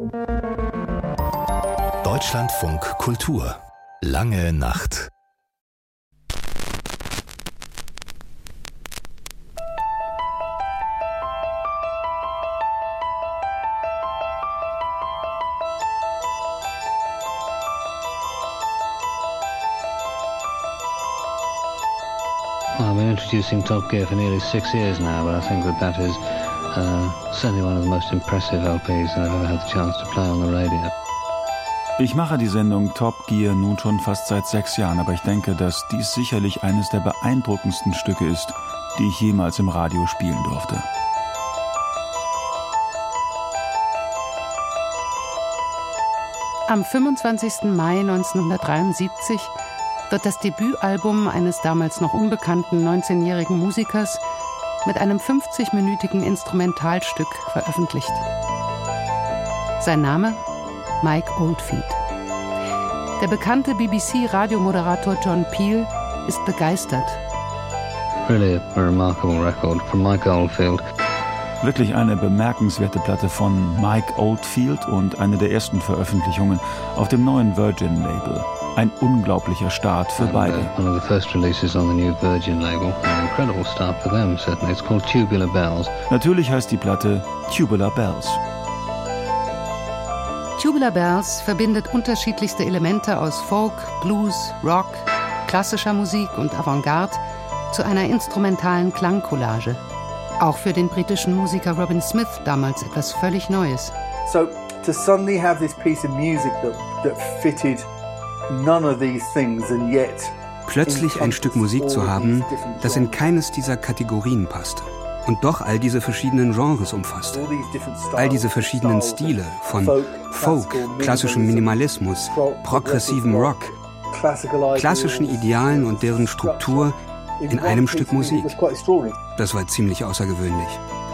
Deutschlandfunk Kultur. Lange Nacht. I've been introducing Top Gear for nearly 6 years now, but I think that is certainly one of the most impressive LPs I've ever had the chance to play on the radio. Ich mache die Sendung Top Gear nun schon fast seit 6 Jahren, aber ich denke, dass dies sicherlich eines der beeindruckendsten Stücke ist, die ich jemals im Radio spielen durfte. Am 25. Mai 1973 wird das Debütalbum eines damals noch unbekannten 19-jährigen Musikers mit einem 50-minütigen Instrumentalstück veröffentlicht. Sein Name? Mike Oldfield. Der bekannte BBC-Radiomoderator John Peel ist begeistert. Really a remarkable record from Mike Oldfield. Wirklich eine bemerkenswerte Platte von Mike Oldfield und eine der ersten Veröffentlichungen auf dem neuen Virgin-Label. Ein unglaublicher Start für beide. One of the first releases on the new Virgin label. An incredible start for them, certainly. It's called Tubular Bells. Natürlich heißt die Platte Tubular Bells. Tubular Bells verbindet unterschiedlichste Elemente aus Folk, Blues, Rock, klassischer Musik und Avantgarde zu einer instrumentalen Klangcollage. Auch für den britischen Musiker Robin Smith damals etwas völlig Neues. So to suddenly have this piece of music that fitted none of these things and yet plötzlich ein Stück Musik zu haben, das in keines dieser Kategorien passte und doch all diese verschiedenen Genres umfasste. All diese verschiedenen Stile von Folk, klassischem Minimalismus, progressivem Rock, klassischen Idealen und deren Struktur in einem Stück Musik. Das war ziemlich außergewöhnlich.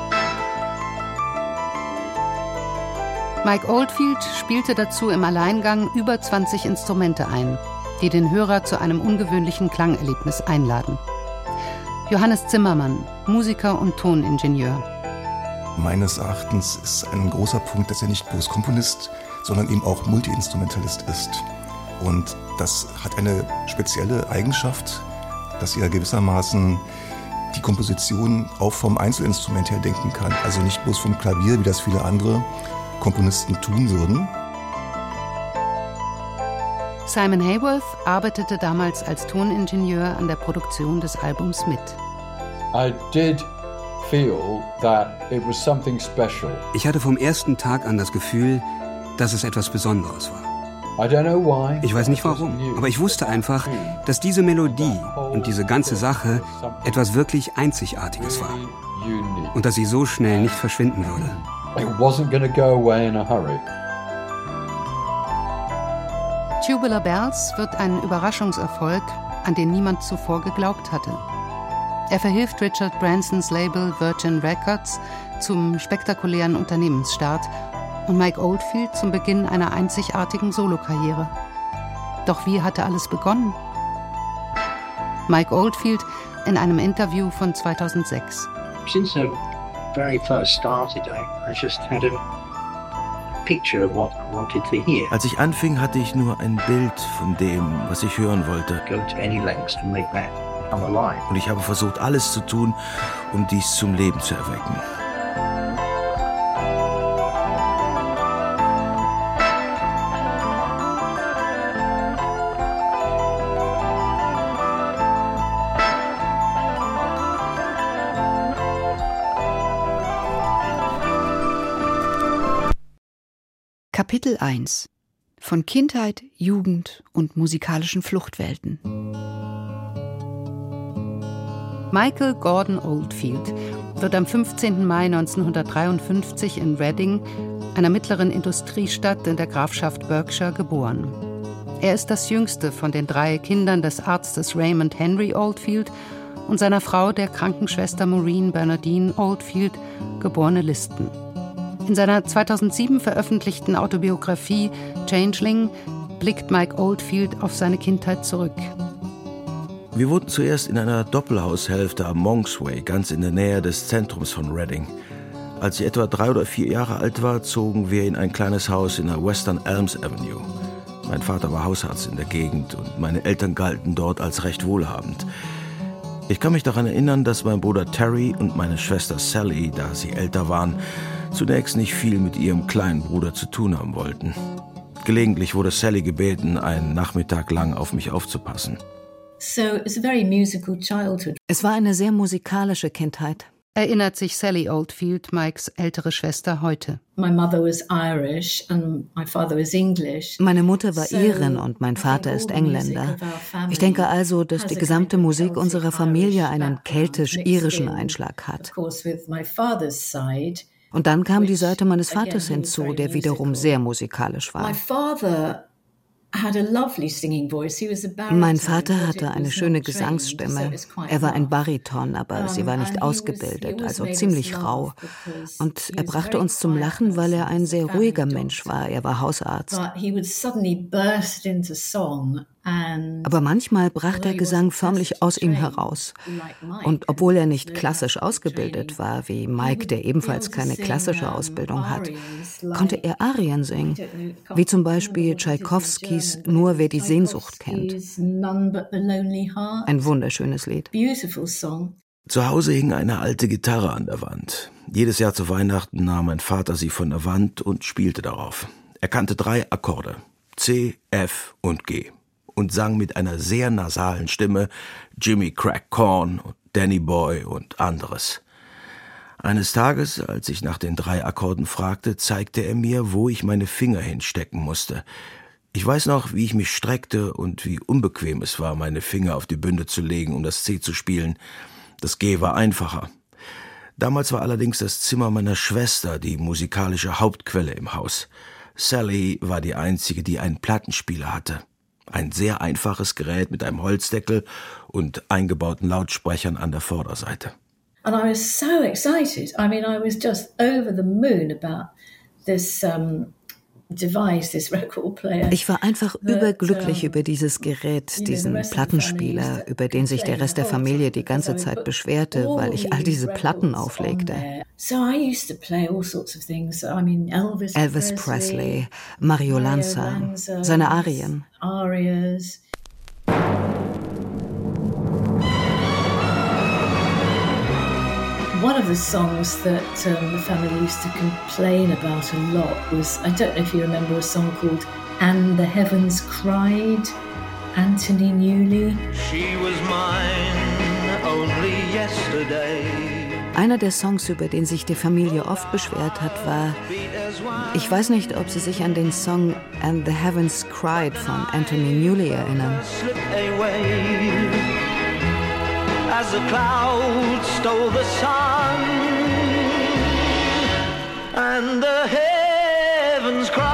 Mike Oldfield spielte dazu im Alleingang über 20 Instrumente ein, die den Hörer zu einem ungewöhnlichen Klangerlebnis einladen. Johannes Zimmermann, Musiker und Toningenieur. Meines Erachtens ist ein großer Punkt, dass er nicht bloß Komponist, sondern eben auch Multiinstrumentalist ist. Und das hat eine spezielle Eigenschaft, dass er gewissermaßen die Komposition auch vom Einzelinstrument her denken kann. Also nicht bloß vom Klavier, wie das viele andere Komponisten tun würden. Simon Hayworth arbeitete damals als Toningenieur an der Produktion des Albums mit. Ich hatte vom ersten Tag an das Gefühl, dass es etwas Besonderes war. Ich weiß nicht warum, aber ich wusste einfach, dass diese Melodie und diese ganze Sache etwas wirklich Einzigartiges war und dass sie so schnell nicht verschwinden würde. Tubular Bells wird ein Überraschungserfolg, an den niemand zuvor geglaubt hatte. Er verhilft Richard Bransons Label Virgin Records zum spektakulären Unternehmensstart und Mike Oldfield zum Beginn einer einzigartigen Solokarriere. Doch wie hatte alles begonnen? Mike Oldfield in einem Interview von 2006. Since I very first started, I just had a picture of what I wanted to hear. Als ich anfing, hatte ich nur ein Bild von dem, was ich hören wollte. Go to any lengths to make that come alive. Und ich habe versucht, alles zu tun, um dies zum Leben zu erwecken. Kapitel 1 von Kindheit, Jugend und musikalischen Fluchtwelten. Michael Gordon Oldfield wird am 15. Mai 1953 in Reading, einer mittleren Industriestadt in der Grafschaft Berkshire, geboren. Er ist das jüngste von den 3 Kindern des Arztes Raymond Henry Oldfield und seiner Frau, der Krankenschwester Maureen Bernardine Oldfield, geborene Liston. In seiner 2007 veröffentlichten Autobiografie Changeling blickt Mike Oldfield auf seine Kindheit zurück. Wir wohnten zuerst in einer Doppelhaushälfte am Monks Way, ganz in der Nähe des Zentrums von Reading. Als ich etwa 3 oder 4 Jahre alt war, zogen wir in ein kleines Haus in der Western Elms Avenue. Mein Vater war Hausarzt in der Gegend und meine Eltern galten dort als recht wohlhabend. Ich kann mich daran erinnern, dass mein Bruder Terry und meine Schwester Sally, da sie älter waren, zunächst nicht viel mit ihrem kleinen Bruder zu tun haben wollten. Gelegentlich wurde Sally gebeten, einen Nachmittag lang auf mich aufzupassen. Es war eine sehr musikalische Kindheit. Erinnert sich Sally Oldfield, Mikes ältere Schwester, heute. Meine Mutter war Irin und mein Vater ist Engländer. Ich denke also, dass die gesamte Musik unserer Familie einen keltisch-irischen Einschlag hat. Und dann kam die Seite meines Vaters hinzu, der wiederum sehr musikalisch war. Mein Vater hatte eine schöne Gesangsstimme. Er war ein Bariton, aber sie war nicht ausgebildet, also ziemlich rau. Und er brachte uns zum Lachen, weil er ein sehr ruhiger Mensch war. Er war Hausarzt. Aber manchmal brach der Gesang förmlich aus ihm heraus. Und obwohl er nicht klassisch ausgebildet war, wie Mike, der ebenfalls keine klassische Ausbildung hat, konnte er Arien singen, wie zum Beispiel Tschaikowskis Nur wer die Sehnsucht kennt. Ein wunderschönes Lied. Zu Hause hing eine alte Gitarre an der Wand. Jedes Jahr zu Weihnachten nahm mein Vater sie von der Wand und spielte darauf. Er kannte 3 Akkorde, C, F und G. Und sang mit einer sehr nasalen Stimme Jimmy Crack Corn und Danny Boy und anderes. Eines Tages, als ich nach den 3 Akkorden fragte, zeigte er mir, wo ich meine Finger hinstecken musste. Ich weiß noch, wie ich mich streckte und wie unbequem es war, meine Finger auf die Bünde zu legen, um das C zu spielen. Das G war einfacher. Damals war allerdings das Zimmer meiner Schwester die musikalische Hauptquelle im Haus. Sally war die einzige, die einen Plattenspieler hatte. Ein sehr einfaches Gerät mit einem Holzdeckel und eingebauten Lautsprechern an der Vorderseite. And I was so excited. I mean, I was just over the moon about this device, this record player. Ich war einfach überglücklich über dieses Gerät, diesen Plattenspieler, über den sich der Rest der Familie die ganze Zeit beschwerte, weil ich all diese Platten auflegte. Elvis Presley, Mario Lanza, seine Arien. One of the songs that the family used to complain about a lot was, I don't know if you remember a song called And the Heavens Cried, Anthony Newley. She was mine only yesterday. Einer der Songs, über den sich die Familie oft beschwert hat, war, ich weiß nicht, ob Sie sich an den Song And the Heavens Cried von Anthony Newley erinnern. As the clouds stole the sun and the heavens cried.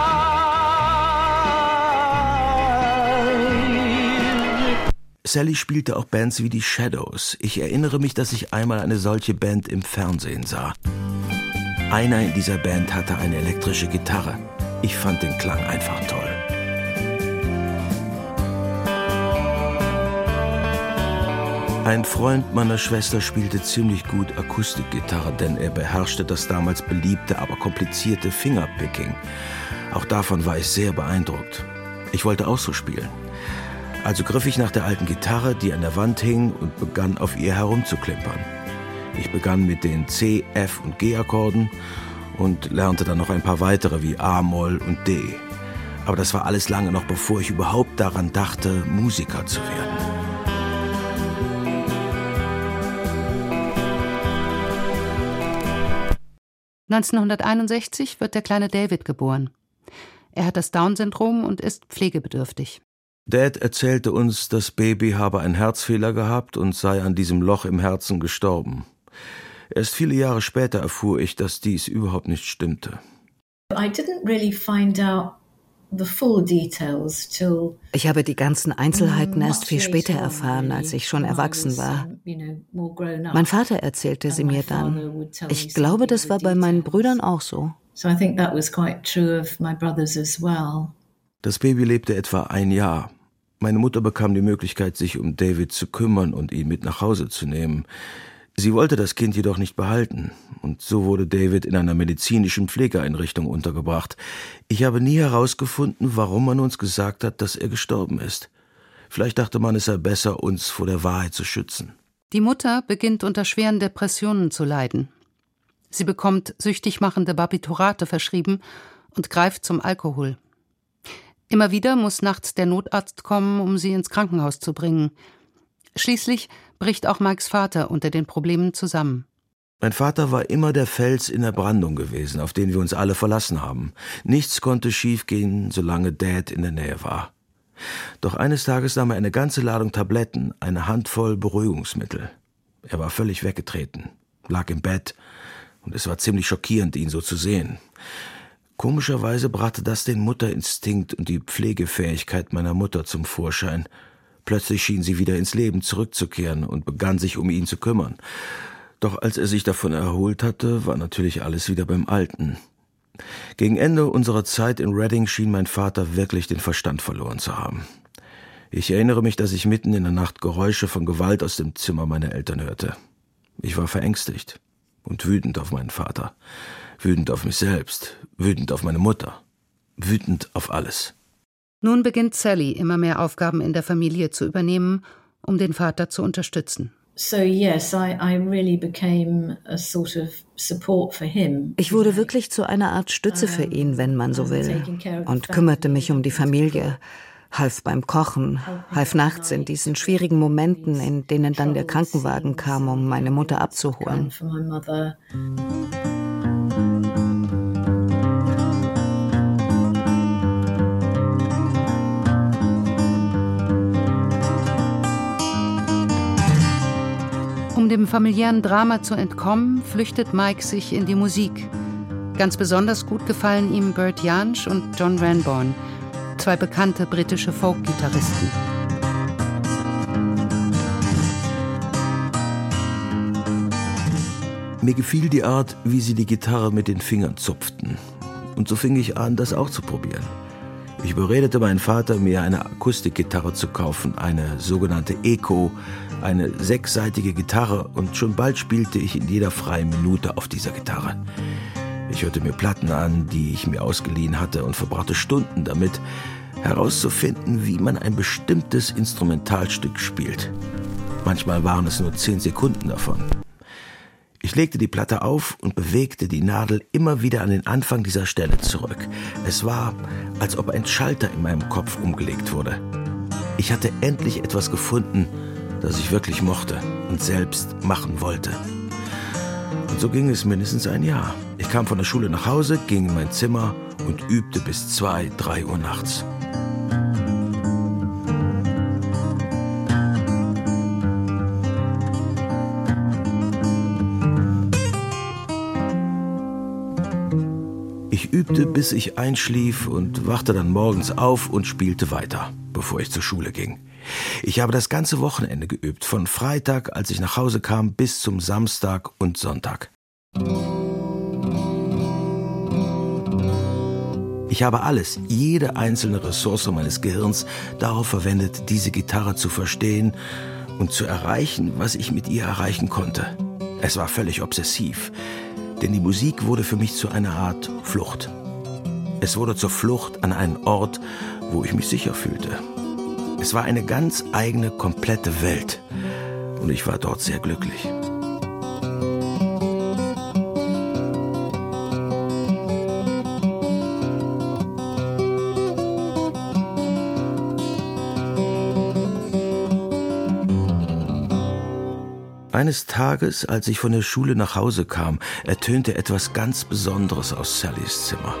Sally spielte auch Bands wie die Shadows. Ich erinnere mich, dass ich einmal eine solche Band im Fernsehen sah. Einer in dieser Band hatte eine elektrische Gitarre. Ich fand den Klang einfach toll. Ein Freund meiner Schwester spielte ziemlich gut Akustikgitarre, denn er beherrschte das damals beliebte, aber komplizierte Fingerpicking. Auch davon war ich sehr beeindruckt. Ich wollte auch so spielen. Also griff ich nach der alten Gitarre, die an der Wand hing, und begann auf ihr herumzuklimpern. Ich begann mit den C, F und G-Akkorden und lernte dann noch ein paar weitere wie A, Moll und D. Aber das war alles lange noch, bevor ich überhaupt daran dachte, Musiker zu werden. 1961 wird der kleine David geboren. Er hat das Down-Syndrom und ist pflegebedürftig. Dad erzählte uns, das Baby habe einen Herzfehler gehabt und sei an diesem Loch im Herzen gestorben. Erst viele Jahre später erfuhr ich, dass dies überhaupt nicht stimmte. Ich habe die ganzen Einzelheiten erst viel später erfahren, als ich schon erwachsen war. Mein Vater erzählte sie mir dann. Ich glaube, das war bei meinen Brüdern auch so. Das Baby lebte etwa ein Jahr. Meine Mutter bekam die Möglichkeit, sich um David zu kümmern und ihn mit nach Hause zu nehmen. Sie wollte das Kind jedoch nicht behalten, und so wurde David in einer medizinischen Pflegeeinrichtung untergebracht. Ich habe nie herausgefunden, warum man uns gesagt hat, dass er gestorben ist. Vielleicht dachte man, es sei besser, uns vor der Wahrheit zu schützen. Die Mutter beginnt unter schweren Depressionen zu leiden. Sie bekommt süchtig machende Barbiturate verschrieben und greift zum Alkohol. Immer wieder muss nachts der Notarzt kommen, um sie ins Krankenhaus zu bringen. Schließlich bricht auch Mikes Vater unter den Problemen zusammen. Mein Vater war immer der Fels in der Brandung gewesen, auf den wir uns alle verlassen haben. Nichts konnte schiefgehen, solange Dad in der Nähe war. Doch eines Tages nahm er eine ganze Ladung Tabletten, eine Handvoll Beruhigungsmittel. Er war völlig weggetreten, lag im Bett, und es war ziemlich schockierend, ihn so zu sehen. Komischerweise brachte das den Mutterinstinkt und die Pflegefähigkeit meiner Mutter zum Vorschein. Plötzlich schien sie wieder ins Leben zurückzukehren und begann sich um ihn zu kümmern. Doch als er sich davon erholt hatte, war natürlich alles wieder beim Alten. Gegen Ende unserer Zeit in Reading schien mein Vater wirklich den Verstand verloren zu haben. Ich erinnere mich, dass ich mitten in der Nacht Geräusche von Gewalt aus dem Zimmer meiner Eltern hörte. Ich war verängstigt und wütend auf meinen Vater, wütend auf mich selbst, wütend auf meine Mutter, wütend auf alles. Nun beginnt Sally immer mehr Aufgaben in der Familie zu übernehmen, um den Vater zu unterstützen. So yes, I really became a sort of support for him. Ich wurde wirklich zu einer Art Stütze für ihn, wenn man so will, und kümmerte mich um die Familie, half beim Kochen, half nachts in diesen schwierigen Momenten, in denen dann der Krankenwagen kam, um meine Mutter abzuholen. Um dem familiären Drama zu entkommen, flüchtet Mike sich in die Musik. Ganz besonders gut gefallen ihm Bert Jansch und John Renbourn, zwei bekannte britische Folk-Gitarristen. Mir gefiel die Art, wie sie die Gitarre mit den Fingern zupften. Und so fing ich an, das auch zu probieren. Ich überredete meinen Vater, mir eine Akustikgitarre zu kaufen, eine sogenannte Echo, eine 6-seitige Gitarre, und schon bald spielte ich in jeder freien Minute auf dieser Gitarre. Ich hörte mir Platten an, die ich mir ausgeliehen hatte, und verbrachte Stunden damit, herauszufinden, wie man ein bestimmtes Instrumentalstück spielt. Manchmal waren es nur 10 Sekunden davon. Ich legte die Platte auf und bewegte die Nadel immer wieder an den Anfang dieser Stelle zurück. Es war, als ob ein Schalter in meinem Kopf umgelegt wurde. Ich hatte endlich etwas gefunden, das ich wirklich mochte und selbst machen wollte. Und so ging es mindestens ein Jahr. Ich kam von der Schule nach Hause, ging in mein Zimmer und übte bis 2, 3 Uhr nachts. Ich übte, bis ich einschlief, und wachte dann morgens auf und spielte weiter, bevor ich zur Schule ging. Ich habe das ganze Wochenende geübt, von Freitag, als ich nach Hause kam, bis zum Samstag und Sonntag. Ich habe alles, jede einzelne Ressource meines Gehirns darauf verwendet, diese Gitarre zu verstehen und zu erreichen, was ich mit ihr erreichen konnte. Es war völlig obsessiv, denn die Musik wurde für mich zu einer Art Flucht. Es wurde zur Flucht an einen Ort, wo ich mich sicher fühlte. Es war eine ganz eigene, komplette Welt, und ich war dort sehr glücklich. Eines Tages, als ich von der Schule nach Hause kam, ertönte etwas ganz Besonderes aus Sallys Zimmer.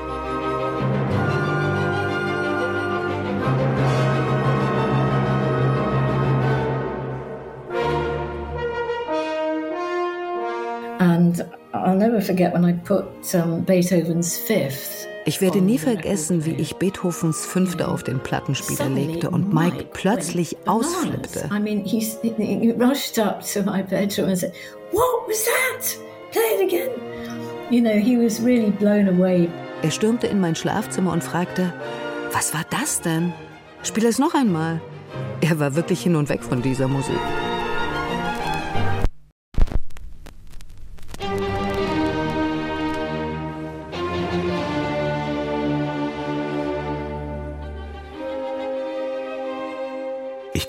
And I'll never forget when I put Beethoven's Fifth. Ich werde nie vergessen, wie ich Beethovens Fünfte auf den Plattenspieler legte und Mike plötzlich ausflippte. I mean, he rushed up to my bedroom and said, "What was that? Play it again." You know, he was really blown away. Er stürmte in mein Schlafzimmer und fragte, was war das denn? Spiel es noch einmal. Er war wirklich hin und weg von dieser Musik.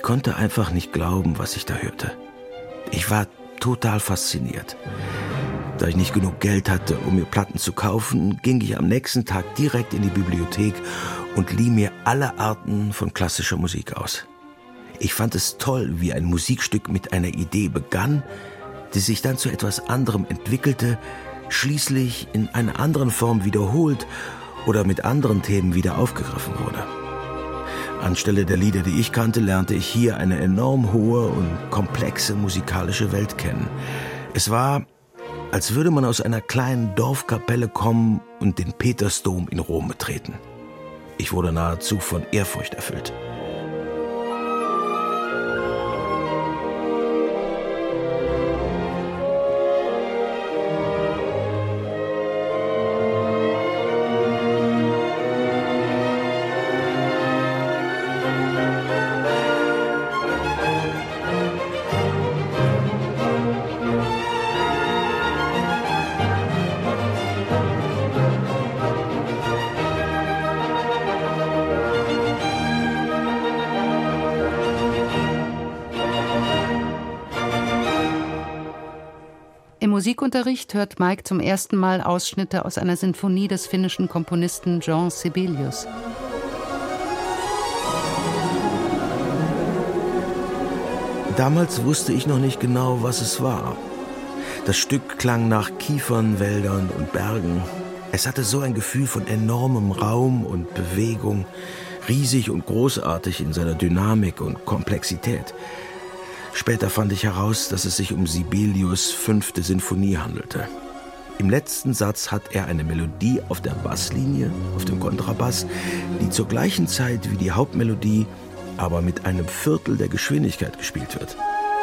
konnte einfach nicht glauben, was ich da hörte. Ich war total fasziniert. Da ich nicht genug Geld hatte, um mir Platten zu kaufen, ging ich am nächsten Tag direkt in die Bibliothek und lieh mir alle Arten von klassischer Musik aus. Ich fand es toll, wie ein Musikstück mit einer Idee begann, die sich dann zu etwas anderem entwickelte, schließlich in einer anderen Form wiederholt oder mit anderen Themen wieder aufgegriffen wurde. Anstelle der Lieder, die ich kannte, lernte ich hier eine enorm hohe und komplexe musikalische Welt kennen. Es war, als würde man aus einer kleinen Dorfkapelle kommen und den Petersdom in Rom betreten. Ich wurde nahezu von Ehrfurcht erfüllt. Im Musikunterricht hört Mike zum ersten Mal Ausschnitte aus einer Sinfonie des finnischen Komponisten Jean Sibelius. Damals wusste ich noch nicht genau, was es war. Das Stück klang nach Kiefern, Wäldern und Bergen. Es hatte so ein Gefühl von enormem Raum und Bewegung, riesig und großartig in seiner Dynamik und Komplexität. Später fand ich heraus, dass es sich um Sibelius' 5. Sinfonie handelte. Im letzten Satz hat er eine Melodie auf der Basslinie, auf dem Kontrabass, die zur gleichen Zeit wie die Hauptmelodie, aber mit einem Viertel der Geschwindigkeit gespielt wird.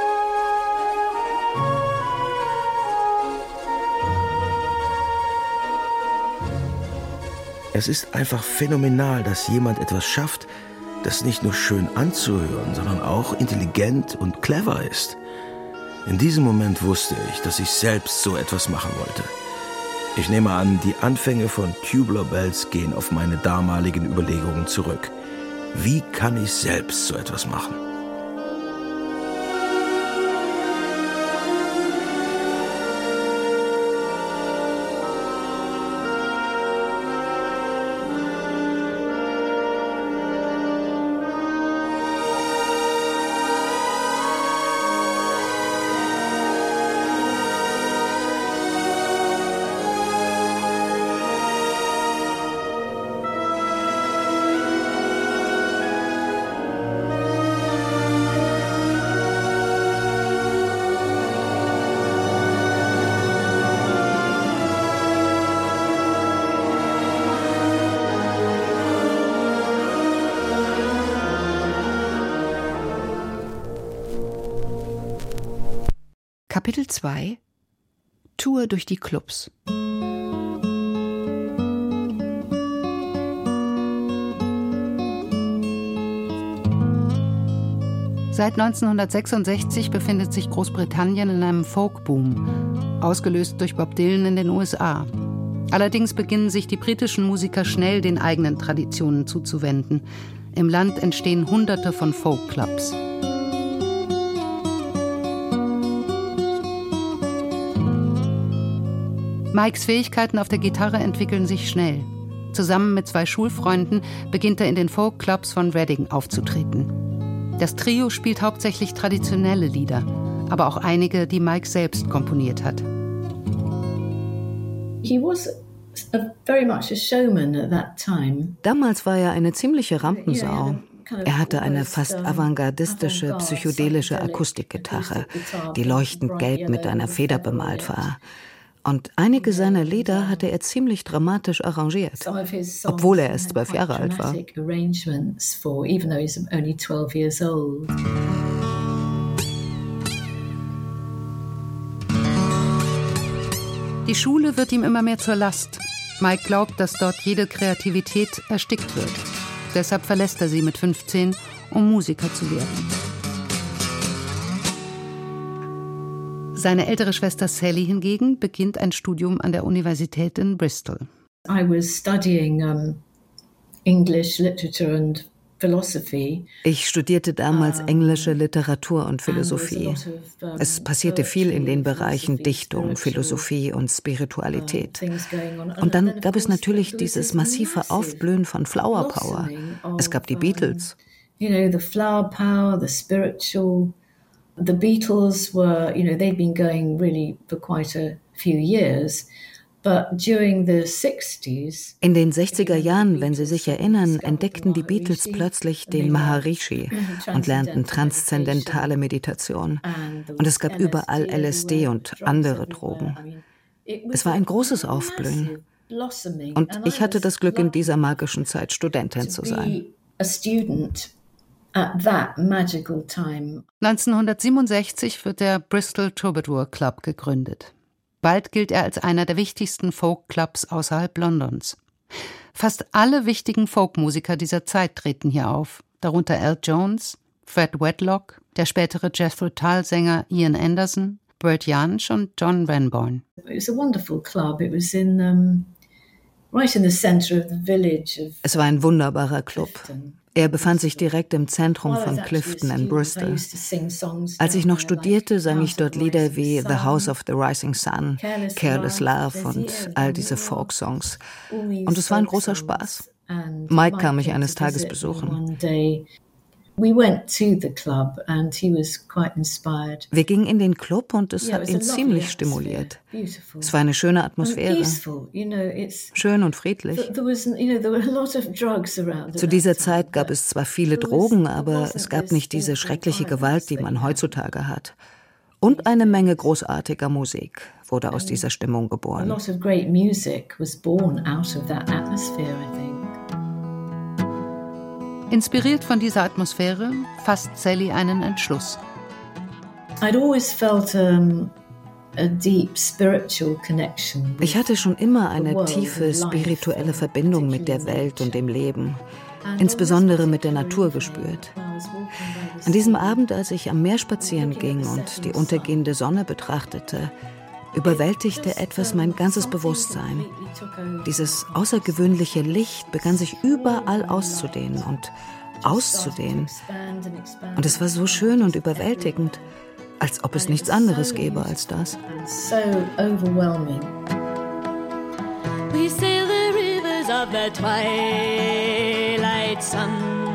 Es ist einfach phänomenal, dass jemand etwas schafft, das nicht nur schön anzuhören, sondern auch intelligent und clever ist. In diesem Moment wusste ich, dass ich selbst so etwas machen wollte. Ich nehme an, die Anfänge von Tubular Bells gehen auf meine damaligen Überlegungen zurück. Wie kann ich selbst so etwas machen? Kapitel 2 – Tour durch die Clubs. Seit 1966 befindet sich Großbritannien in einem Folkboom, ausgelöst durch Bob Dylan in den USA. Allerdings beginnen sich die britischen Musiker schnell den eigenen Traditionen zuzuwenden. Im Land entstehen Hunderte von Folkclubs. Mikes Fähigkeiten auf der Gitarre entwickeln sich schnell. Zusammen mit 2 Schulfreunden beginnt er in den Folkclubs von Reading aufzutreten. Das Trio spielt hauptsächlich traditionelle Lieder, aber auch einige, die Mike selbst komponiert hat. Damals war er eine ziemliche Rampensau. Er hatte eine fast avantgardistische, psychedelische Akustikgitarre, die leuchtend gelb mit einer Feder bemalt war. Und einige seiner Lieder hatte er ziemlich dramatisch arrangiert, obwohl er erst 12 Jahre alt war. Die Schule wird ihm immer mehr zur Last. Mike glaubt, dass dort jede Kreativität erstickt wird. Deshalb verlässt er sie mit 15, um Musiker zu werden. Seine ältere Schwester Sally hingegen beginnt ein Studium an der Universität in Bristol. I was studying English literature and Ich studierte damals englische Literatur und Philosophie. Es passierte viel in den Bereichen Dichtung, Philosophie und Spiritualität. Und dann gab es natürlich dieses massive Aufblühen von Flower Power. Es gab die Beatles. The flower power, the spiritual. The Beatles were, they'd been going really for quite a few years. In den 60er Jahren, wenn Sie sich erinnern, entdeckten die Beatles plötzlich den Maharishi und lernten transzendentale Meditation. Und es gab überall LSD und andere Drogen. Es war ein großes Aufblühen. Und ich hatte das Glück, in dieser magischen Zeit Studentin zu sein. 1967 wird der Bristol Troubadour Club gegründet. Bald gilt er als einer der wichtigsten Folk-Clubs außerhalb Londons. Fast alle wichtigen Folkmusiker dieser Zeit treten hier auf, darunter Al Jones, Fred Wedlock, der spätere Jethro Tull-Sänger Ian Anderson, Bert Jansch und John Renbourn. Es war ein wunderbarer Club. Er befand sich direkt im Zentrum von Clifton in Bristol. Als ich noch studierte, sang ich dort Lieder wie The House of the Rising Sun, Careless Love und all diese Folk-Songs. Und es war ein großer Spaß. Mike kam mich eines Tages besuchen. Wir gingen in den Club und es hat ihn ziemlich stimuliert. Es war eine schöne Atmosphäre, schön und friedlich. Zu dieser Zeit gab es zwar viele Drogen, aber es gab nicht diese schreckliche Gewalt, die man heutzutage hat. Und eine Menge großartiger Musik wurde aus dieser Stimmung geboren. Inspiriert von dieser Atmosphäre fasst Sally einen Entschluss. Ich hatte schon immer eine tiefe spirituelle Verbindung mit der Welt und dem Leben, insbesondere mit der Natur gespürt. An diesem Abend, als ich am Meer spazieren ging und die untergehende Sonne betrachtete, überwältigte etwas mein ganzes Bewusstsein. Dieses außergewöhnliche Licht begann sich überall auszudehnen und auszudehnen. Und es war so schön und überwältigend, als ob es nichts anderes gäbe als das. So overwhelming. We sail the rivers of the twilight sun.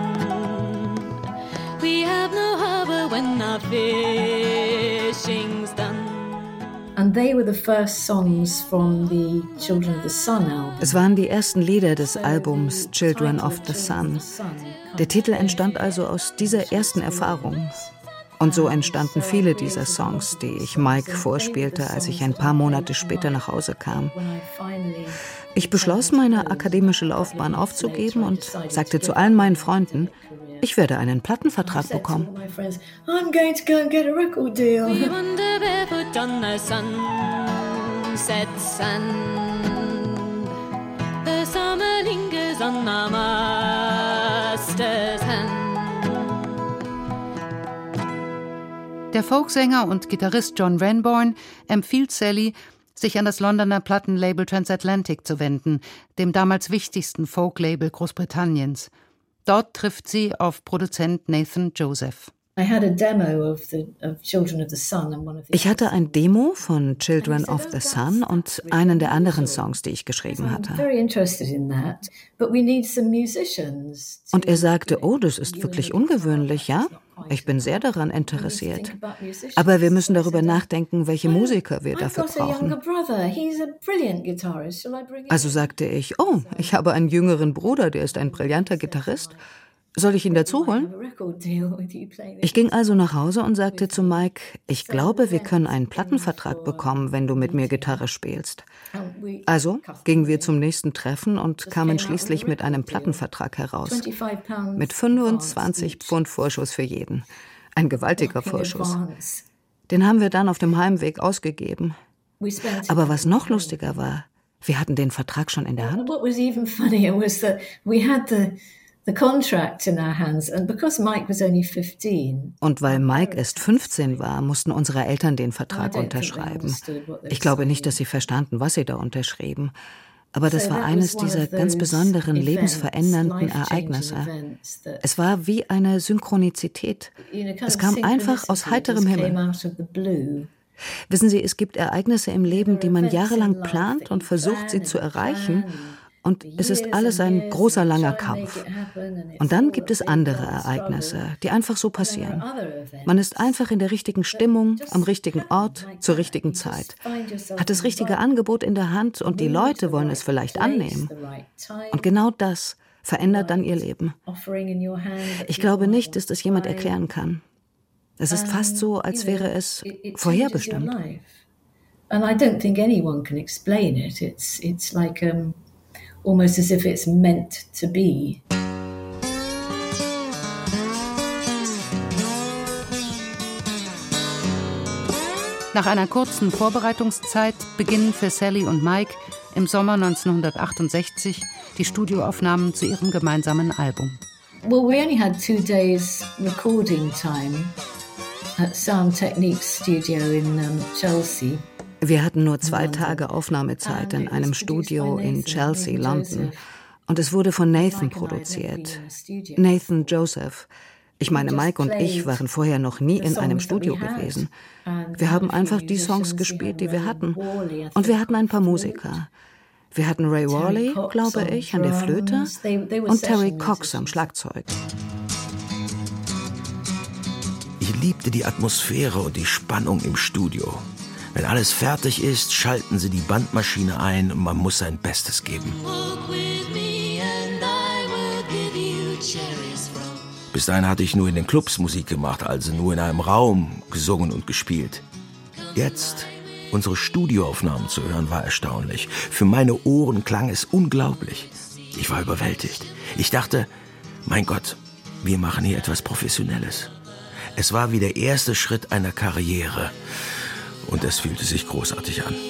We have no harbor when our fishing's done. And they were the first songs from the Children of the Sun album. Es waren die ersten Lieder des Albums Children of the Sun. Der Titel entstand also aus dieser ersten Erfahrung. Und so entstanden viele dieser Songs, die ich Mike vorspielte, als ich ein paar Monate später nach Hause kam. Ich beschloss, meine akademische Laufbahn aufzugeben und sagte zu allen meinen Freunden, ich werde einen Plattenvertrag bekommen. I'm going to go and get a record deal. We wander barefoot on the sunset sand. The summer lingers on our master's hand. Der Folksänger und Gitarrist John Renbourn empfiehlt Sally, sich an das Londoner Plattenlabel Transatlantic zu wenden, dem damals wichtigsten Folklabel Großbritanniens. Dort trifft sie auf Produzent Nathan Joseph. Ich hatte ein Demo von Children of the Sun und einen der anderen Songs, die ich geschrieben hatte. Und er sagte, oh, das ist wirklich ungewöhnlich, ja? Ich bin sehr daran interessiert. Aber wir müssen darüber nachdenken, welche Musiker wir dafür brauchen. Also sagte ich, oh, ich habe einen jüngeren Bruder, der ist ein brillanter Gitarrist. Soll ich ihn dazu holen? Ich ging also nach Hause und sagte zu Mike, ich glaube, wir können einen Plattenvertrag bekommen, wenn du mit mir Gitarre spielst. Also gingen wir zum nächsten Treffen und kamen schließlich mit einem Plattenvertrag heraus. Mit 25 Pfund Vorschuss für jeden. Ein gewaltiger Vorschuss. Den haben wir dann auf dem Heimweg ausgegeben. Aber was noch lustiger war, wir hatten den Vertrag schon in der Hand. Und weil Mike erst 15 war, mussten unsere Eltern den Vertrag unterschreiben. Ich glaube nicht, dass sie verstanden, was sie da unterschrieben. Aber das war eines dieser ganz besonderen, lebensverändernden Ereignisse. Es war wie eine Synchronizität. Es kam einfach aus heiterem Himmel. Wissen Sie, es gibt Ereignisse im Leben, die man jahrelang plant und versucht, sie zu erreichen. Und es ist alles ein großer, langer Kampf. Und dann gibt es andere Ereignisse, die einfach so passieren. Man ist einfach in der richtigen Stimmung, am richtigen Ort, zur richtigen Zeit. Hat das richtige Angebot in der Hand und die Leute wollen es vielleicht annehmen. Und genau das verändert dann ihr Leben. Ich glaube nicht, dass das jemand erklären kann. Es ist fast so, als wäre es vorherbestimmt. And I don't think anyone can explain it. It's like almost as if it's meant to be. Nach einer kurzen Vorbereitungszeit beginnen für Sally und Mike im Sommer 1968 die Studioaufnahmen zu ihrem gemeinsamen Album. Well, we only had 2 days recording time at Sound Techniques Studio in Chelsea. Wir hatten nur 2 Tage Aufnahmezeit in einem Studio in Chelsea, London. Und es wurde von Nathan produziert. Nathan Joseph. Ich meine, Mike und ich waren vorher noch nie in einem Studio gewesen. Wir haben einfach die Songs gespielt, die wir hatten. Und wir hatten ein paar Musiker. Wir hatten Ray Worley, glaube ich, an der Flöte und Terry Cox am Schlagzeug. Ich liebte die Atmosphäre und die Spannung im Studio. Wenn alles fertig ist, schalten sie die Bandmaschine ein und man muss sein Bestes geben. Bis dahin hatte ich nur in den Clubs Musik gemacht, also nur in einem Raum gesungen und gespielt. Jetzt, unsere Studioaufnahmen zu hören, war erstaunlich. Für meine Ohren klang es unglaublich. Ich war überwältigt. Ich dachte, mein Gott, wir machen hier etwas Professionelles. Es war wie der erste Schritt einer Karriere. Und es fühlte sich großartig an.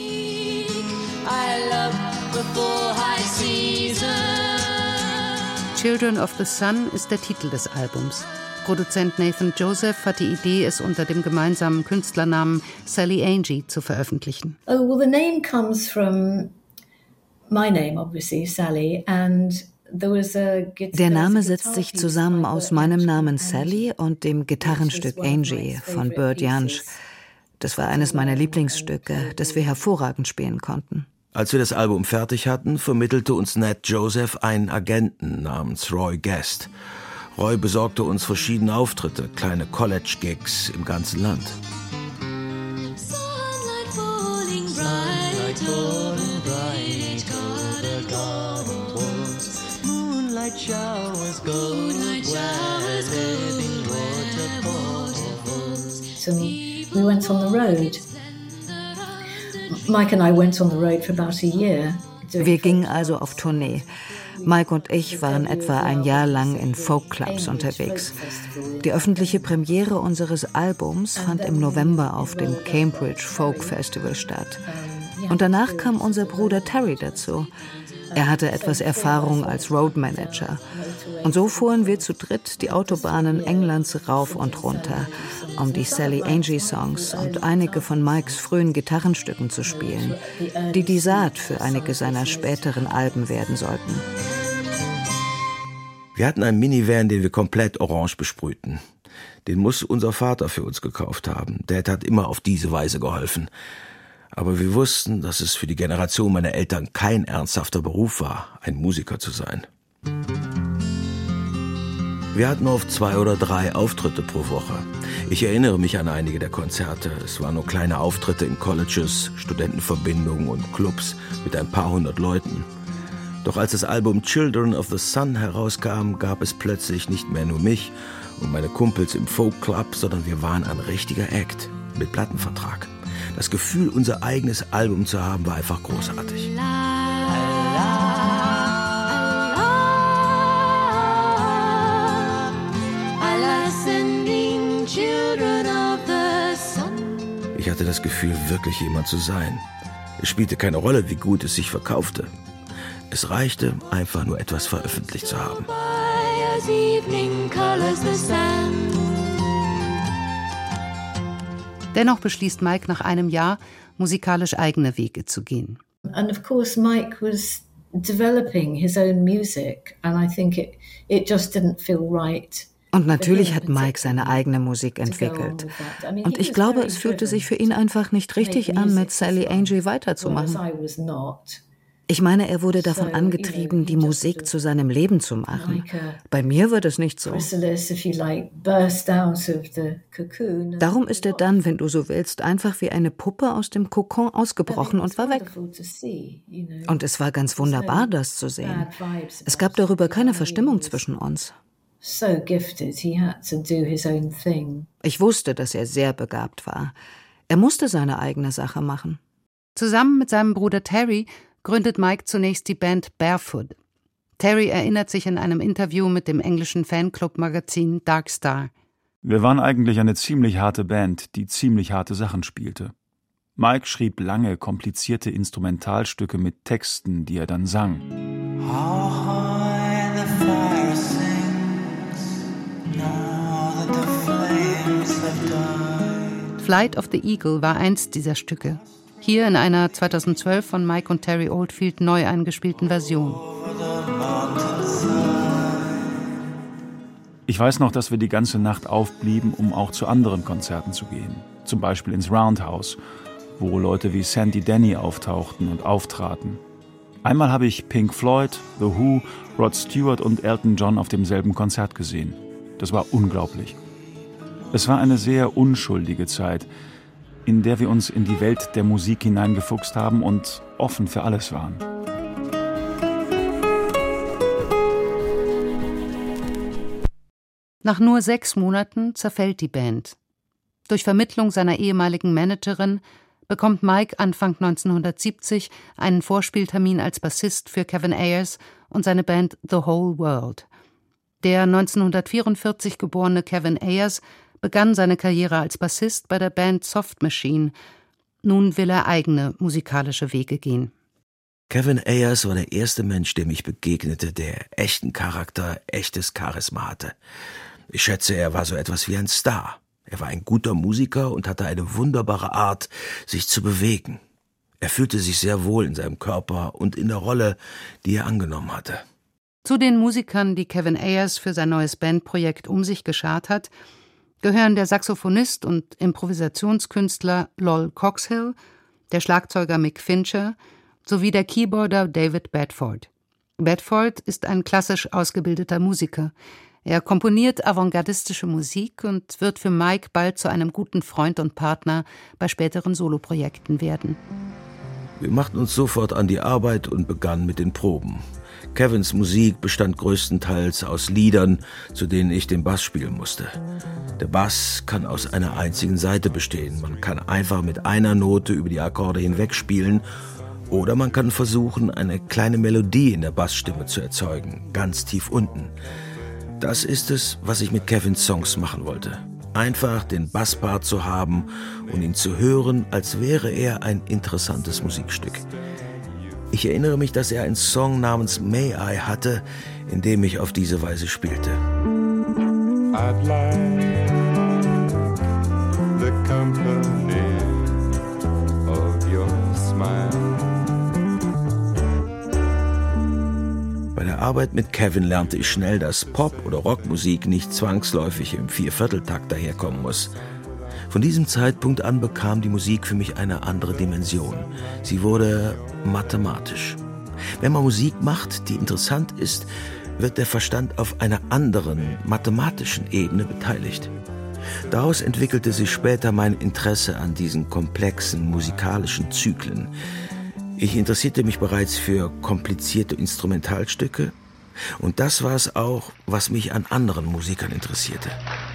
Children of the Sun ist der Titel des Albums. Produzent Nathan Joseph hat die Idee, es unter dem gemeinsamen Künstlernamen Sally Angie zu veröffentlichen. Oh, well, the name comes from my name, obviously, Sally, and der Name setzt sich zusammen aus meinem Namen Sally und dem Gitarrenstück Angie von Bert Jansch. Das war eines meiner Lieblingsstücke, das wir hervorragend spielen konnten. Als wir das Album fertig hatten, vermittelte uns Nat Joseph einen Agenten namens Roy Guest. Roy besorgte uns verschiedene Auftritte, kleine College-Gigs im ganzen Land. We went on the road. Mike and I went on the road for about a year. Wir gingen also auf Tournee. Mike und ich waren etwa ein Jahr lang in Folkclubs unterwegs. Die öffentliche Premiere unseres Albums fand im November auf dem Cambridge Folk Festival statt. Und danach kam unser Bruder Terry dazu. Er hatte etwas Erfahrung als Roadmanager. Und so fuhren wir zu dritt die Autobahnen Englands rauf und runter, um die Sally Angie Songs und einige von Mikes frühen Gitarrenstücken zu spielen, die die Saat für einige seiner späteren Alben werden sollten. Wir hatten einen Minivan, den wir komplett orange besprühten. Den muss unser Vater für uns gekauft haben. Dad hat immer auf diese Weise geholfen. Aber wir wussten, dass es für die Generation meiner Eltern kein ernsthafter Beruf war, ein Musiker zu sein. Wir hatten oft 2 oder 3 Auftritte pro Woche. Ich erinnere mich an einige der Konzerte. Es waren nur kleine Auftritte in Colleges, Studentenverbindungen und Clubs mit ein paar hundert Leuten. Doch als das Album Children of the Sun herauskam, gab es plötzlich nicht mehr nur mich und meine Kumpels im Folk Club, sondern wir waren ein richtiger Act mit Plattenvertrag. Das Gefühl, unser eigenes Album zu haben, war einfach großartig. Ich hatte das Gefühl, wirklich jemand zu sein. Es spielte keine Rolle, wie gut es sich verkaufte. Es reichte, einfach nur etwas veröffentlicht zu haben. Dennoch beschließt Mike nach einem Jahr, musikalisch eigene Wege zu gehen. And of course Mike was developing his own music, and I think it just didn't feel right. Und natürlich hat Mike seine eigene Musik entwickelt. Und ich glaube, es fühlte sich für ihn einfach nicht richtig an, mit Sally Angie weiterzumachen. Ich meine, er wurde davon angetrieben, die Musik zu seinem Leben zu machen. Bei mir wird es nicht so. Darum ist er dann, wenn du so willst, einfach wie eine Puppe aus dem Kokon ausgebrochen und war weg. Und es war ganz wunderbar, das zu sehen. Es gab darüber keine Verstimmung zwischen uns. Ich wusste, dass er sehr begabt war. Er musste seine eigene Sache machen. Zusammen mit seinem Bruder Terry gründet Mike zunächst die Band Barefoot. Terry erinnert sich in einem Interview mit dem englischen Fanclub-Magazin Dark Star. Wir waren eigentlich eine ziemlich harte Band, die ziemlich harte Sachen spielte. Mike schrieb lange, komplizierte Instrumentalstücke mit Texten, die er dann sang. How high the fire sings, now that the flames have died. Flight of the Eagle war eins dieser Stücke. Hier in einer 2012 von Mike und Terry Oldfield neu eingespielten Version. Ich weiß noch, dass wir die ganze Nacht aufblieben, um auch zu anderen Konzerten zu gehen. Zum Beispiel ins Roundhouse, wo Leute wie Sandy Denny auftauchten und auftraten. Einmal habe ich Pink Floyd, The Who, Rod Stewart und Elton John auf demselben Konzert gesehen. Das war unglaublich. Es war eine sehr unschuldige Zeit, in der wir uns in die Welt der Musik hineingefuchst haben und offen für alles waren. Nach nur 6 Monaten zerfällt die Band. Durch Vermittlung seiner ehemaligen Managerin bekommt Mike Anfang 1970 einen Vorspieltermin als Bassist für Kevin Ayers und seine Band The Whole World. Der 1944 geborene Kevin Ayers begann seine Karriere als Bassist bei der Band Soft Machine. Nun will er eigene musikalische Wege gehen. Kevin Ayers war der erste Mensch, dem ich begegnete, der echten Charakter, echtes Charisma hatte. Ich schätze, er war so etwas wie ein Star. Er war ein guter Musiker und hatte eine wunderbare Art, sich zu bewegen. Er fühlte sich sehr wohl in seinem Körper und in der Rolle, die er angenommen hatte. Zu den Musikern, die Kevin Ayers für sein neues Bandprojekt um sich geschart hat, gehören der Saxophonist und Improvisationskünstler Lol Coxhill, der Schlagzeuger Mick Fincher sowie der Keyboarder David Bedford. Bedford ist ein klassisch ausgebildeter Musiker. Er komponiert avantgardistische Musik und wird für Mike bald zu einem guten Freund und Partner bei späteren Soloprojekten werden. Wir machten uns sofort an die Arbeit und begannen mit den Proben. Kevins Musik bestand größtenteils aus Liedern, zu denen ich den Bass spielen musste. Der Bass kann aus einer einzigen Saite bestehen. Man kann einfach mit einer Note über die Akkorde hinweg spielen oder man kann versuchen, eine kleine Melodie in der Bassstimme zu erzeugen, ganz tief unten. Das ist es, was ich mit Kevins Songs machen wollte. Einfach den Basspart zu haben und ihn zu hören, als wäre er ein interessantes Musikstück. Ich erinnere mich, dass er einen Song namens May I hatte, in dem ich auf diese Weise spielte. I'd like the company of your smile. Bei der Arbeit mit Kevin lernte ich schnell, dass Pop- oder Rockmusik nicht zwangsläufig im Viervierteltakt daherkommen muss. Von diesem Zeitpunkt an bekam die Musik für mich eine andere Dimension. Sie wurde mathematisch. Wenn man Musik macht, die interessant ist, wird der Verstand auf einer anderen, mathematischen Ebene beteiligt. Daraus entwickelte sich später mein Interesse an diesen komplexen musikalischen Zyklen. Ich interessierte mich bereits für komplizierte Instrumentalstücke und das war es auch, was mich an anderen Musikern interessierte.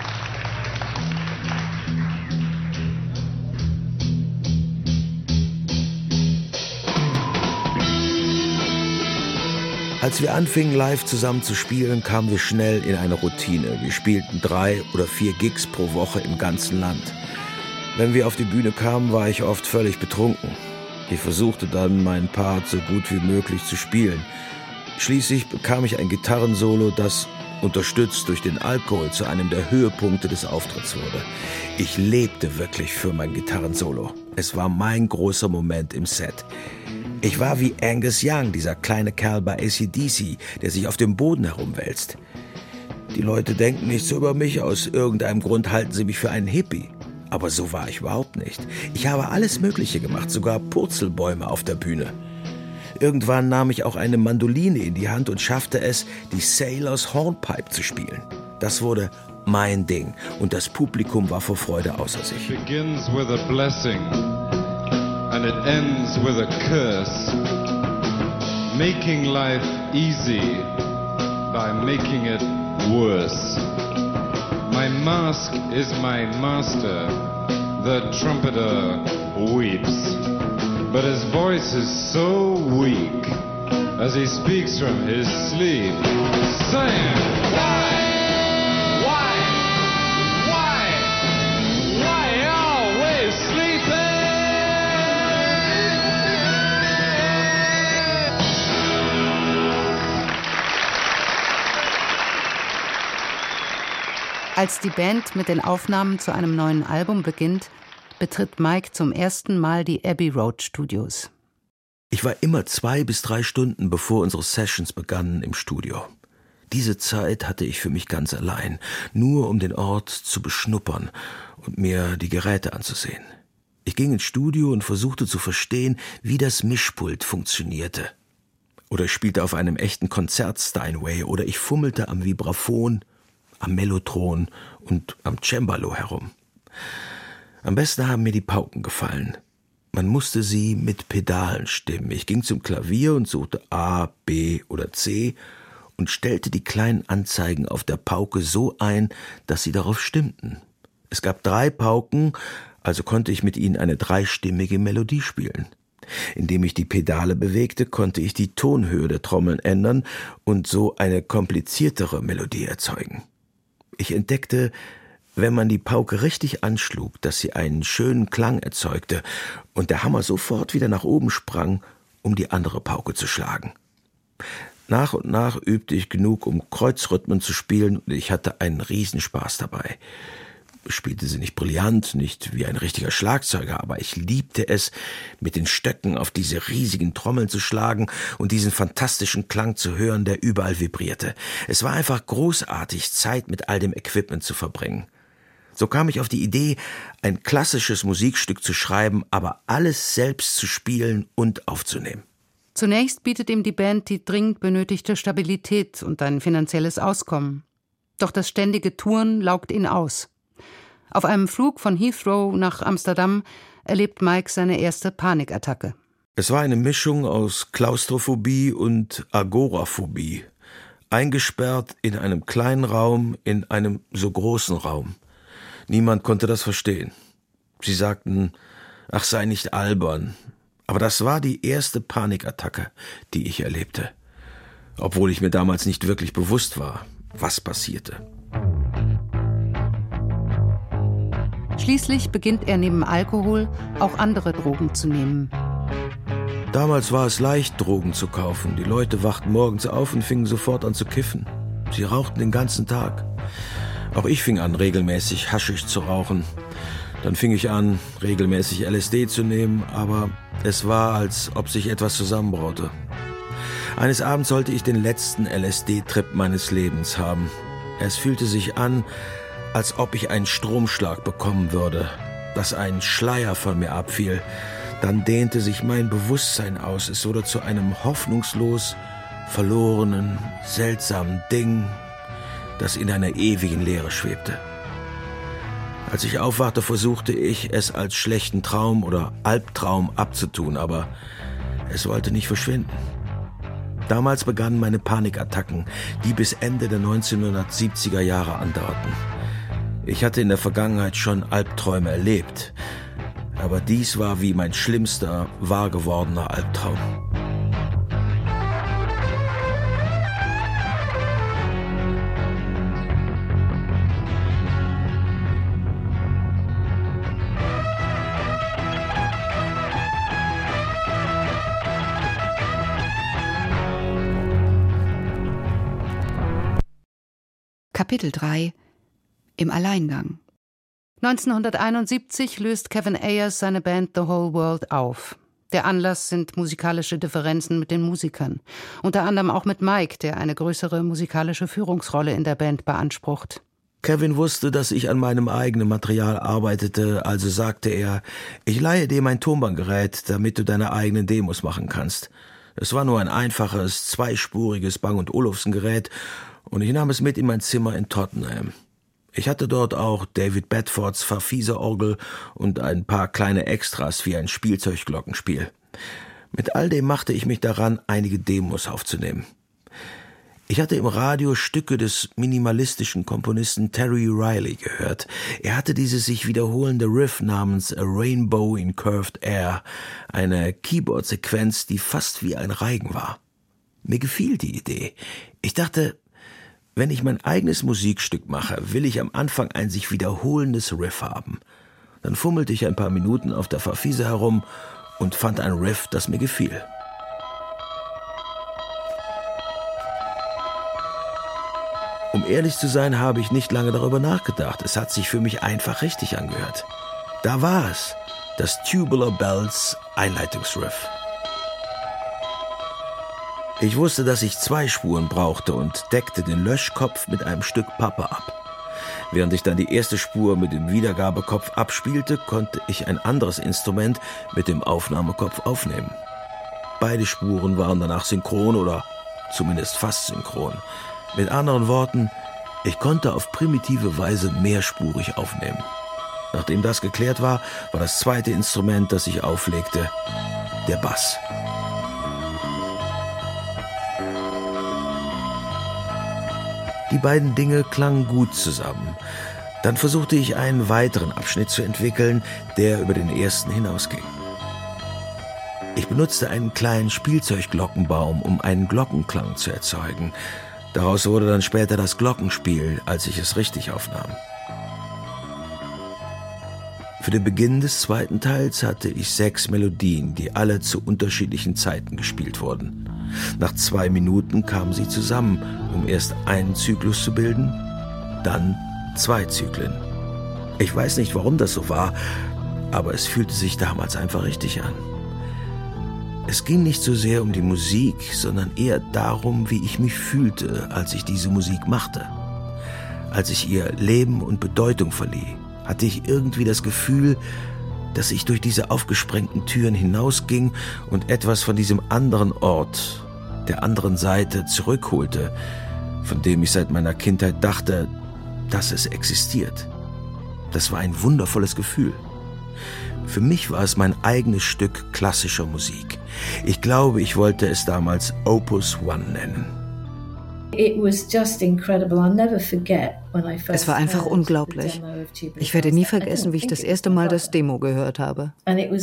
Als wir anfingen, live zusammen zu spielen, kamen wir schnell in eine Routine. Wir spielten 3 oder 4 Gigs pro Woche im ganzen Land. Wenn wir auf die Bühne kamen, war ich oft völlig betrunken. Ich versuchte dann, meinen Part so gut wie möglich zu spielen. Schließlich bekam ich ein Gitarrensolo, das, unterstützt durch den Alkohol, zu einem der Höhepunkte des Auftritts wurde. Ich lebte wirklich für mein Gitarrensolo. Es war mein großer Moment im Set. Ich war wie Angus Young, dieser kleine Kerl bei AC/DC, der sich auf dem Boden herumwälzt. Die Leute denken nicht so über mich, aus irgendeinem Grund halten sie mich für einen Hippie. Aber so war ich überhaupt nicht. Ich habe alles Mögliche gemacht, sogar Purzelbäume auf der Bühne. Irgendwann nahm ich auch eine Mandoline in die Hand und schaffte es, die Sailor's Hornpipe zu spielen. Das wurde mein Ding und das Publikum war vor Freude außer sich. It begins with a blessing and it ends with a curse. Making life easy by making it worse. My mask is my master, the trumpeter weeps. But his voice is so weak as he speaks from his sleep, saying, why always sleeping? Als die Band mit den Aufnahmen zu einem neuen Album beginnt, betritt Mike zum ersten Mal die Abbey Road Studios. Ich war immer 2 bis 3 Stunden, bevor unsere Sessions begannen, im Studio. Diese Zeit hatte ich für mich ganz allein, nur um den Ort zu beschnuppern und mir die Geräte anzusehen. Ich ging ins Studio und versuchte zu verstehen, wie das Mischpult funktionierte. Oder ich spielte auf einem echten Konzert-Steinway oder ich fummelte am Vibraphon, am Mellotron und am Cembalo herum. Am besten haben mir die Pauken gefallen. Man musste sie mit Pedalen stimmen. Ich ging zum Klavier und suchte A, B oder C und stellte die kleinen Anzeigen auf der Pauke so ein, dass sie darauf stimmten. Es gab 3 Pauken, also konnte ich mit ihnen eine 3-stimmige Melodie spielen. Indem ich die Pedale bewegte, konnte ich die Tonhöhe der Trommeln ändern und so eine kompliziertere Melodie erzeugen. Ich entdeckte, wenn man die Pauke richtig anschlug, dass sie einen schönen Klang erzeugte und der Hammer sofort wieder nach oben sprang, um die andere Pauke zu schlagen. Nach und nach übte ich genug, um Kreuzrhythmen zu spielen und ich hatte einen Riesenspaß dabei. Ich spielte sie nicht brillant, nicht wie ein richtiger Schlagzeuger, aber ich liebte es, mit den Stöcken auf diese riesigen Trommeln zu schlagen und diesen fantastischen Klang zu hören, der überall vibrierte. Es war einfach großartig, Zeit mit all dem Equipment zu verbringen. So kam ich auf die Idee, ein klassisches Musikstück zu schreiben, aber alles selbst zu spielen und aufzunehmen. Zunächst bietet ihm die Band die dringend benötigte Stabilität und ein finanzielles Auskommen. Doch das ständige Touren laugt ihn aus. Auf einem Flug von Heathrow nach Amsterdam erlebt Mike seine erste Panikattacke. Es war eine Mischung aus Klaustrophobie und Agoraphobie. Eingesperrt in einem kleinen Raum, in einem so großen Raum. Niemand konnte das verstehen. Sie sagten, ach, sei nicht albern. Aber das war die erste Panikattacke, die ich erlebte. Obwohl ich mir damals nicht wirklich bewusst war, was passierte. Schließlich beginnt er neben Alkohol auch andere Drogen zu nehmen. Damals war es leicht, Drogen zu kaufen. Die Leute wachten morgens auf und fingen sofort an zu kiffen. Sie rauchten den ganzen Tag. Auch ich fing an, regelmäßig Haschisch zu rauchen. Dann fing ich an, regelmäßig LSD zu nehmen, aber es war, als ob sich etwas zusammenbraute. Eines Abends sollte ich den letzten LSD-Trip meines Lebens haben. Es fühlte sich an, als ob ich einen Stromschlag bekommen würde, dass ein Schleier von mir abfiel. Dann dehnte sich mein Bewusstsein aus. Es wurde zu einem hoffnungslos verlorenen, seltsamen Ding, das in einer ewigen Leere schwebte. Als ich aufwachte, versuchte ich, es als schlechten Traum oder Albtraum abzutun, aber es wollte nicht verschwinden. Damals begannen meine Panikattacken, die bis Ende der 1970er Jahre andauerten. Ich hatte in der Vergangenheit schon Albträume erlebt, aber dies war wie mein schlimmster, wahr gewordener Albtraum. Kapitel 3 Im Alleingang. 1971 löst Kevin Ayers seine Band The Whole World auf. Der Anlass sind musikalische Differenzen mit den Musikern. Unter anderem auch mit Mike, der eine größere musikalische Führungsrolle in der Band beansprucht. Kevin wusste, dass ich an meinem eigenen Material arbeitete, also sagte er, ich leihe dir mein Tonbandgerät, damit du deine eigenen Demos machen kannst. Es war nur ein einfaches, zweispuriges Bang & Olufsen-Gerät und ich nahm es mit in mein Zimmer in Tottenham. Ich hatte dort auch David Bedfords Farfisa-Orgel und ein paar kleine Extras wie ein Spielzeugglockenspiel. Mit all dem machte ich mich daran, einige Demos aufzunehmen. Ich hatte im Radio Stücke des minimalistischen Komponisten Terry Riley gehört. Er hatte dieses sich wiederholende Riff namens A Rainbow in Curved Air, eine Keyboard-Sequenz, die fast wie ein Reigen war. Mir gefiel die Idee. Ich dachte, wenn ich mein eigenes Musikstück mache, will ich am Anfang ein sich wiederholendes Riff haben. Dann fummelte ich ein paar Minuten auf der Farfisa herum und fand ein Riff, das mir gefiel. Um ehrlich zu sein, habe ich nicht lange darüber nachgedacht. Es hat sich für mich einfach richtig angehört. Da war es, das Tubular Bells Einleitungsriff. Ich wusste, dass ich 2 Spuren brauchte und deckte den Löschkopf mit einem Stück Pappe ab. Während ich dann die erste Spur mit dem Wiedergabekopf abspielte, konnte ich ein anderes Instrument mit dem Aufnahmekopf aufnehmen. Beide Spuren waren danach synchron oder zumindest fast synchron. Mit anderen Worten, ich konnte auf primitive Weise mehrspurig aufnehmen. Nachdem das geklärt war, war das zweite Instrument, das ich auflegte, der Bass. Die beiden Dinge klangen gut zusammen. Dann versuchte ich einen weiteren Abschnitt zu entwickeln, der über den ersten hinausging. Ich benutzte einen kleinen Spielzeugglockenbaum, um einen Glockenklang zu erzeugen. Daraus wurde dann später das Glockenspiel, als ich es richtig aufnahm. Für den Beginn des zweiten Teils hatte ich 6 Melodien, die alle zu unterschiedlichen Zeiten gespielt wurden. Nach 2 Minuten kamen sie zusammen, um erst einen Zyklus zu bilden, dann 2 Zyklen. Ich weiß nicht, warum das so war, aber es fühlte sich damals einfach richtig an. Es ging nicht so sehr um die Musik, sondern eher darum, wie ich mich fühlte, als ich diese Musik machte. Als ich ihr Leben und Bedeutung verlieh, hatte ich irgendwie das Gefühl, dass ich durch diese aufgesprengten Türen hinausging und etwas von diesem anderen Ort, der anderen Seite zurückholte, von dem ich seit meiner Kindheit dachte, dass es existiert. Das war ein wundervolles Gefühl. Für mich war es mein eigenes Stück klassischer Musik. Ich glaube, ich wollte es damals Opus One nennen. Es war einfach unglaublich. Ich werde nie vergessen, wie ich das erste Mal das Demo gehört habe.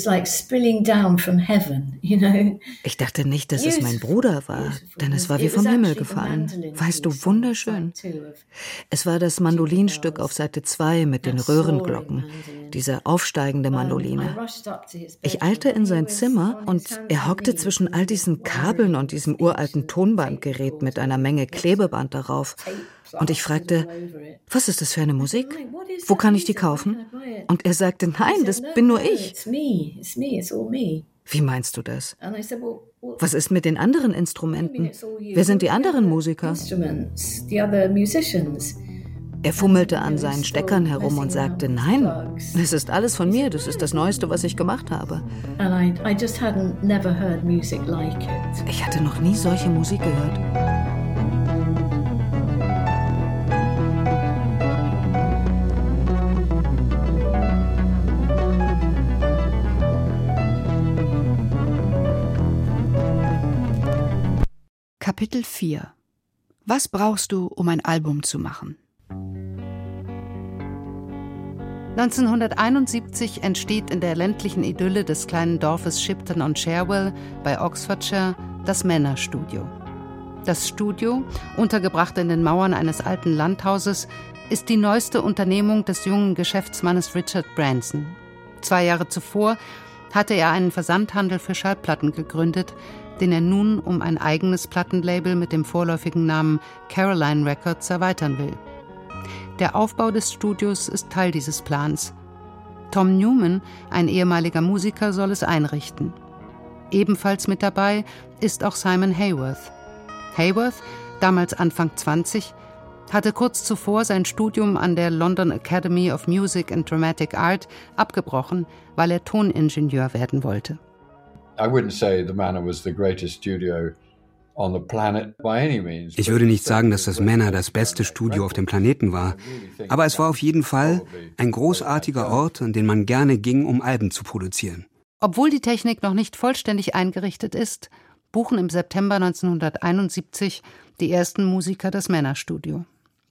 Ich dachte nicht, dass es mein Bruder war, denn es war wie vom Himmel gefallen. Weißt du, wunderschön. Es war das Mandolinstück auf Seite 2 mit den Röhrenglocken, diese aufsteigende Mandoline. Ich eilte in sein Zimmer und er hockte zwischen all diesen Kabeln und diesem uralten Tonbandgerät mit einer Menge Klebeband darauf. Und ich fragte, was ist das für eine Musik? Wo kann ich die kaufen? Und er sagte, nein, das bin nur ich. Wie meinst du das? Was ist mit den anderen Instrumenten? Wer sind die anderen Musiker? Er fummelte an seinen Steckern herum und sagte, nein, es ist alles von mir, das ist das Neueste, was ich gemacht habe. Ich hatte noch nie solche Musik gehört. Kapitel 4 – Was brauchst du, um ein Album zu machen? 1971 entsteht in der ländlichen Idylle des kleinen Dorfes Shipton-on-Cherwell bei Oxfordshire das Männerstudio. Das Studio, untergebracht in den Mauern eines alten Landhauses, ist die neueste Unternehmung des jungen Geschäftsmannes Richard Branson. 2 Jahre zuvor hatte er einen Versandhandel für Schallplatten gegründet, den er nun um ein eigenes Plattenlabel mit dem vorläufigen Namen Caroline Records erweitern will. Der Aufbau des Studios ist Teil dieses Plans. Tom Newman, ein ehemaliger Musiker, soll es einrichten. Ebenfalls mit dabei ist auch Simon Hayworth. Hayworth, damals Anfang 20, hatte kurz zuvor sein Studium an der London Academy of Music and Dramatic Art abgebrochen, weil er Toningenieur werden wollte. I wouldn't say the Manor was the greatest studio on the planet by any means. Ich würde nicht sagen, dass das Manor das beste Studio auf dem Planeten war, aber es war auf jeden Fall ein großartiger Ort, an den man gerne ging, um Alben zu produzieren. Obwohl die Technik noch nicht vollständig eingerichtet ist, buchen im September 1971 die ersten Musiker das Manor-Studio.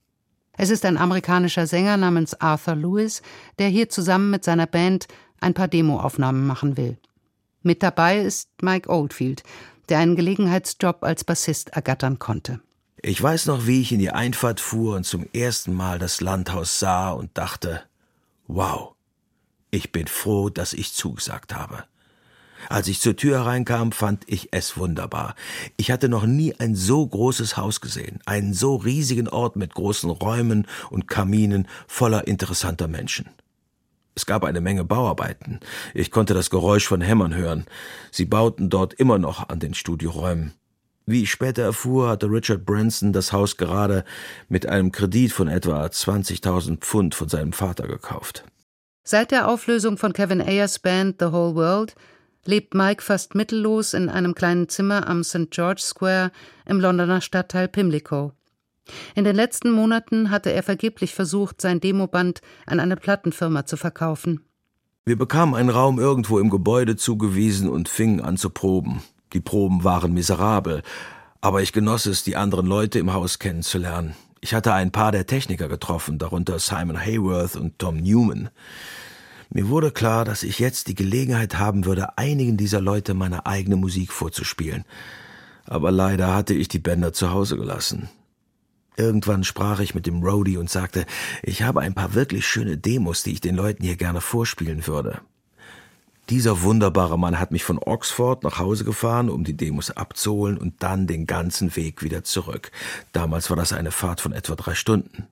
Es ist ein amerikanischer Sänger namens Arthur Lewis, der hier zusammen mit seiner Band ein paar Demoaufnahmen machen will. Mit dabei ist Mike Oldfield, der einen Gelegenheitsjob als Bassist ergattern konnte. Ich weiß noch, wie ich in die Einfahrt fuhr und zum ersten Mal das Landhaus sah und dachte, wow, ich bin froh, dass ich zugesagt habe. Als ich zur Tür hereinkam, fand ich es wunderbar. Ich hatte noch nie ein so großes Haus gesehen, einen so riesigen Ort mit großen Räumen und Kaminen voller interessanter Menschen. Es gab eine Menge Bauarbeiten. Ich konnte das Geräusch von Hämmern hören. Sie bauten dort immer noch an den Studioräumen. Wie ich später erfuhr, hatte Richard Branson das Haus gerade mit einem Kredit von etwa 20.000 Pfund von seinem Vater gekauft. Seit der Auflösung von Kevin Ayers Band The Whole World lebt Mike fast mittellos in einem kleinen Zimmer am St. George Square im Londoner Stadtteil Pimlico. In den letzten Monaten hatte er vergeblich versucht, sein Demoband an eine Plattenfirma zu verkaufen. Wir bekamen einen Raum irgendwo im Gebäude zugewiesen und fingen an zu proben. Die Proben waren miserabel, aber ich genoss es, die anderen Leute im Haus kennenzulernen. Ich hatte ein paar der Techniker getroffen, darunter Simon Hayworth und Tom Newman. Mir wurde klar, dass ich jetzt die Gelegenheit haben würde, einigen dieser Leute meine eigene Musik vorzuspielen. Aber leider hatte ich die Bänder zu Hause gelassen. Irgendwann sprach ich mit dem Roadie und sagte, ich habe ein paar wirklich schöne Demos, die ich den Leuten hier gerne vorspielen würde. Dieser wunderbare Mann hat mich von Oxford nach Hause gefahren, um die Demos abzuholen und dann den ganzen Weg wieder zurück. Damals war das eine Fahrt von etwa 3 Stunden.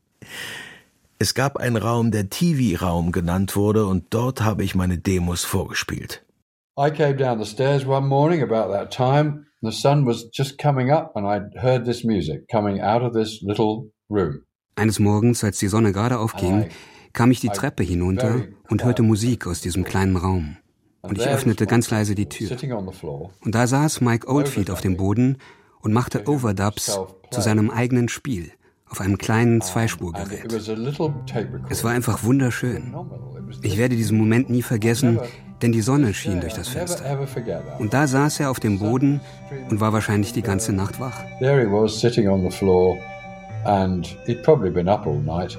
Es gab einen Raum, der TV-Raum genannt wurde, und dort habe ich meine Demos vorgespielt. I came down the stairs one morning about that time. The sun was just coming up and I heard this music coming out of this little room. Eines Morgens, als die Sonne gerade aufging, kam ich die Treppe hinunter und hörte Musik aus diesem kleinen Raum. Und ich öffnete ganz leise die Tür. Und da saß Mike Oldfield auf dem Boden und machte Overdubs zu seinem eigenen Spiel auf einem kleinen Zweispurgerät. Es war einfach wunderschön. Ich werde diesen Moment nie vergessen, denn die Sonne schien durch das Fenster. Und da saß er auf dem Boden und war wahrscheinlich die ganze Nacht wach. There he was sitting on the floor and he'd probably been up all night.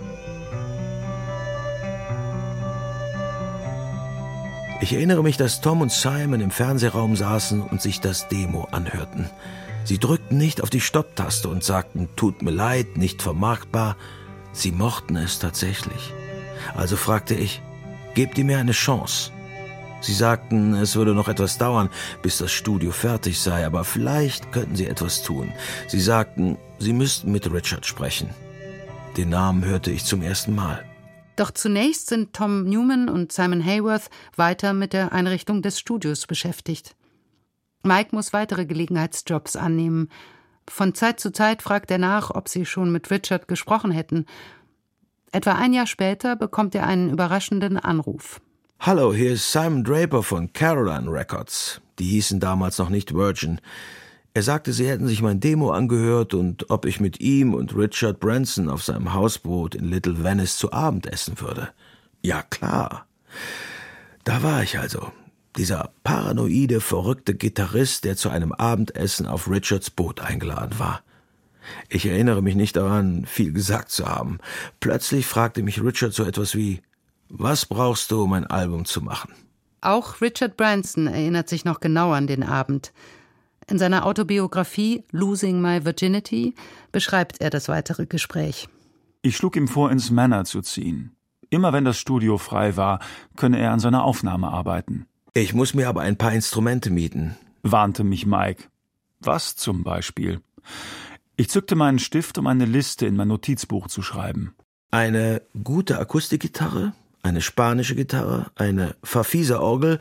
Ich erinnere mich, dass Tom und Simon im Fernsehraum saßen und sich das Demo anhörten. Sie drückten nicht auf die Stopptaste und sagten, tut mir leid, nicht vermarktbar. Sie mochten es tatsächlich. Also fragte ich, gebt ihr mir eine Chance? Sie sagten, es würde noch etwas dauern, bis das Studio fertig sei, aber vielleicht könnten sie etwas tun. Sie sagten, sie müssten mit Richard sprechen. Den Namen hörte ich zum ersten Mal. Doch zunächst sind Tom Newman und Simon Hayworth weiter mit der Einrichtung des Studios beschäftigt. Mike muss weitere Gelegenheitsjobs annehmen. Von Zeit zu Zeit fragt er nach, ob sie schon mit Richard gesprochen hätten. Etwa ein Jahr später bekommt er einen überraschenden Anruf. Hallo, hier ist Simon Draper von Caroline Records. Die hießen damals noch nicht Virgin. Er sagte, sie hätten sich mein Demo angehört und ob ich mit ihm und Richard Branson auf seinem Hausboot in Little Venice zu Abend essen würde. Ja, klar. Da war ich also. Dieser paranoide, verrückte Gitarrist, der zu einem Abendessen auf Richards Boot eingeladen war. Ich erinnere mich nicht daran, viel gesagt zu haben. Plötzlich fragte mich Richard so etwas wie, was brauchst du, um ein Album zu machen? Auch Richard Branson erinnert sich noch genau an den Abend. In seiner Autobiografie Losing My Virginity beschreibt er das weitere Gespräch. Ich schlug ihm vor, ins Manor zu ziehen. Immer wenn das Studio frei war, könne er an seiner Aufnahme arbeiten. Ich muss mir aber ein paar Instrumente mieten, warnte mich Mike. Was zum Beispiel? Ich zückte meinen Stift, um eine Liste in mein Notizbuch zu schreiben. Eine gute Akustikgitarre, eine spanische Gitarre, eine Farfisa-Orgel,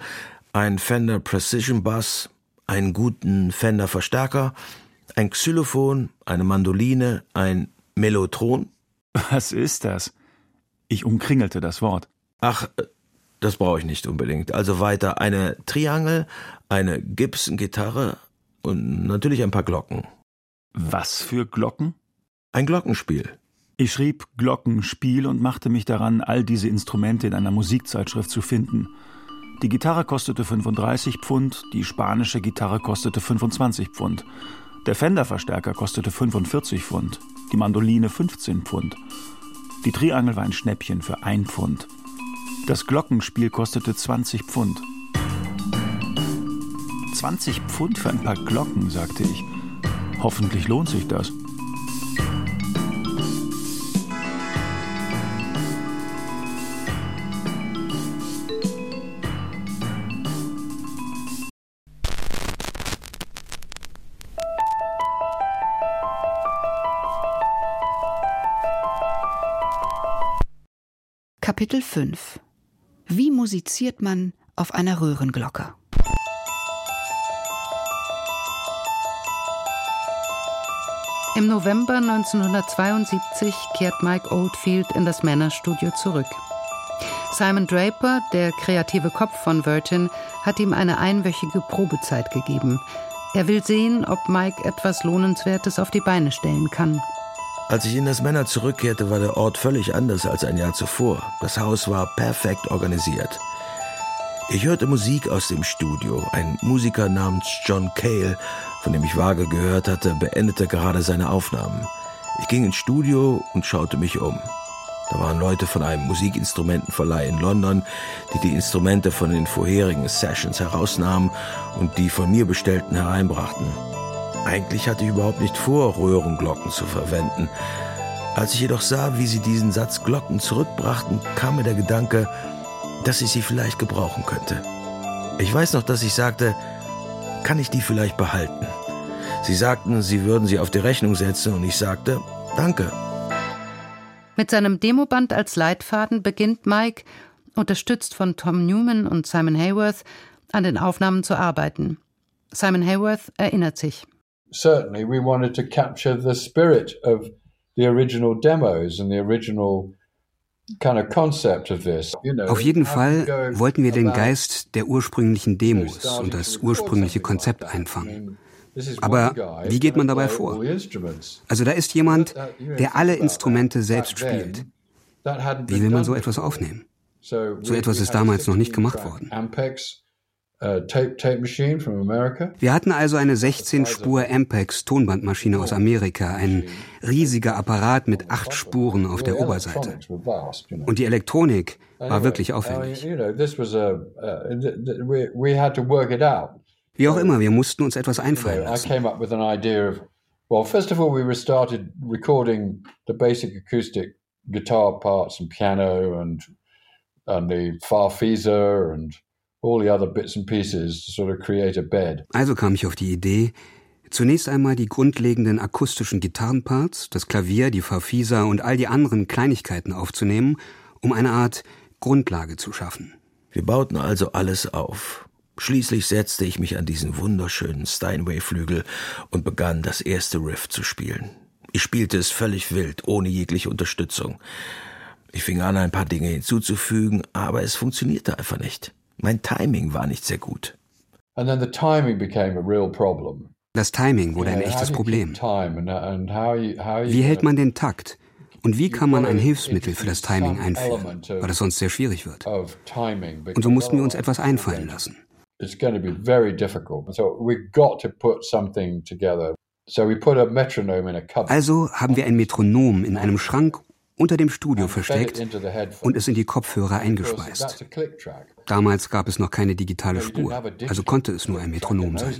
einen Fender Precision Bass, einen guten Fender Verstärker, ein Xylophon, eine Mandoline, ein Mellotron. Was ist das? Ich umkringelte das Wort. Ach, das brauche ich nicht unbedingt. Also weiter eine Triangel, eine Gibson-Gitarre und natürlich ein paar Glocken. Was für Glocken? Ein Glockenspiel. Ich schrieb Glockenspiel und machte mich daran, all diese Instrumente in einer Musikzeitschrift zu finden. Die Gitarre kostete 35 Pfund, die spanische Gitarre kostete 25 Pfund. Der Fender-Verstärker kostete 45 Pfund, die Mandoline 15 Pfund. Die Triangel war ein Schnäppchen für 1 Pfund. Das Glockenspiel kostete 20 Pfund. 20 Pfund für ein paar Glocken, sagte ich. Hoffentlich lohnt sich das. Kapitel 5. Wie musiziert man auf einer Röhrenglocke? Im November 1972 kehrt Mike Oldfield in das Männerstudio zurück. Simon Draper, der kreative Kopf von Virgin, hat ihm eine einwöchige Probezeit gegeben. Er will sehen, ob Mike etwas Lohnenswertes auf die Beine stellen kann. Als ich in das Männer zurückkehrte, war der Ort völlig anders als ein Jahr zuvor. Das Haus war perfekt organisiert. Ich hörte Musik aus dem Studio. Ein Musiker namens John Cale, von dem ich vage gehört hatte, beendete gerade seine Aufnahmen. Ich ging ins Studio und schaute mich um. Da waren Leute von einem Musikinstrumentenverleih in London, die Instrumente von den vorherigen Sessions herausnahmen und die von mir bestellten hereinbrachten. Eigentlich hatte ich überhaupt nicht vor, Röhrenglocken zu verwenden. Als ich jedoch sah, wie sie diesen Satz Glocken zurückbrachten, kam mir der Gedanke, dass ich sie vielleicht gebrauchen könnte. Ich weiß noch, dass ich sagte, kann ich die vielleicht behalten? Sie sagten, sie würden sie auf die Rechnung setzen und ich sagte, danke. Mit seinem Demoband als Leitfaden beginnt Mike, unterstützt von Tom Newman und Simon Hayworth, an den Aufnahmen zu arbeiten. Simon Hayworth erinnert sich. Certainly we wanted to capture the spirit of the original demos and the original kind of concept of this. Auf jeden Fall wollten wir den Geist der ursprünglichen Demos und das ursprüngliche Konzept einfangen. Aber wie geht man dabei vor? Also da ist jemand, der alle Instrumente selbst spielt. Wie will man so etwas aufnehmen? So etwas ist damals noch nicht gemacht worden. Wir hatten also eine 16-Spur Ampex Tonbandmaschine aus Amerika, ein riesiger Apparat mit 8 Spuren auf der Oberseite. Und die Elektronik war wirklich aufwendig. Wie auch immer, wir mussten uns etwas einfallen lassen. Well, first of all, we started recording the basic acoustic guitar parts and piano and the farfisa and all the other bits and pieces to sort of create a bed. Also kam ich auf die Idee, zunächst einmal die grundlegenden akustischen Gitarrenparts, das Klavier, die Farfisa und all die anderen Kleinigkeiten aufzunehmen, um eine Art Grundlage zu schaffen. Wir bauten also alles auf. Schließlich setzte ich mich an diesen wunderschönen Steinway-Flügel und begann, das erste Riff zu spielen. Ich spielte es völlig wild, ohne jegliche Unterstützung. Ich fing an, ein paar Dinge hinzuzufügen, aber es funktionierte einfach nicht. Mein Timing war nicht sehr gut. Das Timing wurde ein echtes Problem. Wie hält man den Takt? Und wie kann man ein Hilfsmittel für das Timing einführen, weil es sonst sehr schwierig wird? Und so mussten wir uns etwas einfallen lassen. Also haben wir ein Metronom in einem Schrank unter dem Studio versteckt und es in die Kopfhörer eingespeist. Damals gab es noch keine digitale Spur, also konnte es nur ein Metronom sein.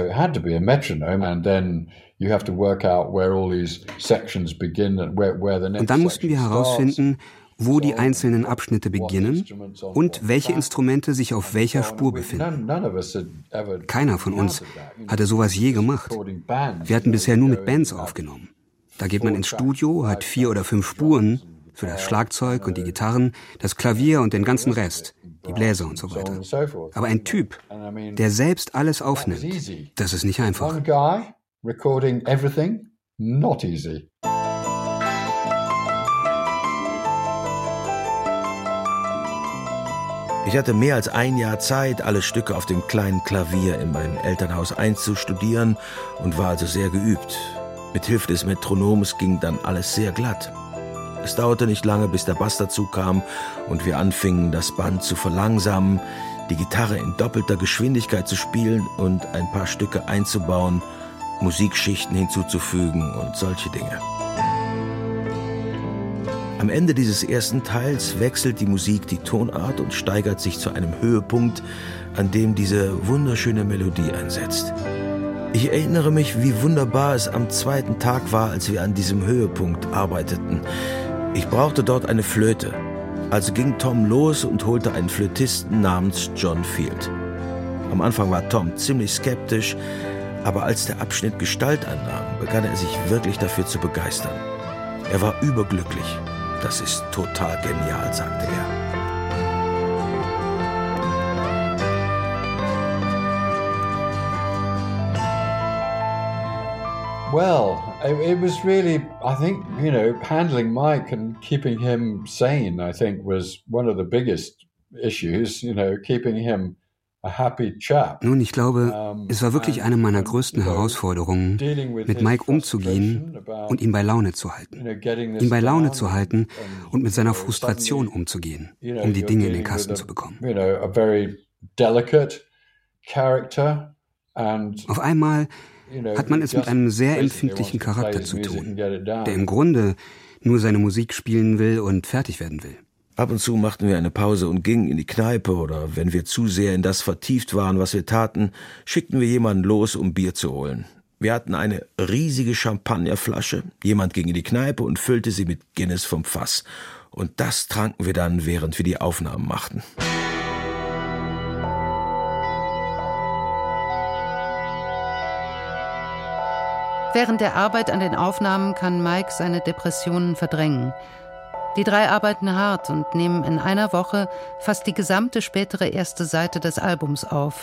Und dann mussten wir herausfinden, wo die einzelnen Abschnitte beginnen und welche Instrumente sich auf welcher Spur befinden. Keiner von uns hatte sowas je gemacht. Wir hatten bisher nur mit Bands aufgenommen. Da geht man ins Studio, hat 4 oder 5 Spuren für das Schlagzeug und die Gitarren, das Klavier und den ganzen Rest, die Bläser und so weiter. Aber ein Typ, der selbst alles aufnimmt, das ist nicht einfach. One guy recording everything, not easy. Ich hatte mehr als ein Jahr Zeit, alle Stücke auf dem kleinen Klavier in meinem Elternhaus einzustudieren und war also sehr geübt. Mit Hilfe des Metronoms ging dann alles sehr glatt. Es dauerte nicht lange, bis der Bass dazu kam und wir anfingen, das Band zu verlangsamen, die Gitarre in doppelter Geschwindigkeit zu spielen und ein paar Stücke einzubauen, Musikschichten hinzuzufügen und solche Dinge. Am Ende dieses ersten Teils wechselt die Musik die Tonart und steigert sich zu einem Höhepunkt, an dem diese wunderschöne Melodie einsetzt. Ich erinnere mich, wie wunderbar es am zweiten Tag war, als wir an diesem Höhepunkt arbeiteten. Ich brauchte dort eine Flöte, also ging Tom los und holte einen Flötisten namens John Field. Am Anfang war Tom ziemlich skeptisch, aber als der Abschnitt Gestalt annahm, begann er sich wirklich dafür zu begeistern. Er war überglücklich. Das ist total genial, sagte er. Well, it was really, I think, handling Mike and keeping him sane, I think, was one of the biggest issues, keeping him a happy chap. Nun, ich glaube, es war wirklich eine meiner größten Herausforderungen, mit Mike umzugehen und ihn bei Laune zu halten. Ihn bei Laune zu halten und mit seiner Frustration umzugehen, um die Dinge in den Kasten zu bekommen. A very delicate character and auf einmal hat man es mit einem sehr empfindlichen Charakter zu tun, der im Grunde nur seine Musik spielen will und fertig werden will. Ab und zu machten wir eine Pause und gingen in die Kneipe oder wenn wir zu sehr in das vertieft waren, was wir taten, schickten wir jemanden los, um Bier zu holen. Wir hatten eine riesige Champagnerflasche, jemand ging in die Kneipe und füllte sie mit Guinness vom Fass. Und das tranken wir dann, während wir die Aufnahmen machten. Während der Arbeit an den Aufnahmen kann Mike seine Depressionen verdrängen. Die drei arbeiten hart und nehmen in einer Woche fast die gesamte spätere erste Seite des Albums auf.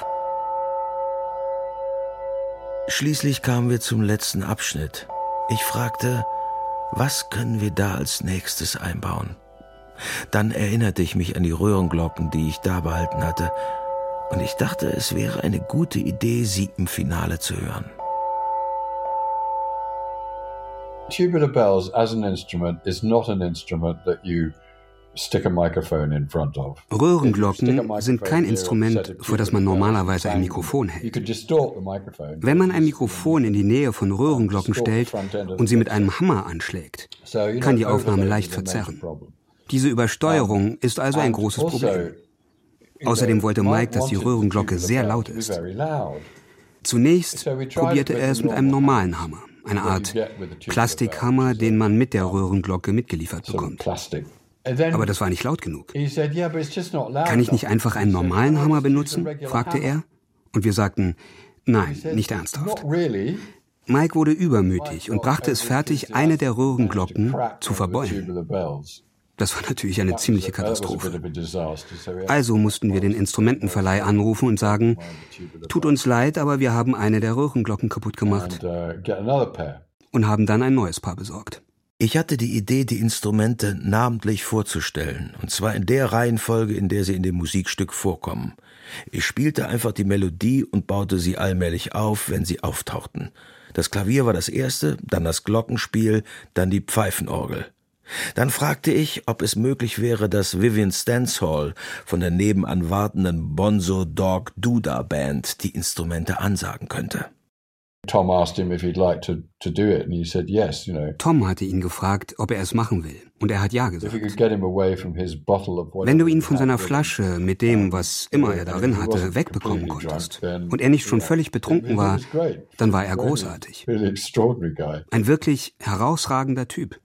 Schließlich kamen wir zum letzten Abschnitt. Ich fragte, was können wir da als nächstes einbauen? Dann erinnerte ich mich an die Röhrenglocken, die ich da behalten hatte. Und ich dachte, es wäre eine gute Idee, sie im Finale zu hören. Tubular bells as an instrument is not an instrument that you stick a microphone in front of. Röhrenglocken sind kein Instrument, vor das man normalerweise ein Mikrofon hält. Wenn man ein Mikrofon in die Nähe von Röhrenglocken stellt und sie mit einem Hammer anschlägt, kann die Aufnahme leicht verzerren. Diese Übersteuerung ist also ein großes Problem. Außerdem wollte Mike, dass die Röhrenglocke sehr laut ist. Zunächst probierte er es mit einem normalen Hammer. Eine Art Plastikhammer, den man mit der Röhrenglocke mitgeliefert bekommt. Aber das war nicht laut genug. Kann ich nicht einfach einen normalen Hammer benutzen? Fragte er. Und wir sagten, nein, nicht ernsthaft. Mike wurde übermütig und brachte es fertig, eine der Röhrenglocken zu verbeulen. Das war natürlich eine ziemliche Katastrophe. Also mussten wir den Instrumentenverleih anrufen und sagen, tut uns leid, aber wir haben eine der Röhrenglocken kaputt gemacht und haben dann ein neues Paar besorgt. Ich hatte die Idee, die Instrumente namentlich vorzustellen, und zwar in der Reihenfolge, in der sie in dem Musikstück vorkommen. Ich spielte einfach die Melodie und baute sie allmählich auf, wenn sie auftauchten. Das Klavier war das erste, dann das Glockenspiel, dann die Pfeifenorgel. Dann fragte ich, ob es möglich wäre, dass Vivian Stansall von der nebenan wartenden Bonzo Dog Duda Band die Instrumente ansagen könnte. Tom asked him if he'd like to do it, and he said yes, Tom hatte ihn gefragt, ob er es machen will, und er hat ja gesagt. Wenn du ihn von seiner Flasche mit dem, was immer er darin hatte, wegbekommen konntest und er nicht schon völlig betrunken war, dann war er großartig. Ein wirklich herausragender Typ.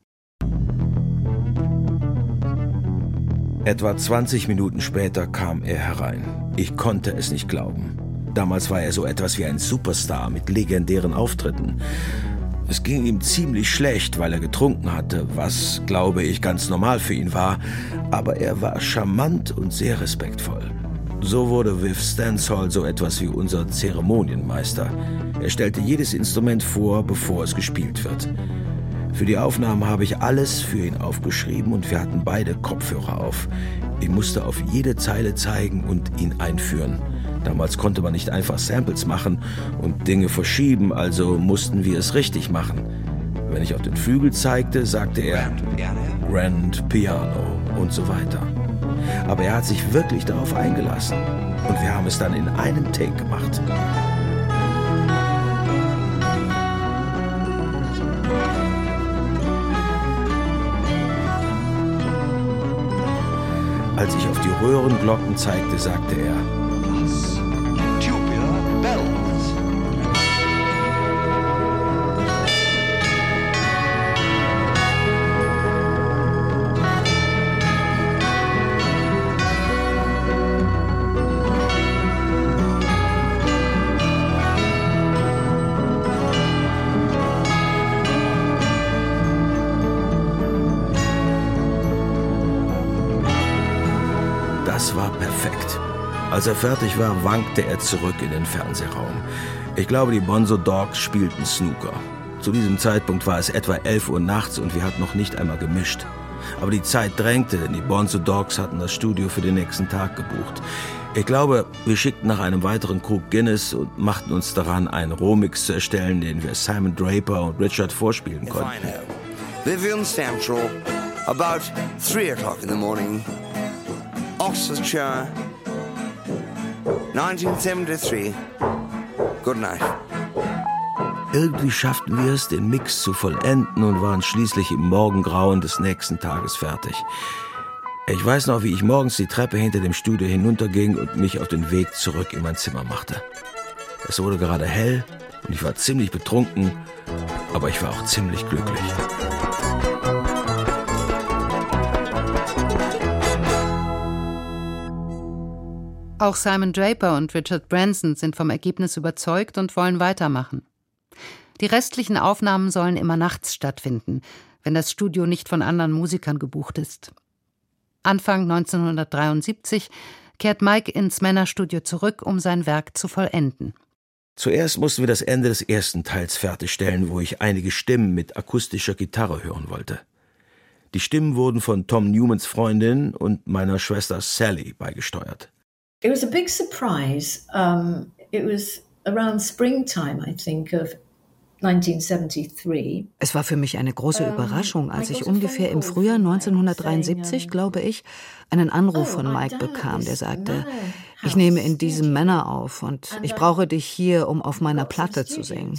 Etwa 20 Minuten später kam er herein. Ich konnte es nicht glauben. Damals war er so etwas wie ein Superstar mit legendären Auftritten. Es ging ihm ziemlich schlecht, weil er getrunken hatte, was, glaube ich, ganz normal für ihn war. Aber er war charmant und sehr respektvoll. So wurde Viv Stansall so etwas wie unser Zeremonienmeister. Er stellte jedes Instrument vor, bevor es gespielt wird. Für die Aufnahmen habe ich alles für ihn aufgeschrieben und wir hatten beide Kopfhörer auf. Ich musste auf jede Zeile zeigen und ihn einführen. Damals konnte man nicht einfach Samples machen und Dinge verschieben, also mussten wir es richtig machen. Wenn ich auf den Flügel zeigte, sagte er Grand Piano und so weiter. Aber er hat sich wirklich darauf eingelassen und wir haben es dann in einem Take gemacht. Als ich auf die Röhrenglocken zeigte, sagte er Tubular bells. Das war perfekt. Als er fertig war, wankte er zurück in den Fernsehraum. Ich glaube, die Bonzo Dogs spielten Snooker. Zu diesem Zeitpunkt war es etwa 11 Uhr nachts und wir hatten noch nicht einmal gemischt. Aber die Zeit drängte, denn die Bonzo Dogs hatten das Studio für den nächsten Tag gebucht. Ich glaube, wir schickten nach einem weiteren Krug Guinness und machten uns daran, einen Rohmix zu erstellen, den wir Simon Draper und Richard vorspielen konnten. Vivian Stansall, about 3 o'clock in the morning. Oxfordshire, 1973. Good night. Irgendwie schafften wir es, den Mix zu vollenden und waren schließlich im Morgengrauen des nächsten Tages fertig. Ich weiß noch, wie ich morgens die Treppe hinter dem Studio hinunterging und mich auf den Weg zurück in mein Zimmer machte. Es wurde gerade hell und ich war ziemlich betrunken, aber ich war auch ziemlich glücklich. Auch Simon Draper und Richard Branson sind vom Ergebnis überzeugt und wollen weitermachen. Die restlichen Aufnahmen sollen immer nachts stattfinden, wenn das Studio nicht von anderen Musikern gebucht ist. Anfang 1973 kehrt Mike ins Männerstudio zurück, um sein Werk zu vollenden. Zuerst mussten wir das Ende des ersten Teils fertigstellen, wo ich einige Stimmen mit akustischer Gitarre hören wollte. Die Stimmen wurden von Tom Newmans Freundin und meiner Schwester Sally beigesteuert. It was a big surprise. It was around springtime, I think, of 1973. Es war für mich eine große Überraschung, als ich ungefähr im Frühjahr 1973, glaube ich, einen Anruf von Mike bekam, der sagte, ich nehme in diesem Manor auf und ich brauche dich hier, um auf meiner Platte zu singen.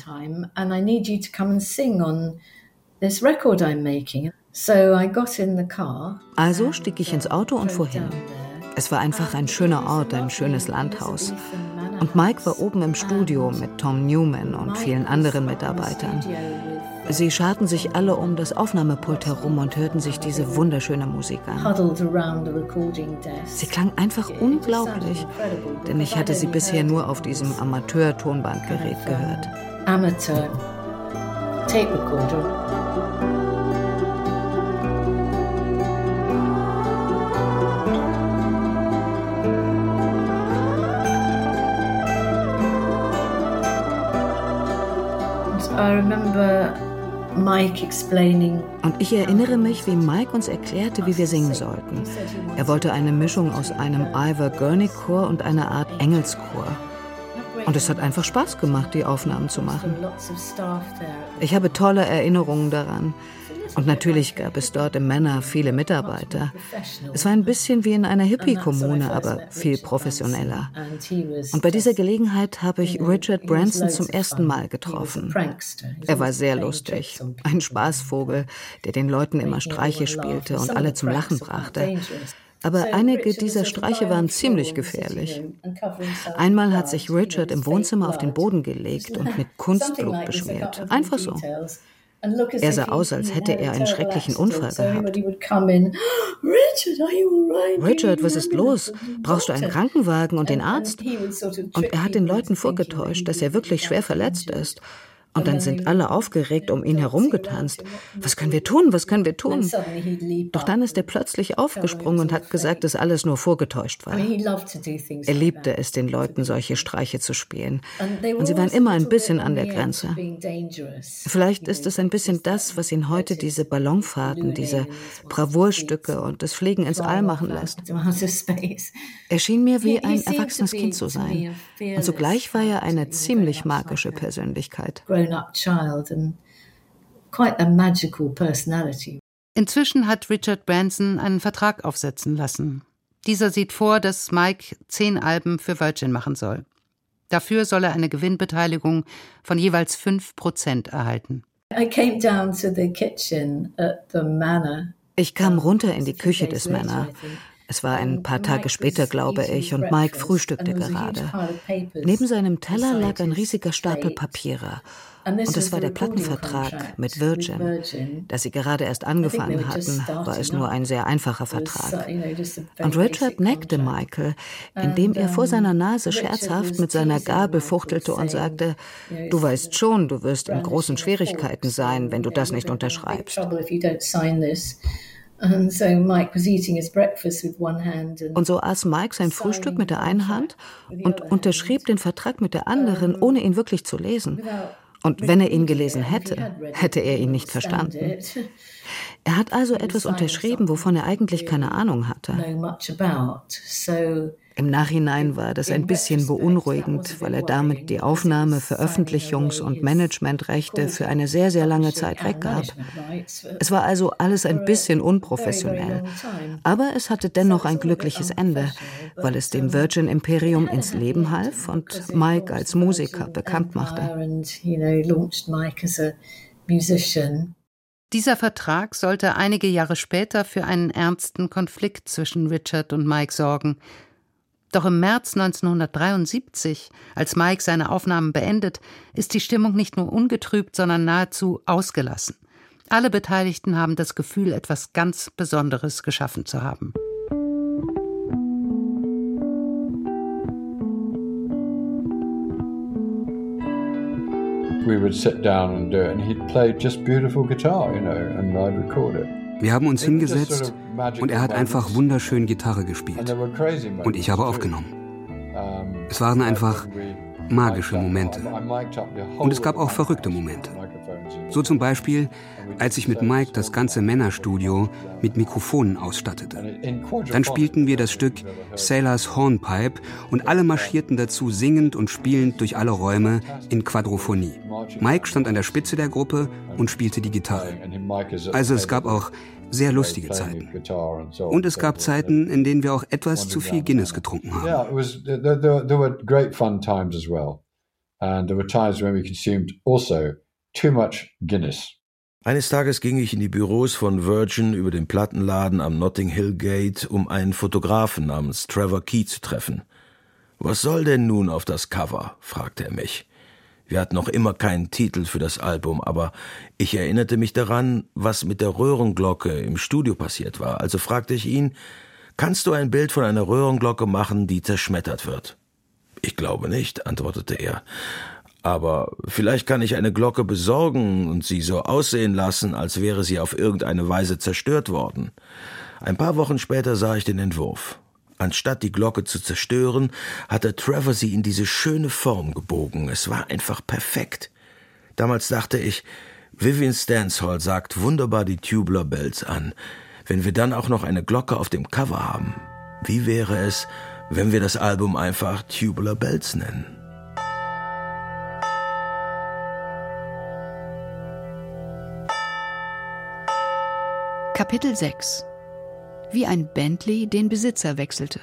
Also stieg ich ins Auto und fuhr hin. Es war einfach ein schöner Ort, ein schönes Landhaus. Und Mike war oben im Studio mit Tom Newman und vielen anderen Mitarbeitern. Sie scharten sich alle um das Aufnahmepult herum und hörten sich diese wunderschöne Musik an. Sie klang einfach unglaublich, denn ich hatte sie bisher nur auf diesem Amateur-Tonbandgerät gehört. Amateur Tape Recorder. Und ich erinnere mich, wie Mike uns erklärte, wie wir singen sollten. Er wollte eine Mischung aus einem Ivor Gurney-Chor und einer Art Engelschor. Und es hat einfach Spaß gemacht, die Aufnahmen zu machen. Ich habe tolle Erinnerungen daran. Und natürlich gab es dort im Manor viele Mitarbeiter. Es war ein bisschen wie in einer Hippie-Kommune, aber viel professioneller. Und bei dieser Gelegenheit habe ich Richard Branson zum ersten Mal getroffen. Er war sehr lustig, ein Spaßvogel, der den Leuten immer Streiche spielte und alle zum Lachen brachte. Aber einige dieser Streiche waren ziemlich gefährlich. Einmal hat sich Richard im Wohnzimmer auf den Boden gelegt und mit Kunstblut beschmiert. Einfach so. Er sah aus, als hätte er einen schrecklichen Unfall gehabt. Richard, was ist los? Brauchst du einen Krankenwagen und den Arzt? Und er hat den Leuten vorgetäuscht, dass er wirklich schwer verletzt ist. Und dann sind alle aufgeregt um ihn herum getanzt. Was können wir tun? Was können wir tun? Doch dann ist er plötzlich aufgesprungen und hat gesagt, dass alles nur vorgetäuscht war. Er liebte es, den Leuten solche Streiche zu spielen. Und sie waren immer ein bisschen an der Grenze. Vielleicht ist es ein bisschen das, was ihn heute diese Ballonfahrten, diese Bravourstücke und das Fliegen ins All machen lässt. Er schien mir wie ein erwachsenes Kind zu sein. Und zugleich war er eine ziemlich magische Persönlichkeit. Inzwischen hat Richard Branson einen Vertrag aufsetzen lassen. Dieser sieht vor, dass Mike 10 Alben für Virgin machen soll. Dafür soll er eine Gewinnbeteiligung von jeweils 5% erhalten. Ich kam runter in die Küche des Manor. Es war ein paar Tage später, glaube ich, und Mike frühstückte gerade. Neben seinem Teller lag ein riesiger Stapel Papiere. Und es war der Plattenvertrag mit Virgin. Da sie gerade erst angefangen hatten, war es nur ein sehr einfacher Vertrag. Und Richard neckte Michael, indem er vor seiner Nase scherzhaft mit seiner Gabel fuchtelte und sagte, du weißt schon, du wirst in großen Schwierigkeiten sein, wenn du das nicht unterschreibst. Und so aß Mike sein Frühstück mit der einen Hand und unterschrieb den Vertrag mit der anderen, ohne ihn wirklich zu lesen. Und wenn er ihn gelesen hätte, hätte er ihn nicht verstanden. Er hat also etwas unterschrieben, wovon er eigentlich keine Ahnung hatte. Im Nachhinein war das ein bisschen beunruhigend, weil er damit die Aufnahme, Veröffentlichungs- und Managementrechte für eine sehr, sehr lange Zeit weggab. Es war also alles ein bisschen unprofessionell. Aber es hatte dennoch ein glückliches Ende, weil es dem Virgin-Imperium ins Leben half und Mike als Musiker bekannt machte. Dieser Vertrag sollte einige Jahre später für einen ernsten Konflikt zwischen Richard und Mike sorgen. Doch im März 1973, als Mike seine Aufnahmen beendet, ist die Stimmung nicht nur ungetrübt, sondern nahezu ausgelassen. Alle Beteiligten haben das Gefühl, etwas ganz Besonderes geschaffen zu haben. We would sit down and do it, and he'd play just beautiful guitar, and I'd record it. Wir haben uns hingesetzt und er hat einfach wunderschön Gitarre gespielt. Und ich habe aufgenommen. Es waren einfach magische Momente. Und es gab auch verrückte Momente. So zum Beispiel, als ich mit Mike das ganze Männerstudio mit Mikrofonen ausstattete. Dann spielten wir das Stück Sailor's Hornpipe und alle marschierten dazu singend und spielend durch alle Räume in Quadrophonie. Mike stand an der Spitze der Gruppe und spielte die Gitarre. Also es gab auch sehr lustige Zeiten. Und es gab Zeiten, in denen wir auch etwas zu viel Guinness getrunken haben. Yeah, there were great fun times as well. And there were times when we consumed also too much Guinness. Eines Tages ging ich in die Büros von Virgin über den Plattenladen am Notting Hill Gate, um einen Fotografen namens Trevor Key zu treffen. »Was soll denn nun auf das Cover?« fragte er mich. Wir hatten noch immer keinen Titel für das Album, aber ich erinnerte mich daran, was mit der Röhrenglocke im Studio passiert war. Also fragte ich ihn, »Kannst du ein Bild von einer Röhrenglocke machen, die zerschmettert wird?« »Ich glaube nicht«, antwortete er. »Aber vielleicht kann ich eine Glocke besorgen und sie so aussehen lassen, als wäre sie auf irgendeine Weise zerstört worden.« Ein paar Wochen später sah ich den Entwurf. Anstatt die Glocke zu zerstören, hatte Trevor sie in diese schöne Form gebogen. Es war einfach perfekt. Damals dachte ich, Vivian Stansall sagt wunderbar die Tubular Bells an. Wenn wir dann auch noch eine Glocke auf dem Cover haben, wie wäre es, wenn wir das Album einfach Tubular Bells nennen? Kapitel 6: Wie ein Bentley den Besitzer wechselte.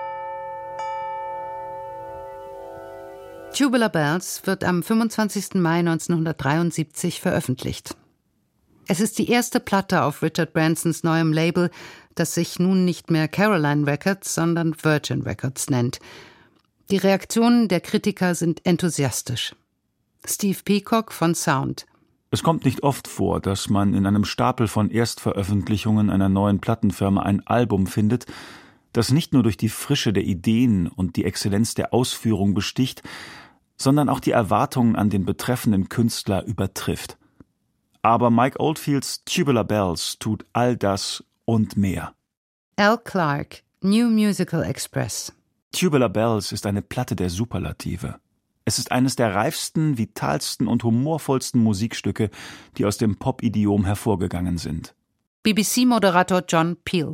Tubular Bells wird am 25. Mai 1973 veröffentlicht. Es ist die erste Platte auf Richard Bransons neuem Label, das sich nun nicht mehr Caroline Records, sondern Virgin Records nennt. Die Reaktionen der Kritiker sind enthusiastisch. Steve Peacock von Sound: Es kommt nicht oft vor, dass man in einem Stapel von Erstveröffentlichungen einer neuen Plattenfirma ein Album findet, das nicht nur durch die Frische der Ideen und die Exzellenz der Ausführung besticht, sondern auch die Erwartungen an den betreffenden Künstler übertrifft. Aber Mike Oldfields Tubular Bells tut all das und mehr. Al Clark, New Musical Express. Tubular Bells ist eine Platte der Superlative. Es ist eines der reifsten, vitalsten und humorvollsten Musikstücke, die aus dem Pop-Idiom hervorgegangen sind. BBC-Moderator John Peel.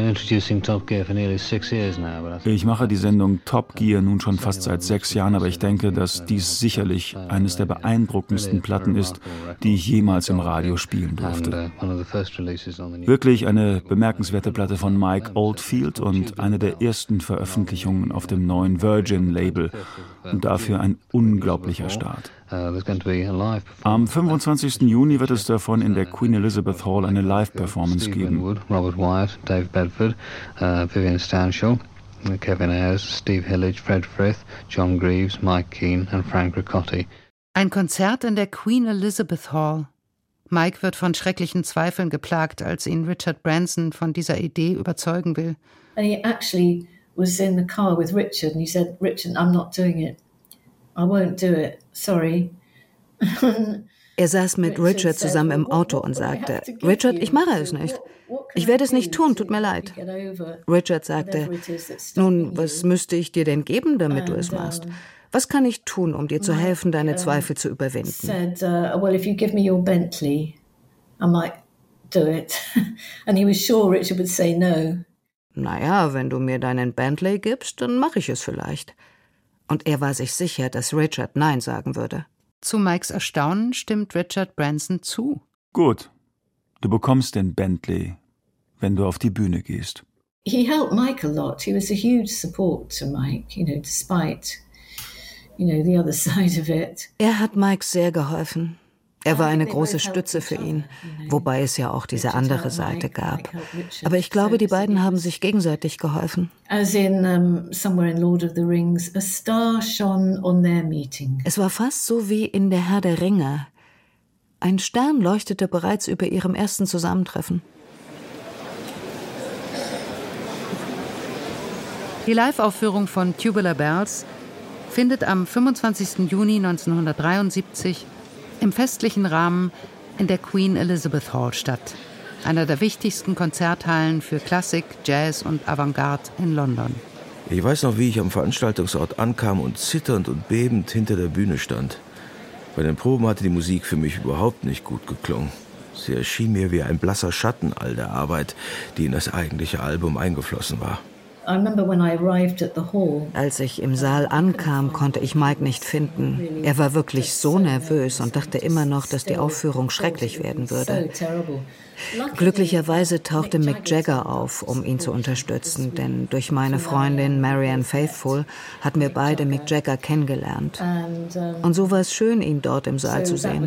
Ich mache die Sendung Top Gear nun schon fast seit 6 Jahren, aber ich denke, dass dies sicherlich eines der beeindruckendsten Platten ist, die ich jemals im Radio spielen durfte. Wirklich eine bemerkenswerte Platte von Mike Oldfield und eine der ersten Veröffentlichungen auf dem neuen Virgin-Label und dafür ein unglaublicher Start. Am 25. Juni wird es davon in der Queen Elizabeth Hall eine Live-Performance geben. Robert Wyatt, Dave Bedford, Vivian Stanshall, Kevin Ayers, Steve Hillage, Fred Frith, John Greaves, Mike Keane und Frank Ricotti. Ein Konzert in der Queen Elizabeth Hall. Mike wird von schrecklichen Zweifeln geplagt, als ihn Richard Branson von dieser Idee überzeugen will. And he actually was in the car with Richard and he said, Richard, I'm not doing it. I won't do it. Sorry. Er saß mit Richard zusammen im Auto und sagte, Richard, ich mache es nicht. Ich werde es nicht tun, tut mir leid. Richard sagte, nun, was müsste ich dir denn geben, damit du es machst? Was kann ich tun, um dir zu helfen, deine Zweifel zu überwinden? Well, if you give me your Bentley, I might do it. And he was sure Richard would say no. Naja, wenn du mir deinen Bentley gibst, dann mache ich es vielleicht. Und er war sich sicher, dass Richard Nein sagen würde. Zu Mikes Erstaunen stimmt Richard Branson zu. Gut, du bekommst den Bentley, wenn du auf die Bühne gehst. He helped Mike a lot. He was a huge support to Mike, despite, the other side of it. Er hat Mike sehr geholfen. Er war eine große Stütze für ihn, wobei es ja auch diese andere Seite gab. Aber ich glaube, die beiden haben sich gegenseitig geholfen. As in somewhere in Lord of the Rings, a star shone on their meeting. Es war fast so wie in Der Herr der Ringe. Ein Stern leuchtete bereits über ihrem ersten Zusammentreffen. Die Live-Aufführung von Tubular Bells findet am 25. Juni 1973 im festlichen Rahmen in der Queen Elizabeth Hall statt, einer der wichtigsten Konzerthallen für Klassik, Jazz und Avantgarde in London. Ich weiß noch, wie ich am Veranstaltungsort ankam und zitternd und bebend hinter der Bühne stand. Bei den Proben hatte die Musik für mich überhaupt nicht gut geklungen. Sie erschien mir wie ein blasser Schatten all der Arbeit, die in das eigentliche Album eingeflossen war. Als ich im Saal ankam, konnte ich Mike nicht finden. Er war wirklich so nervös und dachte immer noch, dass die Aufführung schrecklich werden würde. Glücklicherweise tauchte Mick Jagger auf, um ihn zu unterstützen, denn durch meine Freundin Marianne Faithfull hatten wir beide Mick Jagger kennengelernt. Und so war es schön, ihn dort im Saal zu sehen.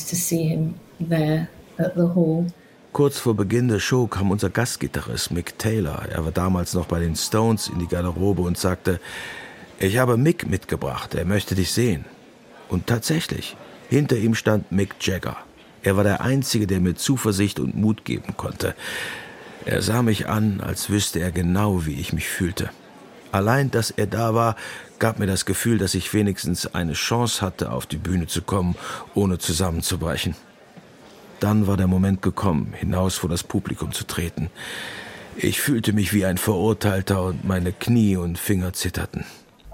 Kurz vor Beginn der Show kam unser Gastgitarrist Mick Taylor, er war damals noch bei den Stones, in die Garderobe und sagte, ich habe Mick mitgebracht, er möchte dich sehen. Und tatsächlich, hinter ihm stand Mick Jagger. Er war der Einzige, der mir Zuversicht und Mut geben konnte. Er sah mich an, als wüsste er genau, wie ich mich fühlte. Allein, dass er da war, gab mir das Gefühl, dass ich wenigstens eine Chance hatte, auf die Bühne zu kommen, ohne zusammenzubrechen. Dann war der Moment gekommen, hinaus vor das Publikum zu treten. Ich fühlte mich wie ein Verurteilter und meine Knie und Finger zitterten.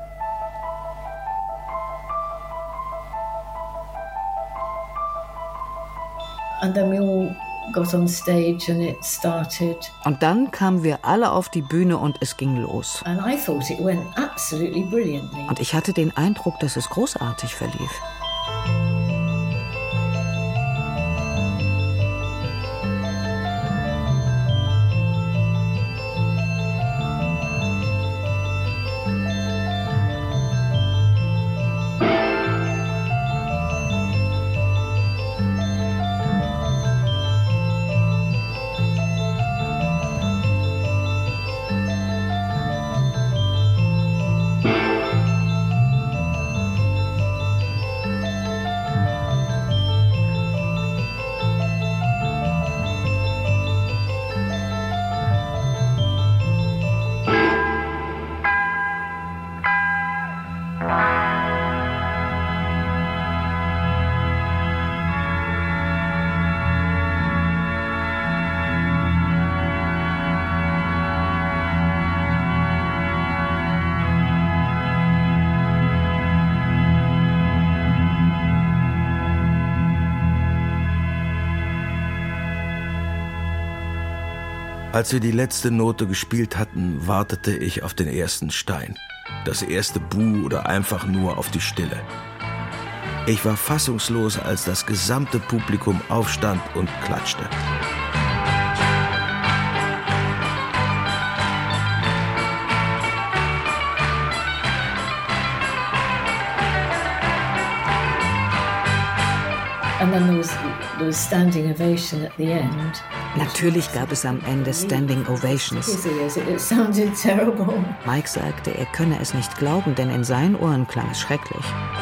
Und dann kamen wir alle auf die Bühne und es ging los. Und ich hatte den Eindruck, dass es großartig verlief. Als wir die letzte Note gespielt hatten, wartete ich auf den ersten Stein, das erste Buh oder einfach nur auf die Stille. Ich war fassungslos, als das gesamte Publikum aufstand und klatschte. And then there was standing ovation at the end. Natürlich gab es am Ende Standing Ovations. It sounded terrible. Mike sagte, er könne es nicht glauben, denn in seinen Ohren klang es schrecklich.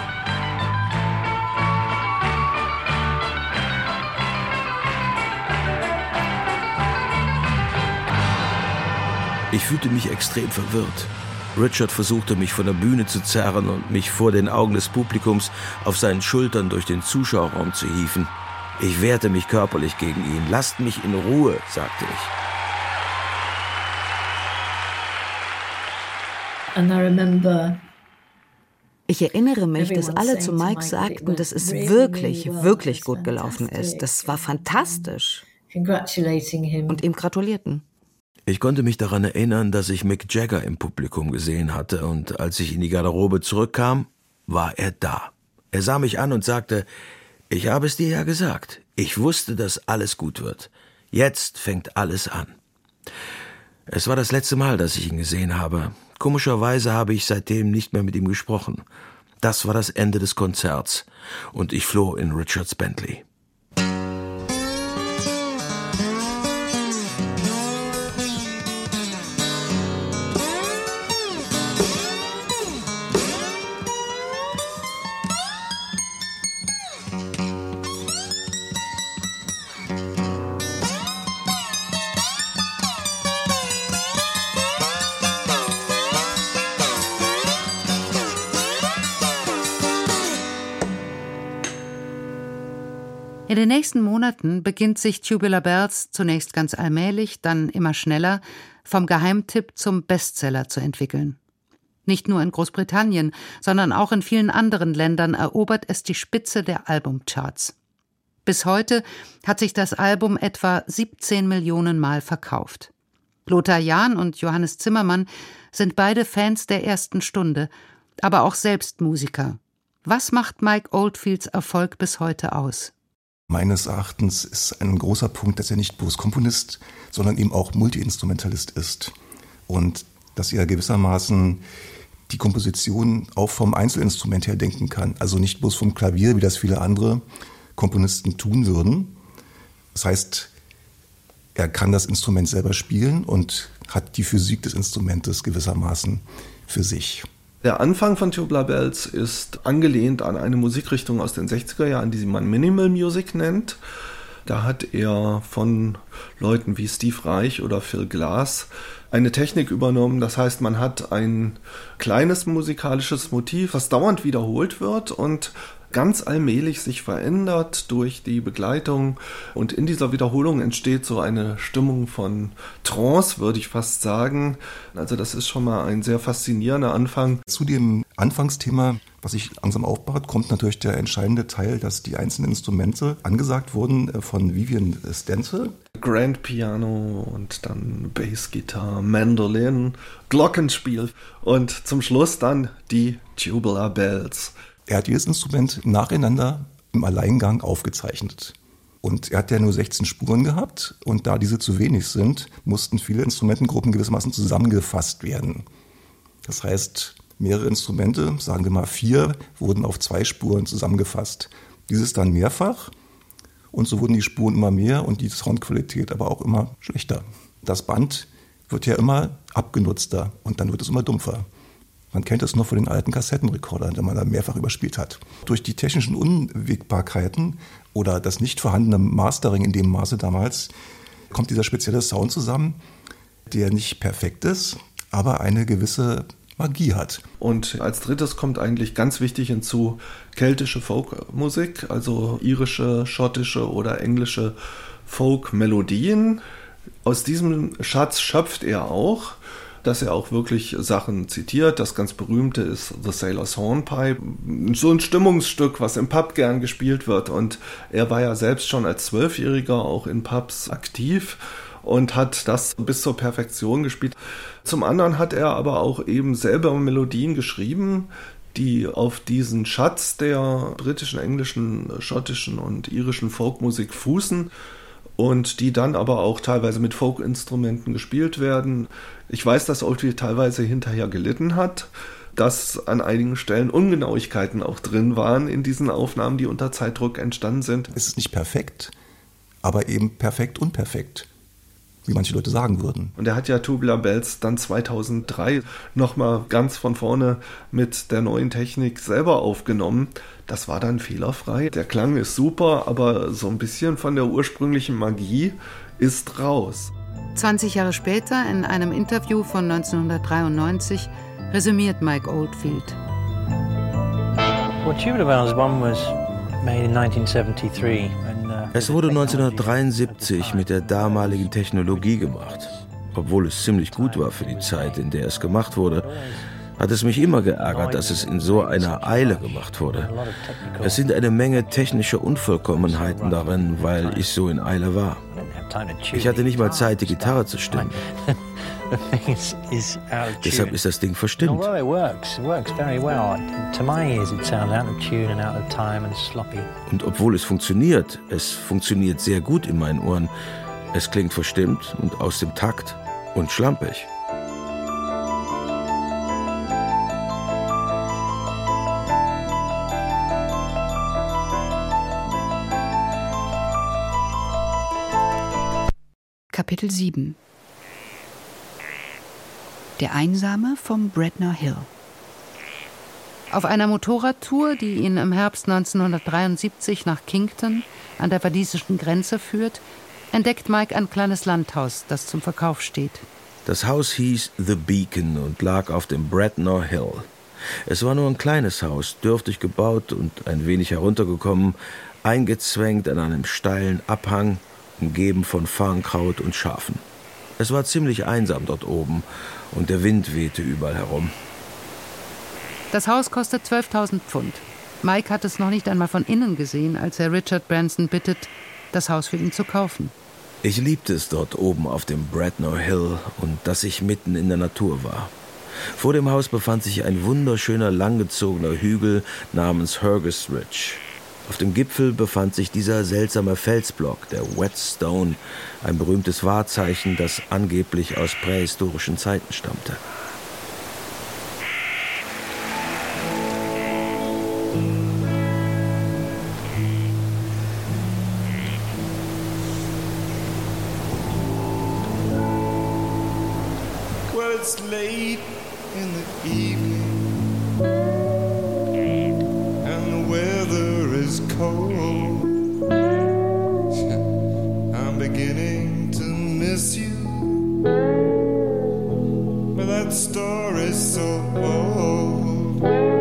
Ich fühlte mich extrem verwirrt. Richard versuchte, mich von der Bühne zu zerren und mich vor den Augen des Publikums auf seinen Schultern durch den Zuschauerraum zu hieven. Ich wehrte mich körperlich gegen ihn. »Lasst mich in Ruhe«, sagte ich. And I remember Ich erinnere mich, dass alle zu Mike sagten, dass es wirklich, wirklich gut gelaufen ist. Das war fantastisch. Und ihm gratulierten. Ich konnte mich daran erinnern, dass ich Mick Jagger im Publikum gesehen hatte, und als ich in die Garderobe zurückkam, war er da. Er sah mich an und sagte, »Ich habe es dir ja gesagt. Ich wusste, dass alles gut wird. Jetzt fängt alles an.« Es war das letzte Mal, dass ich ihn gesehen habe. Komischerweise habe ich seitdem nicht mehr mit ihm gesprochen. Das war das Ende des Konzerts und ich floh in Richards Bentley. In den nächsten Monaten beginnt sich Tubular Bells zunächst ganz allmählich, dann immer schneller vom Geheimtipp zum Bestseller zu entwickeln. Nicht nur in Großbritannien, sondern auch in vielen anderen Ländern erobert es die Spitze der Albumcharts. Bis heute hat sich das Album etwa 17 Millionen Mal verkauft. Lothar Jahn und Johannes Zimmermann sind beide Fans der ersten Stunde, aber auch selbst Musiker. Was macht Mike Oldfields Erfolg bis heute aus? Meines Erachtens ist ein großer Punkt, dass er nicht bloß Komponist, sondern eben auch Multiinstrumentalist ist. Und dass er gewissermaßen die Komposition auch vom Einzelinstrument her denken kann. Also nicht bloß vom Klavier, wie das viele andere Komponisten tun würden. Das heißt, er kann das Instrument selber spielen und hat die Physik des Instrumentes gewissermaßen für sich. Der Anfang von Tubular Bells ist angelehnt an eine Musikrichtung aus den 60er Jahren, die man Minimal Music nennt. Da hat er von Leuten wie Steve Reich oder Phil Glass eine Technik übernommen. Das heißt, man hat ein kleines musikalisches Motiv, was dauernd wiederholt wird und ganz allmählich sich verändert durch die Begleitung. Und in dieser Wiederholung entsteht so eine Stimmung von Trance, würde ich fast sagen. Also das ist schon mal ein sehr faszinierender Anfang. Zu dem Anfangsthema, was sich langsam aufbaut, kommt natürlich der entscheidende Teil, dass die einzelnen Instrumente angesagt wurden von Vivian Stenzel. Grand Piano und dann Bassgitarre, Mandolin, Glockenspiel und zum Schluss dann die Tubular Bells. Er hat jedes Instrument nacheinander im Alleingang aufgezeichnet. Und er hat ja nur 16 Spuren gehabt. Und da diese zu wenig sind, mussten viele Instrumentengruppen gewissermaßen zusammengefasst werden. Das heißt, mehrere Instrumente, sagen wir mal 4, wurden auf 2 Spuren zusammengefasst. Dieses dann mehrfach. Und so wurden die Spuren immer mehr und die Soundqualität aber auch immer schlechter. Das Band wird ja immer abgenutzter und dann wird es immer dumpfer. Man kennt es noch von den alten Kassettenrekordern, die man da mehrfach überspielt hat. Durch die technischen Unwägbarkeiten oder das nicht vorhandene Mastering in dem Maße damals kommt dieser spezielle Sound zusammen, der nicht perfekt ist, aber eine gewisse Magie hat. Und als drittes kommt eigentlich ganz wichtig hinzu keltische Folkmusik, also irische, schottische oder englische Folkmelodien. Aus diesem Schatz schöpft er auch, dass er auch wirklich Sachen zitiert. Das ganz berühmte ist The Sailor's Hornpipe, so ein Stimmungsstück, was im Pub gern gespielt wird. Und er war ja selbst schon als 12-Jähriger auch in Pubs aktiv und hat das bis zur Perfektion gespielt. Zum anderen hat er aber auch eben selber Melodien geschrieben, die auf diesen Schatz der britischen, englischen, schottischen und irischen Folkmusik fußen und die dann aber auch teilweise mit Folkinstrumenten gespielt werden. Ich weiß, dass Oldfield teilweise hinterher gelitten hat, dass an einigen Stellen Ungenauigkeiten auch drin waren in diesen Aufnahmen, die unter Zeitdruck entstanden sind. Es ist nicht perfekt, aber eben perfekt unperfekt, wie manche Leute sagen würden. Und er hat ja Tubular Bells dann 2003 nochmal ganz von vorne mit der neuen Technik selber aufgenommen. Das war dann fehlerfrei. Der Klang ist super, aber so ein bisschen von der ursprünglichen Magie ist raus. 20 Jahre später, in einem Interview von 1993, resümiert Mike Oldfield. Well, Tubular Bells 1 was made in 1973. Es wurde 1973 mit der damaligen Technologie gemacht. Obwohl es ziemlich gut war für die Zeit, in der es gemacht wurde, hat es mich immer geärgert, dass es in so einer Eile gemacht wurde. Es sind eine Menge technischer Unvollkommenheiten darin, weil ich so in Eile war. Ich hatte nicht mal Zeit, die Gitarre zu stimmen. Deshalb ist das Ding verstimmt. Und obwohl es funktioniert sehr gut in meinen Ohren. Es klingt verstimmt und aus dem Takt und schlampig. Kapitel 7 Der Einsame vom Bretnor Hill. Auf einer Motorradtour, die ihn im Herbst 1973 nach Kington an der walisischen Grenze führt, entdeckt Mike ein kleines Landhaus, das zum Verkauf steht. Das Haus hieß The Beacon und lag auf dem Bretnor Hill. Es war nur ein kleines Haus, dürftig gebaut und ein wenig heruntergekommen, eingezwängt an einem steilen Abhang, umgeben von Farnkraut und Schafen. Es war ziemlich einsam dort oben und der Wind wehte überall herum. Das Haus kostet 12.000 Pfund. Mike hat es noch nicht einmal von innen gesehen, als er Richard Branson bittet, das Haus für ihn zu kaufen. Ich liebte es dort oben auf dem Bretnor Hill und dass ich mitten in der Natur war. Vor dem Haus befand sich ein wunderschöner, langgezogener Hügel namens Hergus Ridge. Auf dem Gipfel befand sich dieser seltsame Felsblock, der Whetstone, ein berühmtes Wahrzeichen, das angeblich aus prähistorischen Zeiten stammte. Well, it's late in the evening and the weather is cold. I'm beginning to miss you, but that story's so old.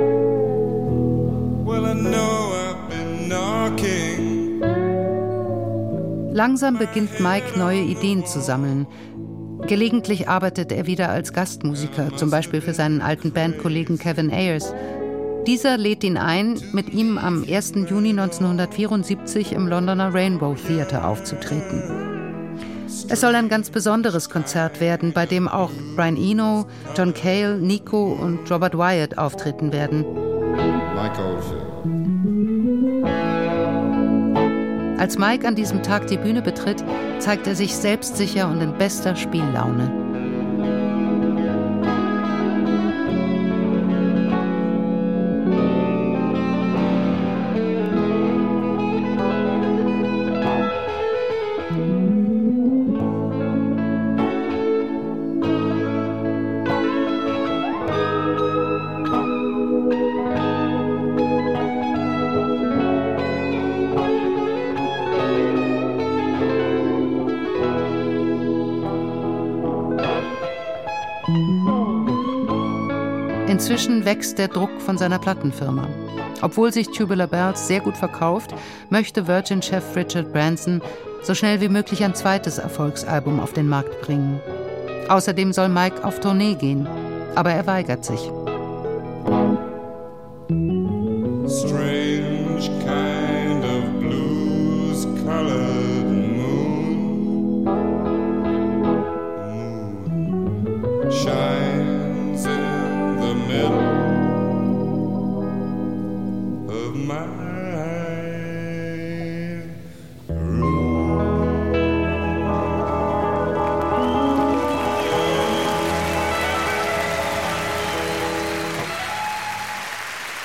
Well, I know I've been knocking. Langsam beginnt Mike, neue Ideen zu sammeln. Gelegentlich arbeitet er wieder als Gastmusiker, zum Beispiel für seinen alten Bandkollegen Kevin Ayers. Dieser lädt ihn ein, mit ihm am 1. Juni 1974 im Londoner Rainbow Theatre aufzutreten. Es soll ein ganz besonderes Konzert werden, bei dem auch Brian Eno, John Cale, Nico und Robert Wyatt auftreten werden. Mike Oldfield. Als Mike an diesem Tag die Bühne betritt, zeigt er sich selbstsicher und in bester Spiellaune. Inzwischen wächst der Druck von seiner Plattenfirma. Obwohl sich Tubular Bells sehr gut verkauft, möchte Virgin-Chef Richard Branson so schnell wie möglich ein zweites Erfolgsalbum auf den Markt bringen. Außerdem soll Mike auf Tournee gehen, aber er weigert sich. Strange kind of blues-colored moon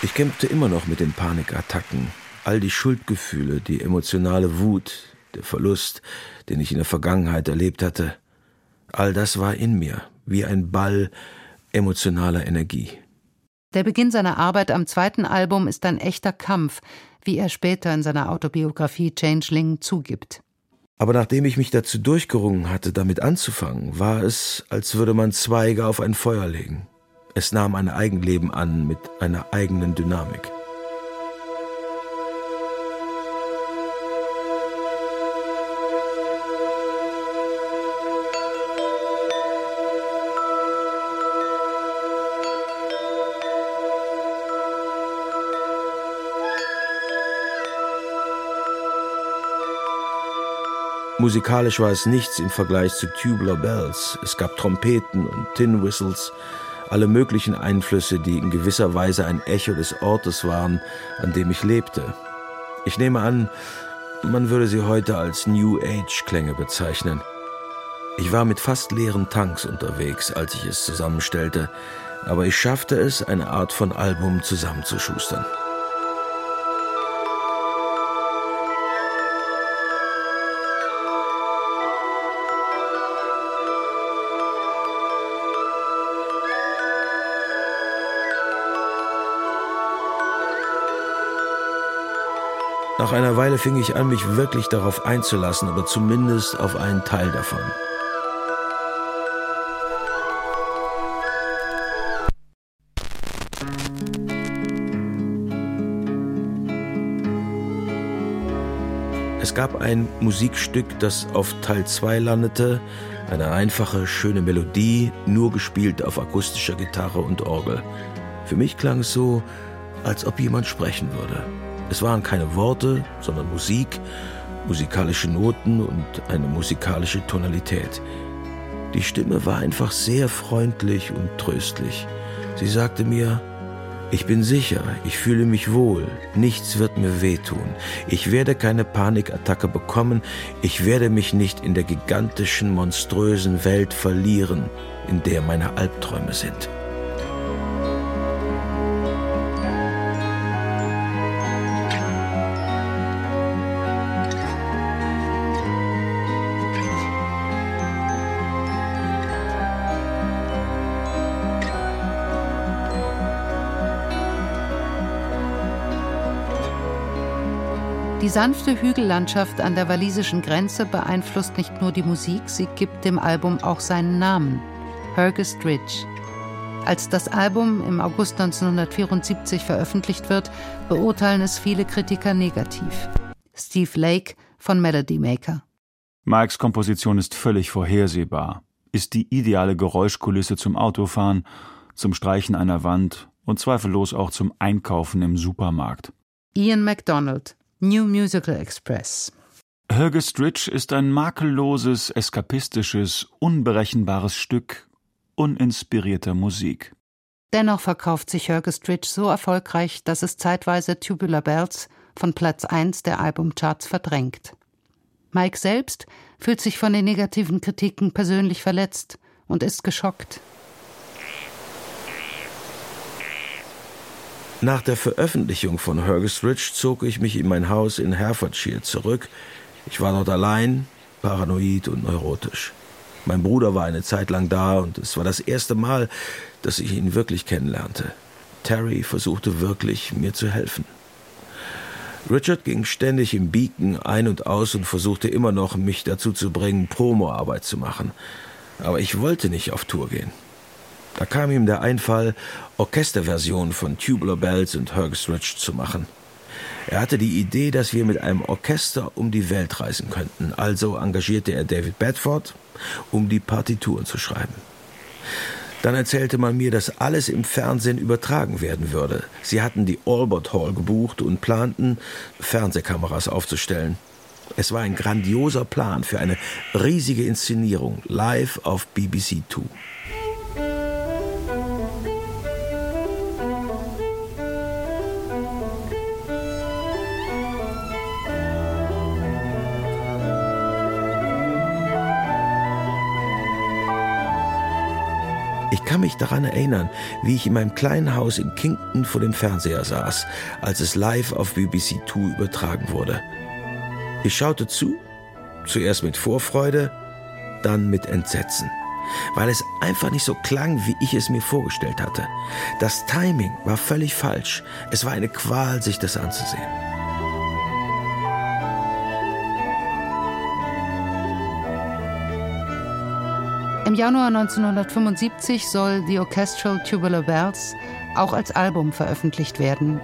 Ich kämpfte immer noch mit den Panikattacken. All die Schuldgefühle, die emotionale Wut, der Verlust, den ich in der Vergangenheit erlebt hatte, all das war in mir, wie ein Ball emotionaler Energie. Der Beginn seiner Arbeit am zweiten Album ist ein echter Kampf, wie er später in seiner Autobiografie Changeling zugibt. Aber nachdem ich mich dazu durchgerungen hatte, damit anzufangen, war es, als würde man Zweige auf ein Feuer legen. Es nahm ein Eigenleben an mit einer eigenen Dynamik. Musikalisch war es nichts im Vergleich zu Tubular Bells. Es gab Trompeten und Tin Whistles, alle möglichen Einflüsse, die in gewisser Weise ein Echo des Ortes waren, an dem ich lebte. Ich nehme an, man würde sie heute als New Age-Klänge bezeichnen. Ich war mit fast leeren Tanks unterwegs, als ich es zusammenstellte, aber ich schaffte es, eine Art von Album zusammenzuschustern. Nach einer Weile fing ich an, mich wirklich darauf einzulassen, oder zumindest auf einen Teil davon. Es gab ein Musikstück, das auf Teil 2 landete, eine einfache, schöne Melodie, nur gespielt auf akustischer Gitarre und Orgel. Für mich klang es so, als ob jemand sprechen würde. Es waren keine Worte, sondern Musik, musikalische Noten und eine musikalische Tonalität. Die Stimme war einfach sehr freundlich und tröstlich. Sie sagte mir: Ich bin sicher, ich fühle mich wohl, nichts wird mir wehtun. Ich werde keine Panikattacke bekommen, ich werde mich nicht in der gigantischen, monströsen Welt verlieren, in der meine Albträume sind. Die sanfte Hügellandschaft an der walisischen Grenze beeinflusst nicht nur die Musik, sie gibt dem Album auch seinen Namen: Hergest Ridge. Als das Album im August 1974 veröffentlicht wird, beurteilen es viele Kritiker negativ. Steve Lake von Melody Maker. Mikes Komposition ist völlig vorhersehbar, ist die ideale Geräuschkulisse zum Autofahren, zum Streichen einer Wand und zweifellos auch zum Einkaufen im Supermarkt. Ian MacDonald, New Musical Express. Hergest Ridge ist ein makelloses, eskapistisches, unberechenbares Stück uninspirierter Musik. Dennoch verkauft sich Hergest Ridge so erfolgreich, dass es zeitweise Tubular Bells von Platz 1 der Albumcharts verdrängt. Mike selbst fühlt sich von den negativen Kritiken persönlich verletzt und ist geschockt. Nach der Veröffentlichung von Hergest Ridge zog ich mich in mein Haus in Hertfordshire zurück. Ich war dort allein, paranoid und neurotisch. Mein Bruder war eine Zeit lang da und es war das erste Mal, dass ich ihn wirklich kennenlernte. Terry versuchte wirklich, mir zu helfen. Richard ging ständig im Beacon ein und aus und versuchte immer noch, mich dazu zu bringen, Promoarbeit zu machen. Aber ich wollte nicht auf Tour gehen. Da kam ihm der Einfall, Orchesterversionen von Tubular Bells und Hergest Ridge zu machen. Er hatte die Idee, dass wir mit einem Orchester um die Welt reisen könnten. Also engagierte er David Bedford, um die Partituren zu schreiben. Dann erzählte man mir, dass alles im Fernsehen übertragen werden würde. Sie hatten die Albert Hall gebucht und planten, Fernsehkameras aufzustellen. Es war ein grandioser Plan für eine riesige Inszenierung, live auf BBC 2. Ich kann mich daran erinnern, wie ich in meinem kleinen Haus in Kington vor dem Fernseher saß, als es live auf BBC 2 übertragen wurde. Ich schaute zu, zuerst mit Vorfreude, dann mit Entsetzen, weil es einfach nicht so klang, wie ich es mir vorgestellt hatte. Das Timing war völlig falsch. Es war eine Qual, sich das anzusehen. Im Januar 1975 soll The Orchestral Tubular Bells auch als Album veröffentlicht werden.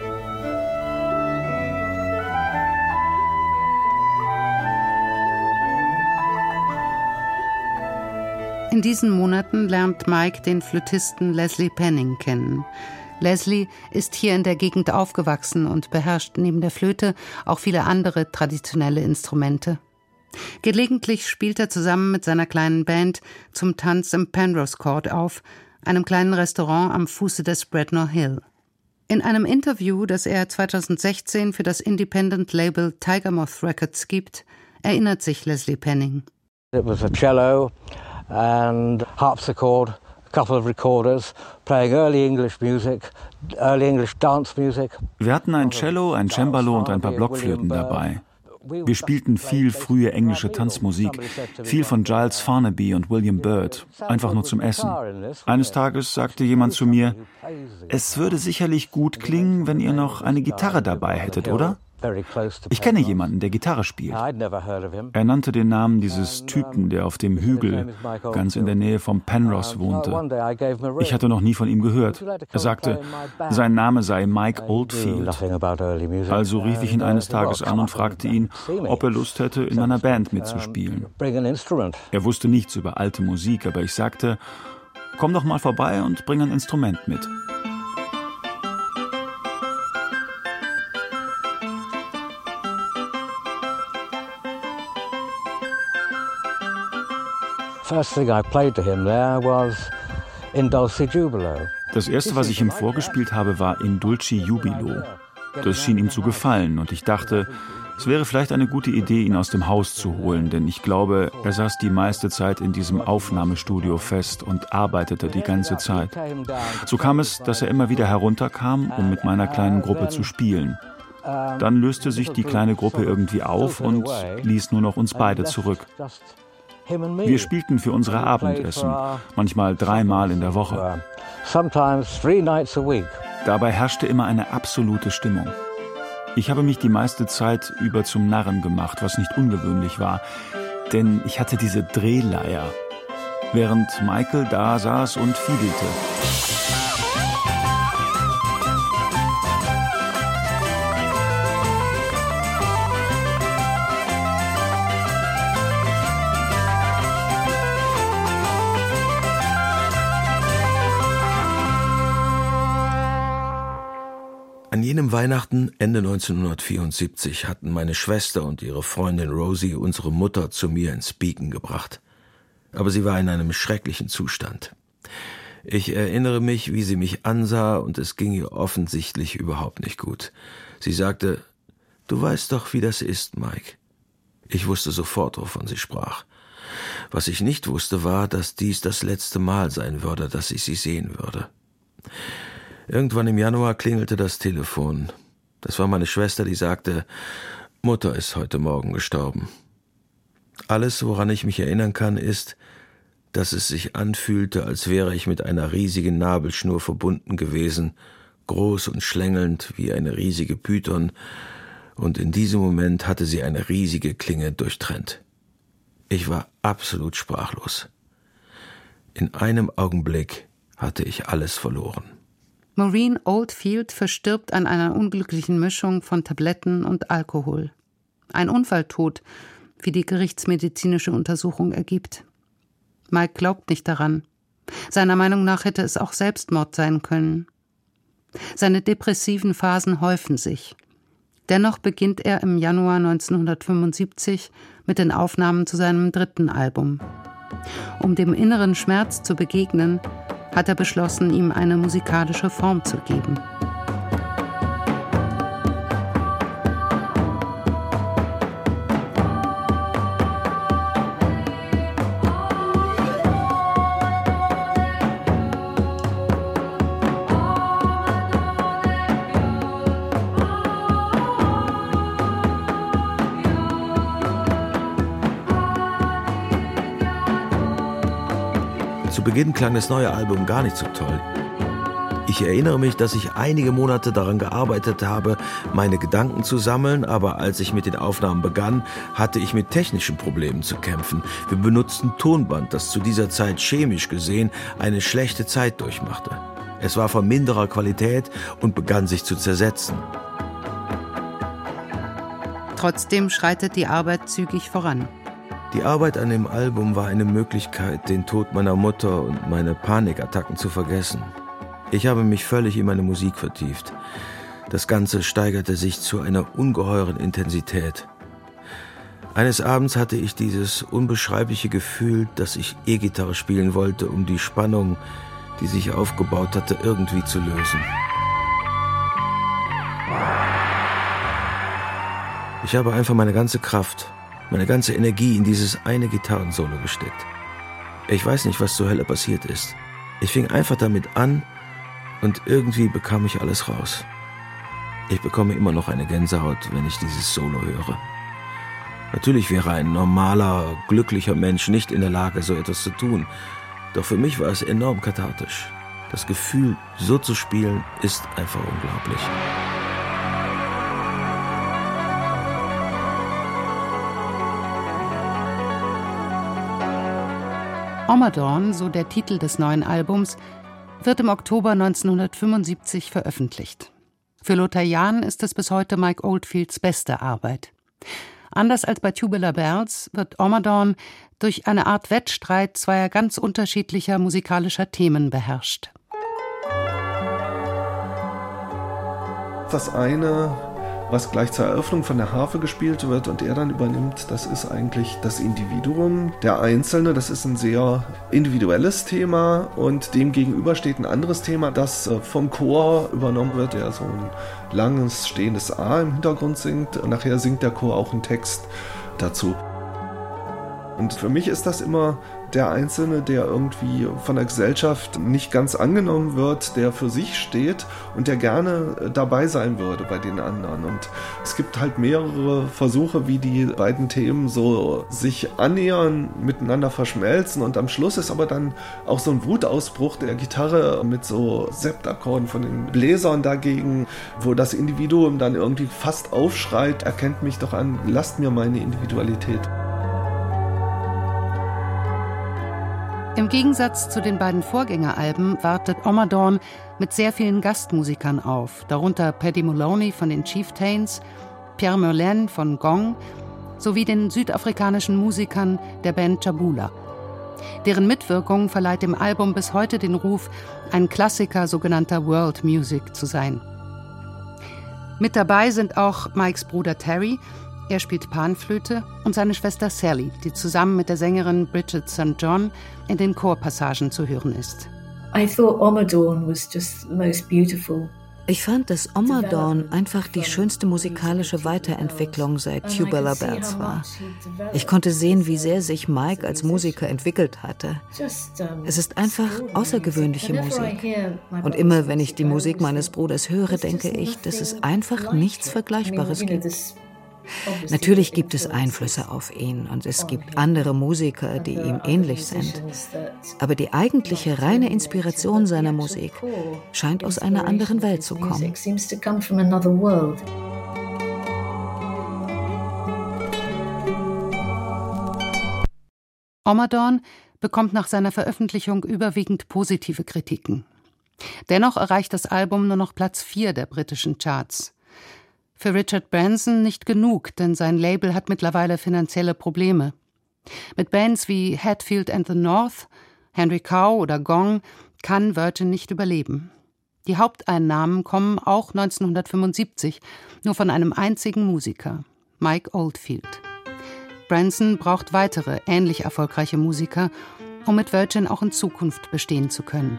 In diesen Monaten lernt Mike den Flötisten Leslie Penning kennen. Leslie ist hier in der Gegend aufgewachsen und beherrscht neben der Flöte auch viele andere traditionelle Instrumente. Gelegentlich spielt er zusammen mit seiner kleinen Band zum Tanz im Penrose Court auf, einem kleinen Restaurant am Fuße des Bradnor Hill. In einem Interview, das er 2016 für das Independent-Label Tiger Moth Records gibt, erinnert sich Leslie Penning. It was a cello and harpsichord, a couple of recorders playing early English music, early English dance music. Wir hatten ein Cello, ein Cembalo und ein paar Blockflöten dabei. Wir spielten viel frühe englische Tanzmusik, viel von Giles Farnaby und William Byrd, einfach nur zum Essen. Eines Tages sagte jemand zu mir, es würde sicherlich gut klingen, wenn ihr noch eine Gitarre dabei hättet, oder? Ich kenne jemanden, der Gitarre spielt. Er nannte den Namen dieses Typen, der auf dem Hügel ganz in der Nähe vom Penrose wohnte. Ich hatte noch nie von ihm gehört. Er sagte, sein Name sei Mike Oldfield. Also rief ich ihn eines Tages an und fragte ihn, ob er Lust hätte, in meiner Band mitzuspielen. Er wusste nichts über alte Musik, aber ich sagte, komm doch mal vorbei und bring ein Instrument mit. First thing I played to him there was In Dulci Jubilo. Das erste, was ich ihm vorgespielt habe, war In Dulci Jubilo. Das schien ihm zu gefallen und ich dachte, es wäre vielleicht eine gute Idee, ihn aus dem Haus zu holen, denn ich glaube, er saß die meiste Zeit in diesem Aufnahmestudio fest und arbeitete die ganze Zeit. So kam es, dass er immer wieder herunterkam, um mit meiner kleinen Gruppe zu spielen. Dann löste sich die kleine Gruppe irgendwie auf und ließ nur noch uns beide zurück. Wir spielten für unsere Abendessen, manchmal 3-mal in der Woche. Dabei herrschte immer eine absolute Stimmung. Ich habe mich die meiste Zeit über zum Narren gemacht, was nicht ungewöhnlich war, denn ich hatte diese Drehleier, während Michael da saß und fiedelte. An jenem Weihnachten Ende 1974 hatten meine Schwester und ihre Freundin Rosie unsere Mutter zu mir ins Beacon gebracht. Aber sie war in einem schrecklichen Zustand. Ich erinnere mich, wie sie mich ansah, und es ging ihr offensichtlich überhaupt nicht gut. Sie sagte, »Du weißt doch, wie das ist, Mike.« Ich wusste sofort, wovon sie sprach. Was ich nicht wusste, war, dass dies das letzte Mal sein würde, dass ich sie sehen würde. Irgendwann im Januar klingelte das Telefon. Das war meine Schwester, die sagte, Mutter ist heute Morgen gestorben. Alles, woran ich mich erinnern kann, ist, dass es sich anfühlte, als wäre ich mit einer riesigen Nabelschnur verbunden gewesen, groß und schlängelnd wie eine riesige Python, und in diesem Moment hatte sie eine riesige Klinge durchtrennt. Ich war absolut sprachlos. In einem Augenblick hatte ich alles verloren. Maureen Oldfield verstirbt an einer unglücklichen Mischung von Tabletten und Alkohol. Ein Unfalltod, wie die gerichtsmedizinische Untersuchung ergibt. Mike glaubt nicht daran. Seiner Meinung nach hätte es auch Selbstmord sein können. Seine depressiven Phasen häufen sich. Dennoch beginnt er im Januar 1975 mit den Aufnahmen zu seinem 3. Album. Um dem inneren Schmerz zu begegnen, hat er beschlossen, ihm eine musikalische Form zu geben. Zu Beginn klang das neue Album gar nicht so toll. Ich erinnere mich, dass ich einige Monate daran gearbeitet habe, meine Gedanken zu sammeln, aber als ich mit den Aufnahmen begann, hatte ich mit technischen Problemen zu kämpfen. Wir benutzten Tonband, das zu dieser Zeit chemisch gesehen eine schlechte Zeit durchmachte. Es war von minderer Qualität und begann sich zu zersetzen. Trotzdem schreitet die Arbeit zügig voran. Die Arbeit an dem Album war eine Möglichkeit, den Tod meiner Mutter und meine Panikattacken zu vergessen. Ich habe mich völlig in meine Musik vertieft. Das Ganze steigerte sich zu einer ungeheuren Intensität. Eines Abends hatte ich dieses unbeschreibliche Gefühl, dass ich E-Gitarre spielen wollte, um die Spannung, die sich aufgebaut hatte, irgendwie zu lösen. Ich habe einfach meine ganze Kraft, meine ganze Energie in dieses eine Gitarrensolo gesteckt. Ich weiß nicht, was zur Hölle passiert ist. Ich fing einfach damit an und irgendwie bekam ich alles raus. Ich bekomme immer noch eine Gänsehaut, wenn ich dieses Solo höre. Natürlich wäre ein normaler, glücklicher Mensch nicht in der Lage, so etwas zu tun. Doch für mich war es enorm kathartisch. Das Gefühl, so zu spielen, ist einfach unglaublich. Ommadawn, so der Titel des neuen Albums, wird im Oktober 1975 veröffentlicht. Für Lothar Jahn ist es bis heute Mike Oldfields beste Arbeit. Anders als bei Tubular Bells wird Ommadawn durch eine Art Wettstreit zweier ganz unterschiedlicher musikalischer Themen beherrscht. Das eine, was gleich zur Eröffnung von der Harfe gespielt wird und er dann übernimmt, das ist eigentlich das Individuum, der Einzelne. Das ist ein sehr individuelles Thema und dem gegenüber steht ein anderes Thema, das vom Chor übernommen wird, der so ein langes, stehendes A im Hintergrund singt. Und nachher singt der Chor auch einen Text dazu. Und für mich ist das immer der Einzelne, der irgendwie von der Gesellschaft nicht ganz angenommen wird, der für sich steht und der gerne dabei sein würde bei den anderen. Und es gibt halt mehrere Versuche, wie die beiden Themen so sich annähern, miteinander verschmelzen. Und am Schluss ist aber dann auch so ein Wutausbruch der Gitarre mit so Septakkorden von den Bläsern dagegen, wo das Individuum dann irgendwie fast aufschreit, erkennt mich doch an, lasst mir meine Individualität. Im Gegensatz zu den beiden Vorgängeralben wartet Ommadawn mit sehr vielen Gastmusikern auf, darunter Paddy Moloney von den Chieftains, Pierre Merlin von Gong sowie den südafrikanischen Musikern der Band Jabula. Deren Mitwirkung verleiht dem Album bis heute den Ruf, ein Klassiker sogenannter World Music zu sein. Mit dabei sind auch Mikes Bruder Terry, er spielt Panflöte, und seine Schwester Sally, die zusammen mit der Sängerin Bridget St. John in den Chorpassagen zu hören ist. Ich fand, dass Ommadawn einfach die schönste musikalische Weiterentwicklung seit Tubular Bells war. Ich konnte sehen, wie sehr sich Mike als Musiker entwickelt hatte. Es ist einfach außergewöhnliche Musik. Und immer, wenn ich die Musik meines Bruders höre, denke ich, dass es einfach nichts Vergleichbares gibt. Natürlich gibt es Einflüsse auf ihn und es gibt andere Musiker, die ihm ähnlich sind. Aber die eigentliche reine Inspiration seiner Musik scheint aus einer anderen Welt zu kommen. Ommadawn bekommt nach seiner Veröffentlichung überwiegend positive Kritiken. Dennoch erreicht das Album nur noch Platz 4 der britischen Charts. Für Richard Branson nicht genug, denn sein Label hat mittlerweile finanzielle Probleme. Mit Bands wie Hatfield and the North, Henry Cow oder Gong kann Virgin nicht überleben. Die Haupteinnahmen kommen auch 1975 nur von einem einzigen Musiker, Mike Oldfield. Branson braucht weitere, ähnlich erfolgreiche Musiker, um mit Virgin auch in Zukunft bestehen zu können.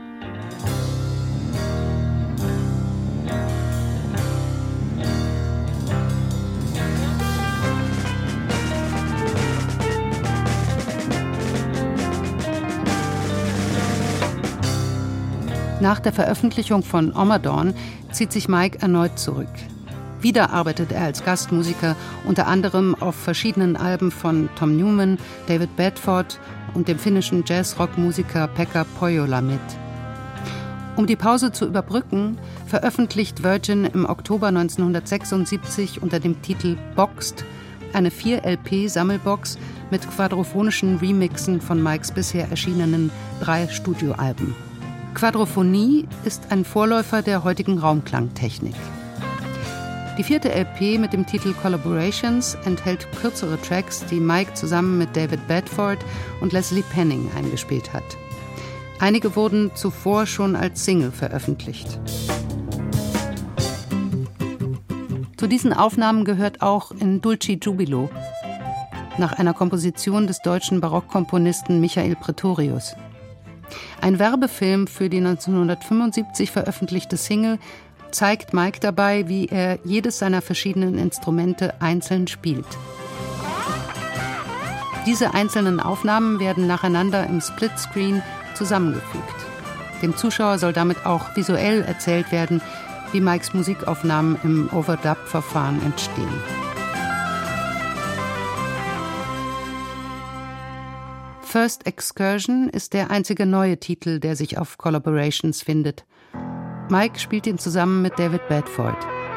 Nach der Veröffentlichung von Ommadawn zieht sich Mike erneut zurück. Wieder arbeitet er als Gastmusiker unter anderem auf verschiedenen Alben von Tom Newman, David Bedford und dem finnischen Jazzrock-Musiker Pekka Pohjola mit. Um die Pause zu überbrücken, veröffentlicht Virgin im Oktober 1976 unter dem Titel Boxed eine 4-LP-Sammelbox mit quadrophonischen Remixen von Mikes bisher erschienenen 3 Studioalben. Quadrophonie ist ein Vorläufer der heutigen Raumklangtechnik. Die 4. LP mit dem Titel Collaborations enthält kürzere Tracks, die Mike zusammen mit David Bedford und Leslie Penning eingespielt hat. Einige wurden zuvor schon als Single veröffentlicht. Zu diesen Aufnahmen gehört auch In Dulci Jubilo, nach einer Komposition des deutschen Barockkomponisten Michael Praetorius. Ein Werbefilm für die 1975 veröffentlichte Single zeigt Mike dabei, wie er jedes seiner verschiedenen Instrumente einzeln spielt. Diese einzelnen Aufnahmen werden nacheinander im Splitscreen zusammengefügt. Dem Zuschauer soll damit auch visuell erzählt werden, wie Mikes Musikaufnahmen im Overdub-Verfahren entstehen. First Excursion ist der einzige neue Titel, der sich auf Collaborations findet. Mike spielt ihn zusammen mit David Bedford.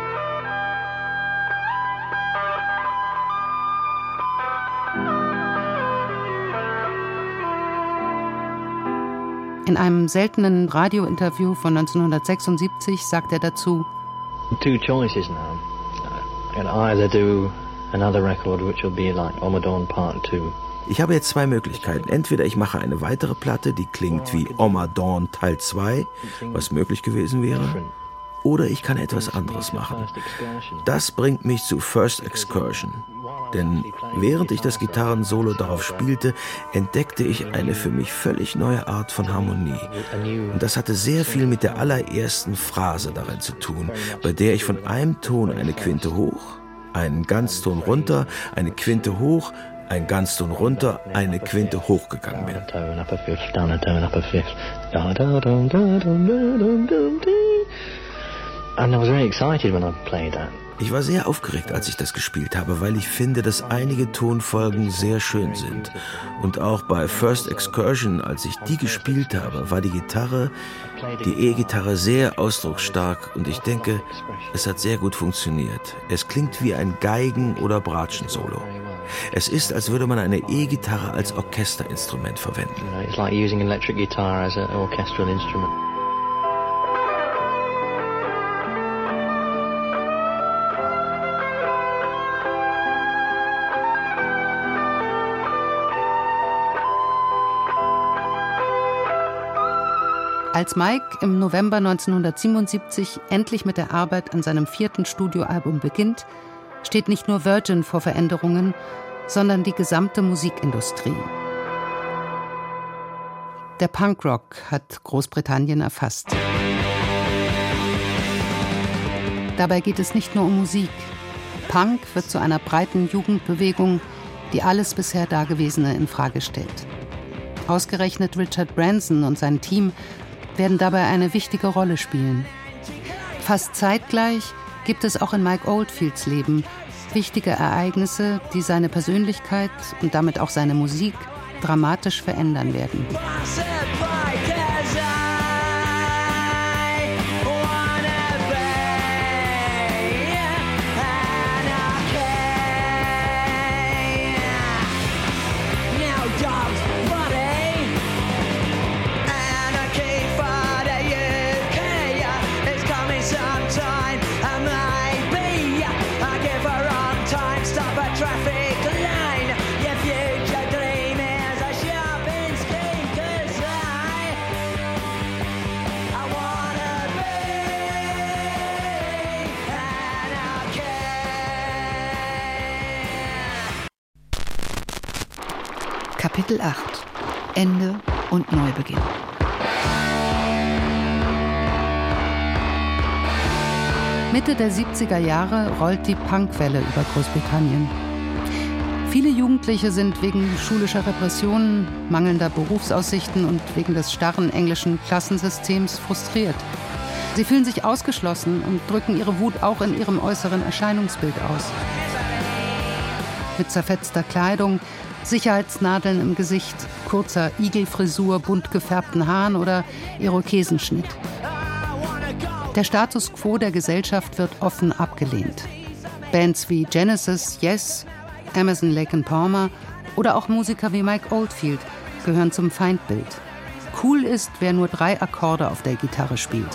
In einem seltenen Radiointerview von 1976 sagt er dazu: 2 choices now. And either do another record which will be like Omadon Part 2. Ich habe jetzt 2 Möglichkeiten. Entweder ich mache eine weitere Platte, die klingt wie Omadon Teil 2, was möglich gewesen wäre, oder ich kann etwas anderes machen. Das bringt mich zu First Excursion. Denn während ich das Gitarrensolo darauf spielte, entdeckte ich eine für mich völlig neue Art von Harmonie. Und das hatte sehr viel mit der allerersten Phrase darin zu tun, bei der ich von einem Ton eine Quinte hoch, einen Ganzton runter, eine Quinte hoch, ein Ganzton runter, eine Quinte hochgegangen bin. And I was very excited when I played that. Ich war sehr aufgeregt, als ich das gespielt habe, weil ich finde, dass einige Tonfolgen sehr schön sind. Und auch bei First Excursion, als ich die gespielt habe, war die E-Gitarre sehr ausdrucksstark und ich denke, es hat sehr gut funktioniert. Es klingt wie ein Geigen- oder Bratschen-Solo. Es ist, als würde man eine E-Gitarre als Orchesterinstrument verwenden. It's like using an electric guitar as an orchestral instrument. Als Mike im November 1977 endlich mit der Arbeit an seinem 4. Studioalbum beginnt, steht nicht nur Virgin vor Veränderungen, sondern die gesamte Musikindustrie. Der Punkrock hat Großbritannien erfasst. Dabei geht es nicht nur um Musik. Punk wird zu einer breiten Jugendbewegung, die alles bisher Dagewesene in Frage stellt. Ausgerechnet Richard Branson und sein Team werden dabei eine wichtige Rolle spielen. Fast zeitgleich gibt es auch in Mike Oldfields Leben wichtige Ereignisse, die seine Persönlichkeit und damit auch seine Musik dramatisch verändern werden. Kapitel 8 – Ende und Neubeginn. Mitte der 70er Jahre rollt die Punkwelle über Großbritannien. Viele Jugendliche sind wegen schulischer Repressionen, mangelnder Berufsaussichten und wegen des starren englischen Klassensystems frustriert. Sie fühlen sich ausgeschlossen und drücken ihre Wut auch in ihrem äußeren Erscheinungsbild aus. Mit zerfetzter Kleidung, Sicherheitsnadeln im Gesicht, kurzer Igelfrisur, bunt gefärbten Haaren oder Irokesenschnitt. Der Status quo der Gesellschaft wird offen abgelehnt. Bands wie Genesis, Yes, Emerson, Lake & Palmer oder auch Musiker wie Mike Oldfield gehören zum Feindbild. Cool ist, wer nur 3 Akkorde auf der Gitarre spielt.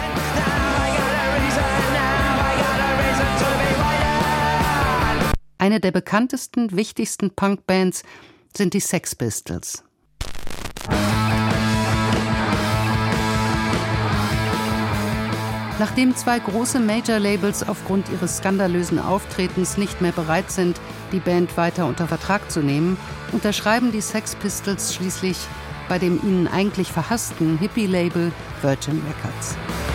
Eine der bekanntesten, wichtigsten Punkbands sind die Sex Pistols. Nachdem 2 große Major-Labels aufgrund ihres skandalösen Auftretens nicht mehr bereit sind, die Band weiter unter Vertrag zu nehmen, unterschreiben die Sex Pistols schließlich bei dem ihnen eigentlich verhassten Hippie-Label Virgin Records.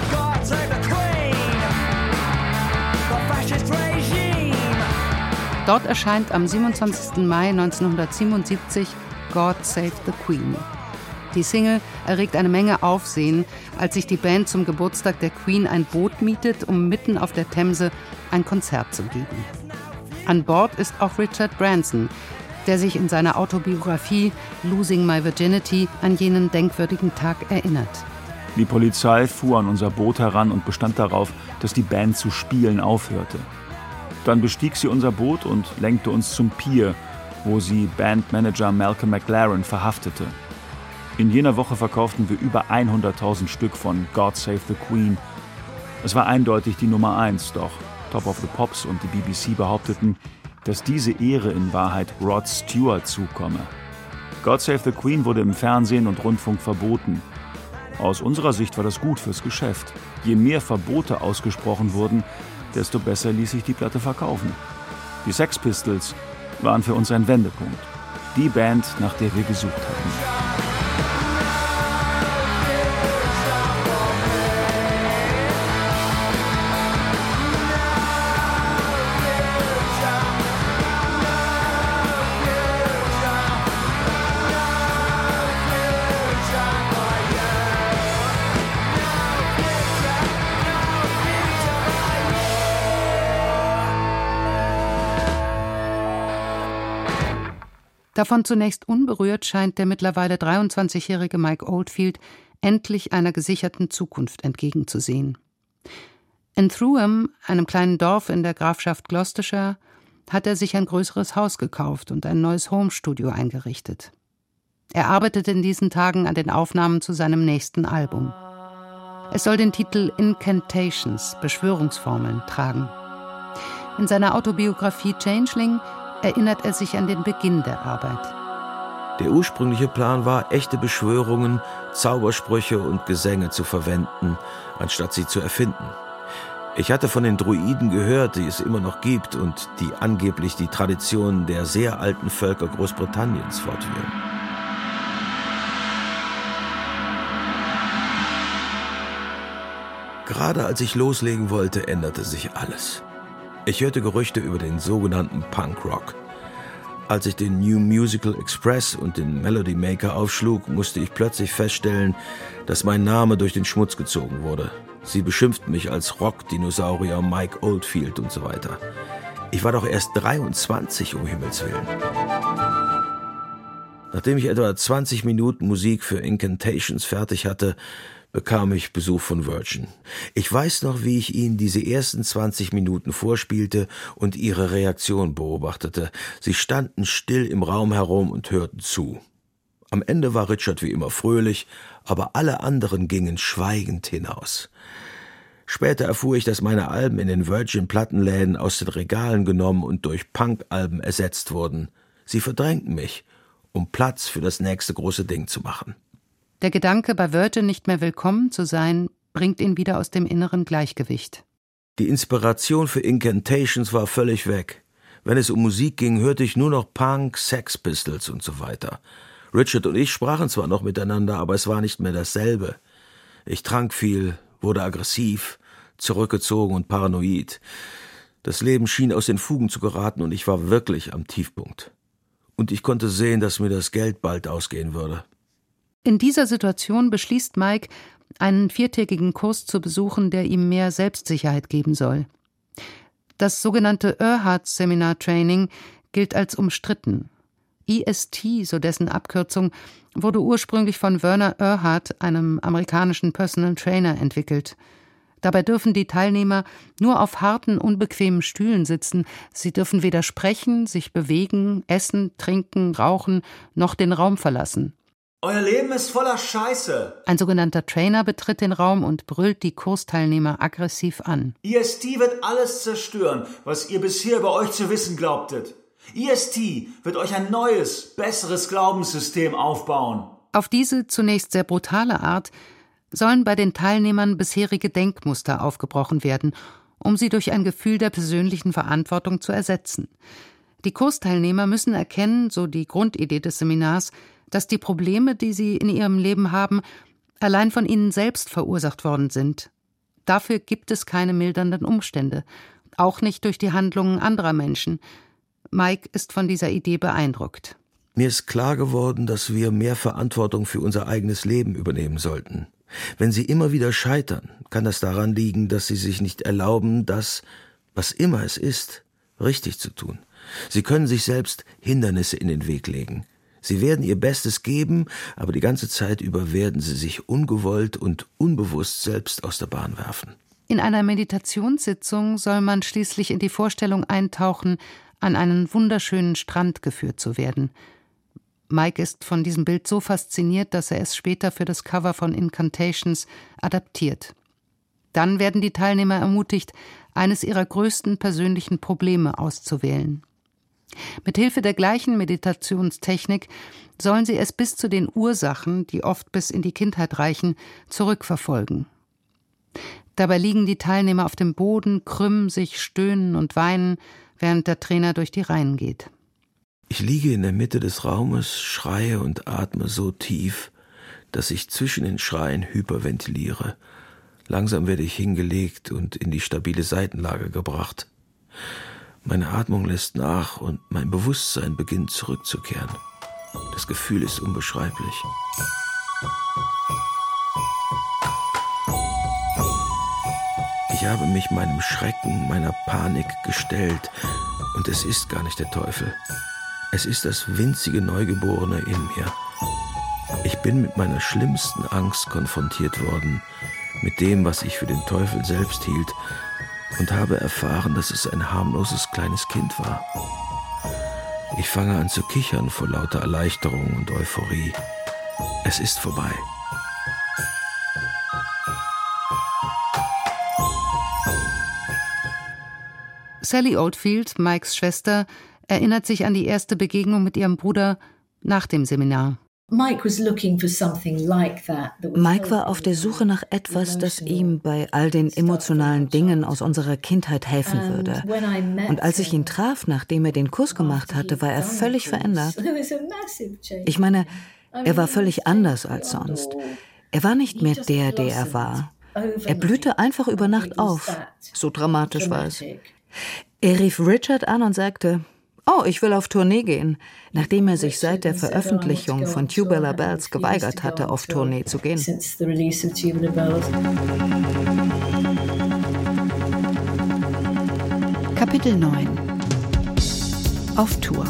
Dort erscheint am 27. Mai 1977 God Save the Queen. Die Single erregt eine Menge Aufsehen, als sich die Band zum Geburtstag der Queen ein Boot mietet, um mitten auf der Themse ein Konzert zu geben. An Bord ist auch Richard Branson, der sich in seiner Autobiografie Losing My Virginity an jenen denkwürdigen Tag erinnert. Die Polizei fuhr an unser Boot heran und bestand darauf, dass die Band zu spielen aufhörte. Dann bestieg sie unser Boot und lenkte uns zum Pier, wo sie Bandmanager Malcolm McLaren verhaftete. In jener Woche verkauften wir über 100.000 Stück von God Save the Queen. Es war eindeutig die Nummer 1, doch Top of the Pops und die BBC behaupteten, dass diese Ehre in Wahrheit Rod Stewart zukomme. God Save the Queen wurde im Fernsehen und Rundfunk verboten. Aus unserer Sicht war das gut fürs Geschäft. Je mehr Verbote ausgesprochen wurden, desto besser ließ sich die Platte verkaufen. Die Sex Pistols waren für uns ein Wendepunkt. Die Band, nach der wir gesucht hatten. Davon zunächst unberührt scheint der mittlerweile 23-jährige Mike Oldfield endlich einer gesicherten Zukunft entgegenzusehen. In Througham, einem kleinen Dorf in der Grafschaft Gloucestershire, hat er sich ein größeres Haus gekauft und ein neues Homestudio eingerichtet. Er arbeitet in diesen Tagen an den Aufnahmen zu seinem nächsten Album. Es soll den Titel Incantations, Beschwörungsformeln, tragen. In seiner Autobiografie Changeling erinnert er sich an den Beginn der Arbeit. Der ursprüngliche Plan war, echte Beschwörungen, Zaubersprüche und Gesänge zu verwenden, anstatt sie zu erfinden. Ich hatte von den Druiden gehört, die es immer noch gibt und die angeblich die Traditionen der sehr alten Völker Großbritanniens fortführen. Gerade als ich loslegen wollte, änderte sich alles. Ich hörte Gerüchte über den sogenannten Punkrock. Als ich den New Musical Express und den Melody Maker aufschlug, musste ich plötzlich feststellen, dass mein Name durch den Schmutz gezogen wurde. Sie beschimpften mich als Rock-Dinosaurier Mike Oldfield und so weiter. Ich war doch erst 23, um Himmels Willen. Nachdem ich etwa 20 Minuten Musik für Incantations fertig hatte, bekam ich Besuch von Virgin. Ich weiß noch, wie ich ihnen diese ersten 20 Minuten vorspielte und ihre Reaktion beobachtete. Sie standen still im Raum herum und hörten zu. Am Ende war Richard wie immer fröhlich, aber alle anderen gingen schweigend hinaus. Später erfuhr ich, dass meine Alben in den Virgin-Plattenläden aus den Regalen genommen und durch Punk-Alben ersetzt wurden. Sie verdrängten mich, um Platz für das nächste große Ding zu machen. Der Gedanke, bei Virgin nicht mehr willkommen zu sein, bringt ihn wieder aus dem inneren Gleichgewicht. Die Inspiration für Incantations war völlig weg. Wenn es um Musik ging, hörte ich nur noch Punk, Sex Pistols und so weiter. Richard und ich sprachen zwar noch miteinander, aber es war nicht mehr dasselbe. Ich trank viel, wurde aggressiv, zurückgezogen und paranoid. Das Leben schien aus den Fugen zu geraten und ich war wirklich am Tiefpunkt. Und ich konnte sehen, dass mir das Geld bald ausgehen würde. In dieser Situation beschließt Mike, einen 4-tägigen Kurs zu besuchen, der ihm mehr Selbstsicherheit geben soll. Das sogenannte Earhart Seminar Training gilt als umstritten. EST, so dessen Abkürzung, wurde ursprünglich von Werner Erhard, einem amerikanischen Personal Trainer, entwickelt. Dabei dürfen die Teilnehmer nur auf harten, unbequemen Stühlen sitzen. Sie dürfen weder sprechen, sich bewegen, essen, trinken, rauchen, noch den Raum verlassen. Euer Leben ist voller Scheiße. Ein sogenannter Trainer betritt den Raum und brüllt die Kursteilnehmer aggressiv an. EST wird alles zerstören, was ihr bisher über euch zu wissen glaubtet. EST wird euch ein neues, besseres Glaubenssystem aufbauen. Auf diese zunächst sehr brutale Art sollen bei den Teilnehmern bisherige Denkmuster aufgebrochen werden, um sie durch ein Gefühl der persönlichen Verantwortung zu ersetzen. Die Kursteilnehmer müssen erkennen, so die Grundidee des Seminars, dass die Probleme, die sie in ihrem Leben haben, allein von ihnen selbst verursacht worden sind. Dafür gibt es keine mildernden Umstände, auch nicht durch die Handlungen anderer Menschen. Mike ist von dieser Idee beeindruckt. Mir ist klar geworden, dass wir mehr Verantwortung für unser eigenes Leben übernehmen sollten. Wenn Sie immer wieder scheitern, kann das daran liegen, dass Sie sich nicht erlauben, das, was immer es ist, richtig zu tun. Sie können sich selbst Hindernisse in den Weg legen. Sie werden ihr Bestes geben, aber die ganze Zeit über werden Sie sich ungewollt und unbewusst selbst aus der Bahn werfen. In einer Meditationssitzung soll man schließlich in die Vorstellung eintauchen, an einen wunderschönen Strand geführt zu werden. Mike ist von diesem Bild so fasziniert, dass er es später für das Cover von Incantations adaptiert. Dann werden die Teilnehmer ermutigt, eines ihrer größten persönlichen Probleme auszuwählen. Mit Hilfe der gleichen Meditationstechnik sollen sie es bis zu den Ursachen, die oft bis in die Kindheit reichen, zurückverfolgen. Dabei liegen die Teilnehmer auf dem Boden, krümmen sich, stöhnen und weinen, während der Trainer durch die Reihen geht. Ich liege in der Mitte des Raumes, schreie und atme so tief, dass ich zwischen den Schreien hyperventiliere. Langsam werde ich hingelegt und in die stabile Seitenlage gebracht. Meine Atmung lässt nach und mein Bewusstsein beginnt zurückzukehren. Das Gefühl ist unbeschreiblich. Ich habe mich meinem Schrecken, meiner Panik gestellt und es ist gar nicht der Teufel. Es ist das winzige Neugeborene in mir. Ich bin mit meiner schlimmsten Angst konfrontiert worden, mit dem, was ich für den Teufel selbst hielt, und habe erfahren, dass es ein harmloses kleines Kind war. Ich fange an zu kichern vor lauter Erleichterung und Euphorie. Es ist vorbei. Sally Oldfield, Mikes Schwester, erinnert sich an die erste Begegnung mit ihrem Bruder nach dem Seminar. Mike war auf der Suche nach etwas, das ihm bei all den emotionalen Dingen aus unserer Kindheit helfen würde. Und als ich ihn traf, nachdem er den Kurs gemacht hatte, war er völlig verändert. Ich meine, er war völlig anders als sonst. Er war nicht mehr der er war. Er blühte einfach über Nacht auf. So dramatisch war es. Er rief Richard an und sagte: „Oh, ich will auf Tournee gehen“, nachdem er sich seit der Veröffentlichung von Tubular Bells geweigert hatte, auf Tournee zu gehen. Kapitel 9 Auf Tour.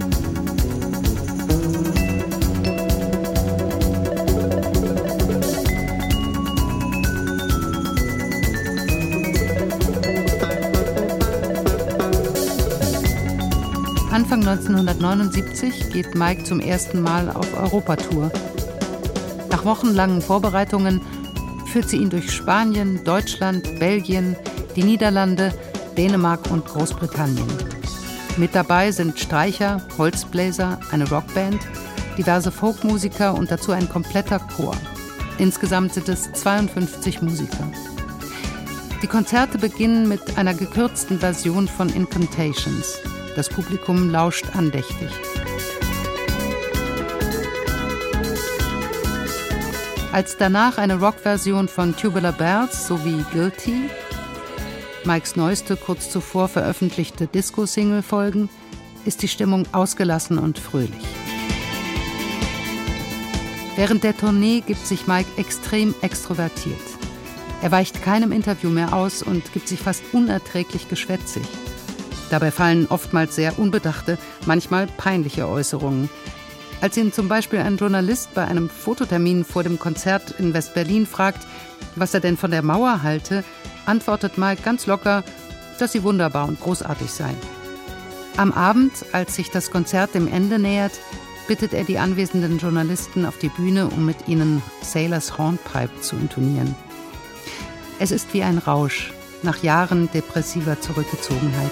Anfang 1979 geht Mike zum ersten Mal auf Europatour. Nach wochenlangen Vorbereitungen führt sie ihn durch Spanien, Deutschland, Belgien, die Niederlande, Dänemark und Großbritannien. Mit dabei sind Streicher, Holzbläser, eine Rockband, diverse Folkmusiker und dazu ein kompletter Chor. Insgesamt sind es 52 Musiker. Die Konzerte beginnen mit einer gekürzten Version von Incantations. Das Publikum lauscht andächtig. Als danach eine Rockversion von Tubular Bells sowie Guilty, Mikes neueste, kurz zuvor veröffentlichte Disco-Single folgen, ist die Stimmung ausgelassen und fröhlich. Während der Tournee gibt sich Mike extrem extrovertiert. Er weicht keinem Interview mehr aus und gibt sich fast unerträglich geschwätzig. Dabei fallen oftmals sehr unbedachte, manchmal peinliche Äußerungen. Als ihn zum Beispiel ein Journalist bei einem Fototermin vor dem Konzert in West-Berlin fragt, was er denn von der Mauer halte, antwortet Mike ganz locker, dass sie wunderbar und großartig sei. Am Abend, als sich das Konzert dem Ende nähert, bittet er die anwesenden Journalisten auf die Bühne, um mit ihnen Sailor's Hornpipe zu intonieren. Es ist wie ein Rausch nach Jahren depressiver Zurückgezogenheit.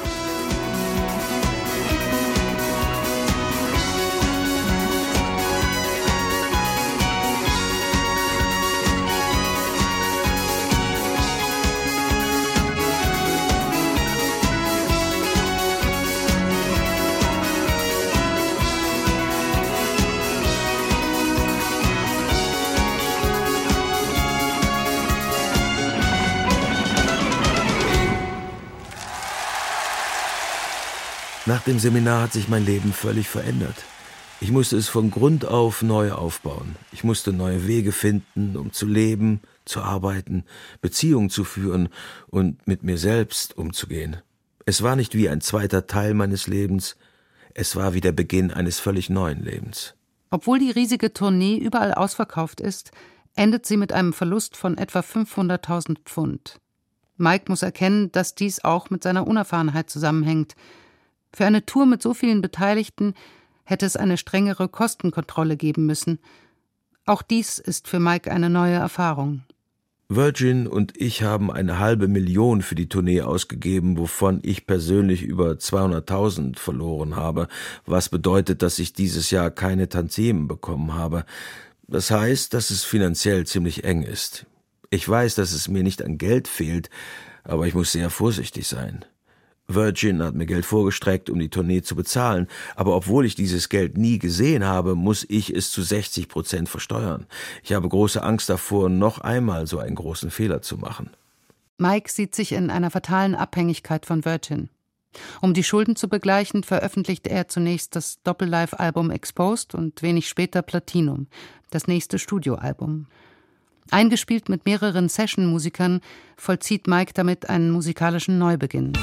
Nach dem Seminar hat sich mein Leben völlig verändert. Ich musste es von Grund auf neu aufbauen. Ich musste neue Wege finden, um zu leben, zu arbeiten, Beziehungen zu führen und mit mir selbst umzugehen. Es war nicht wie ein zweiter Teil meines Lebens, es war wie der Beginn eines völlig neuen Lebens. Obwohl die riesige Tournee überall ausverkauft ist, endet sie mit einem Verlust von etwa 500.000 Pfund. Mike muss erkennen, dass dies auch mit seiner Unerfahrenheit zusammenhängt. Für eine Tour mit so vielen Beteiligten hätte es eine strengere Kostenkontrolle geben müssen. Auch dies ist für Mike eine neue Erfahrung. Virgin und ich haben 500.000 für die Tournee ausgegeben, wovon ich persönlich über 200.000 verloren habe, was bedeutet, dass ich dieses Jahr keine Tantiemen bekommen habe. Das heißt, dass es finanziell ziemlich eng ist. Ich weiß, dass es mir nicht an Geld fehlt, aber ich muss sehr vorsichtig sein. Virgin hat mir Geld vorgestreckt, um die Tournee zu bezahlen, aber obwohl ich dieses Geld nie gesehen habe, muss ich es zu 60% versteuern. Ich habe große Angst davor, noch einmal so einen großen Fehler zu machen. Mike sieht sich in einer fatalen Abhängigkeit von Virgin. Um die Schulden zu begleichen, veröffentlicht er zunächst das Doppel-Live-Album Exposed und wenig später Platinum, das nächste Studioalbum. Eingespielt mit mehreren Session-Musikern vollzieht Mike damit einen musikalischen Neubeginn.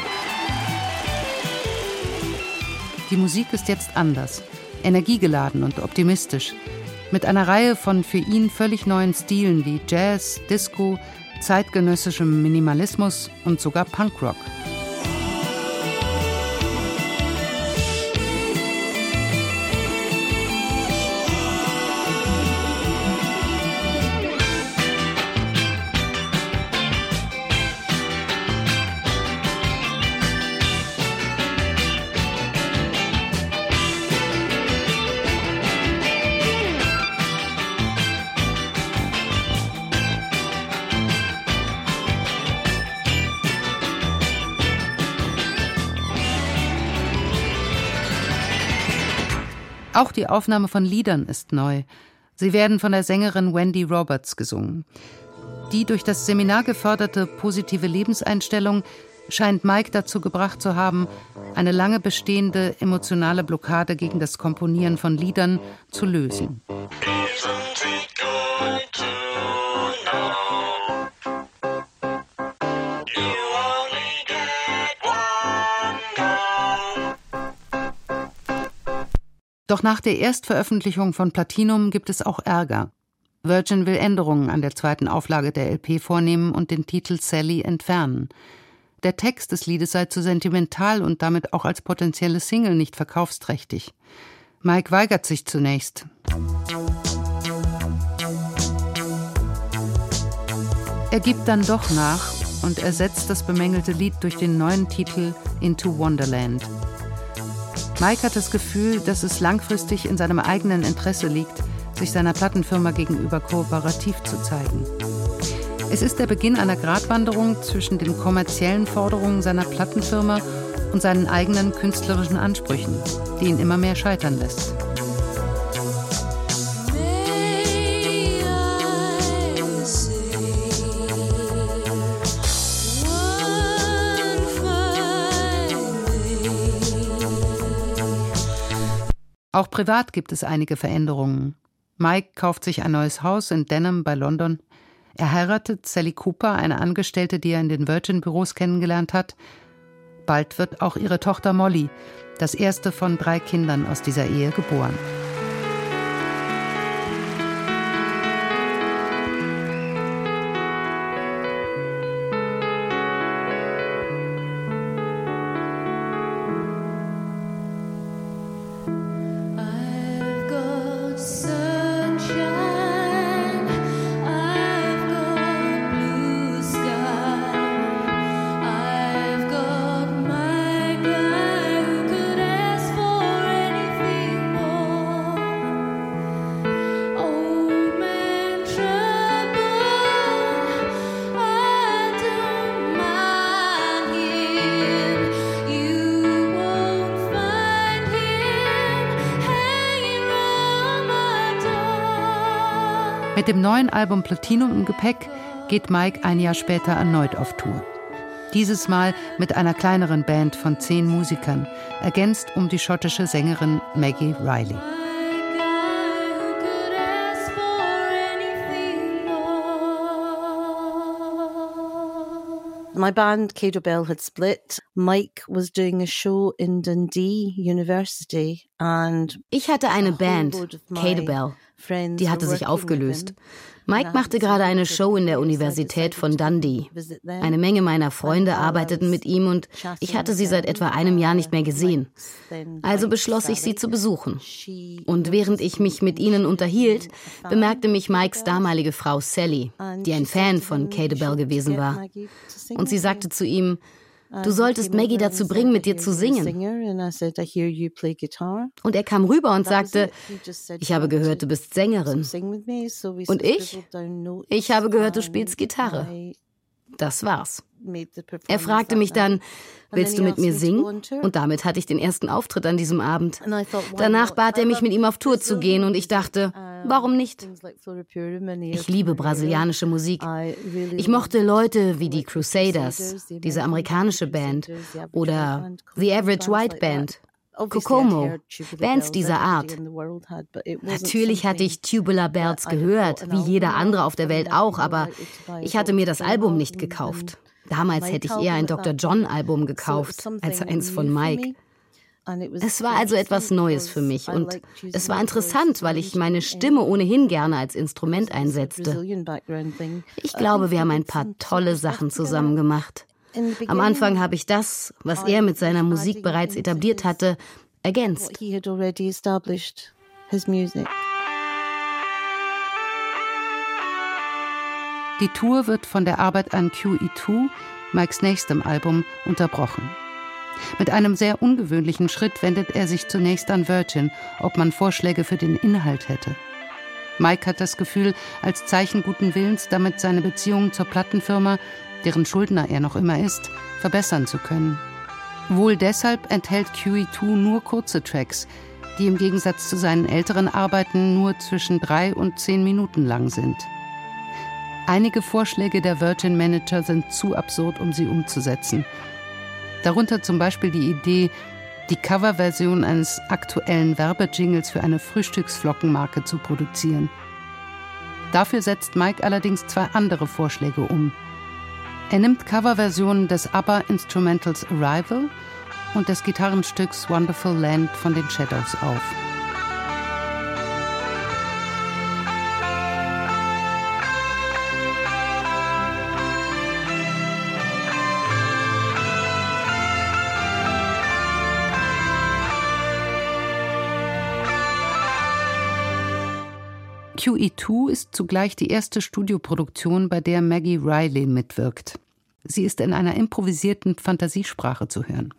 Die Musik ist jetzt anders, energiegeladen und optimistisch, mit einer Reihe von für ihn völlig neuen Stilen wie Jazz, Disco, zeitgenössischem Minimalismus und sogar Punkrock. Auch die Aufnahme von Liedern ist neu. Sie werden von der Sängerin Wendy Roberts gesungen. Die durch das Seminar geförderte positive Lebenseinstellung scheint Mike dazu gebracht zu haben, eine lange bestehende emotionale Blockade gegen das Komponieren von Liedern zu lösen. Doch nach der Erstveröffentlichung von Platinum gibt es auch Ärger. Virgin will Änderungen an der zweiten Auflage der LP vornehmen und den Titel Sally entfernen. Der Text des Liedes sei zu sentimental und damit auch als potenzielle Single nicht verkaufsträchtig. Mike weigert sich zunächst. Er gibt dann doch nach und ersetzt das bemängelte Lied durch den neuen Titel Into Wonderland. Mike hat das Gefühl, dass es langfristig in seinem eigenen Interesse liegt, sich seiner Plattenfirma gegenüber kooperativ zu zeigen. Es ist der Beginn einer Gratwanderung zwischen den kommerziellen Forderungen seiner Plattenfirma und seinen eigenen künstlerischen Ansprüchen, die ihn immer mehr scheitern lässt. Auch privat gibt es einige Veränderungen. Mike kauft sich ein neues Haus in Denham bei London. Er heiratet Sally Cooper, eine Angestellte, die er in den Virgin-Büros kennengelernt hat. Bald wird auch ihre Tochter Molly, das erste von 3 Kindern aus dieser Ehe, geboren. Mit dem neuen Album Platinum im Gepäck geht Mike ein Jahr später erneut auf Tour. Dieses Mal mit einer kleineren Band von 10 Musikern, ergänzt um die schottische Sängerin Maggie Riley. My band, Cado Bell, had split. Mike was doing a show in Dundee University and ich hatte eine Band, Cado Bell. Die hatte sich aufgelöst. Mike machte gerade eine Show in der Universität von Dundee. Eine Menge meiner Freunde arbeiteten mit ihm und ich hatte sie seit etwa einem Jahr nicht mehr gesehen. Also beschloss ich, sie zu besuchen. Und während ich mich mit ihnen unterhielt, bemerkte mich Mikes damalige Frau Sally, die ein Fan von Cado Bell gewesen war. Und sie sagte zu ihm: Du solltest Maggie dazu bringen, mit dir zu singen. Und er kam rüber und sagte: Ich habe gehört, du bist Sängerin. Und ich? Ich habe gehört, du spielst Gitarre. Das war's. Er fragte mich dann: Willst du mit mir singen? Und damit hatte ich den ersten Auftritt an diesem Abend. Danach bat er mich, mit ihm auf Tour zu gehen, und ich dachte, warum nicht? Ich liebe brasilianische Musik. Ich mochte Leute wie die Crusaders, diese amerikanische Band, oder The Average White Band, Kokomo, Bands dieser Art. Natürlich hatte ich Tubular Bells gehört, wie jeder andere auf der Welt auch, aber ich hatte mir das Album nicht gekauft. Damals hätte ich eher ein Dr. John-Album gekauft, als eins von Mike. Es war also etwas Neues für mich und es war interessant, weil ich meine Stimme ohnehin gerne als Instrument einsetzte. Ich glaube, wir haben ein paar tolle Sachen zusammen gemacht. Am Anfang habe ich das, was er mit seiner Musik bereits etabliert hatte, ergänzt. Die Tour wird von der Arbeit an QE2, Mikes nächstem Album, unterbrochen. Mit einem sehr ungewöhnlichen Schritt wendet er sich zunächst an Virgin, ob man Vorschläge für den Inhalt hätte. Mike hat das Gefühl, als Zeichen guten Willens damit seine Beziehung zur Plattenfirma, deren Schuldner er noch immer ist, verbessern zu können. Wohl deshalb enthält QE2 nur kurze Tracks, die im Gegensatz zu seinen älteren Arbeiten nur zwischen 3 und 10 Minuten lang sind. Einige Vorschläge der Virgin-Manager sind zu absurd, um sie umzusetzen. Darunter zum Beispiel die Idee, die Coverversion eines aktuellen Werbejingles für eine Frühstücksflockenmarke zu produzieren. Dafür setzt Mike allerdings 2 andere Vorschläge um. Er nimmt Coverversionen des ABBA-Instrumentals Arrival und des Gitarrenstücks Wonderful Land von den Shadows auf. QE2 ist zugleich die erste Studioproduktion, bei der Maggie Riley mitwirkt. Sie ist in einer improvisierten Fantasiesprache zu hören.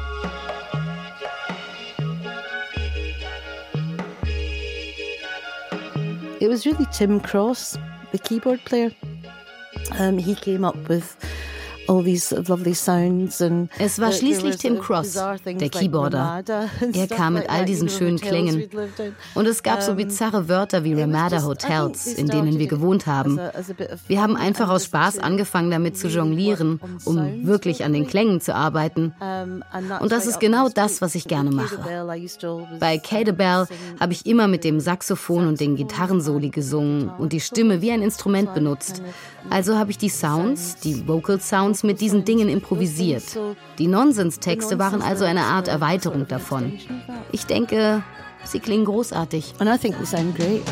It was really Tim Cross, the keyboard player. He came up with all these lovely sounds and es war schließlich Tim Cross, der Keyboarder. Er kam mit all diesen schönen Klängen. Und es gab so bizarre Wörter wie Ramada Hotels, in denen wir gewohnt haben. Wir haben einfach aus Spaß angefangen, damit zu jonglieren, um wirklich an den Klängen zu arbeiten. Und das ist genau das, was ich gerne mache. Bei Cado Bell habe ich immer mit dem Saxophon und den Gitarrensoli gesungen und die Stimme wie ein Instrument benutzt. Also habe ich die Sounds, die Vocal Sounds, Sounds mit diesen Dingen improvisiert. Die Nonsense-Texte waren also eine Art Erweiterung davon. Ich denke, sie klingen großartig. And I think they sound great.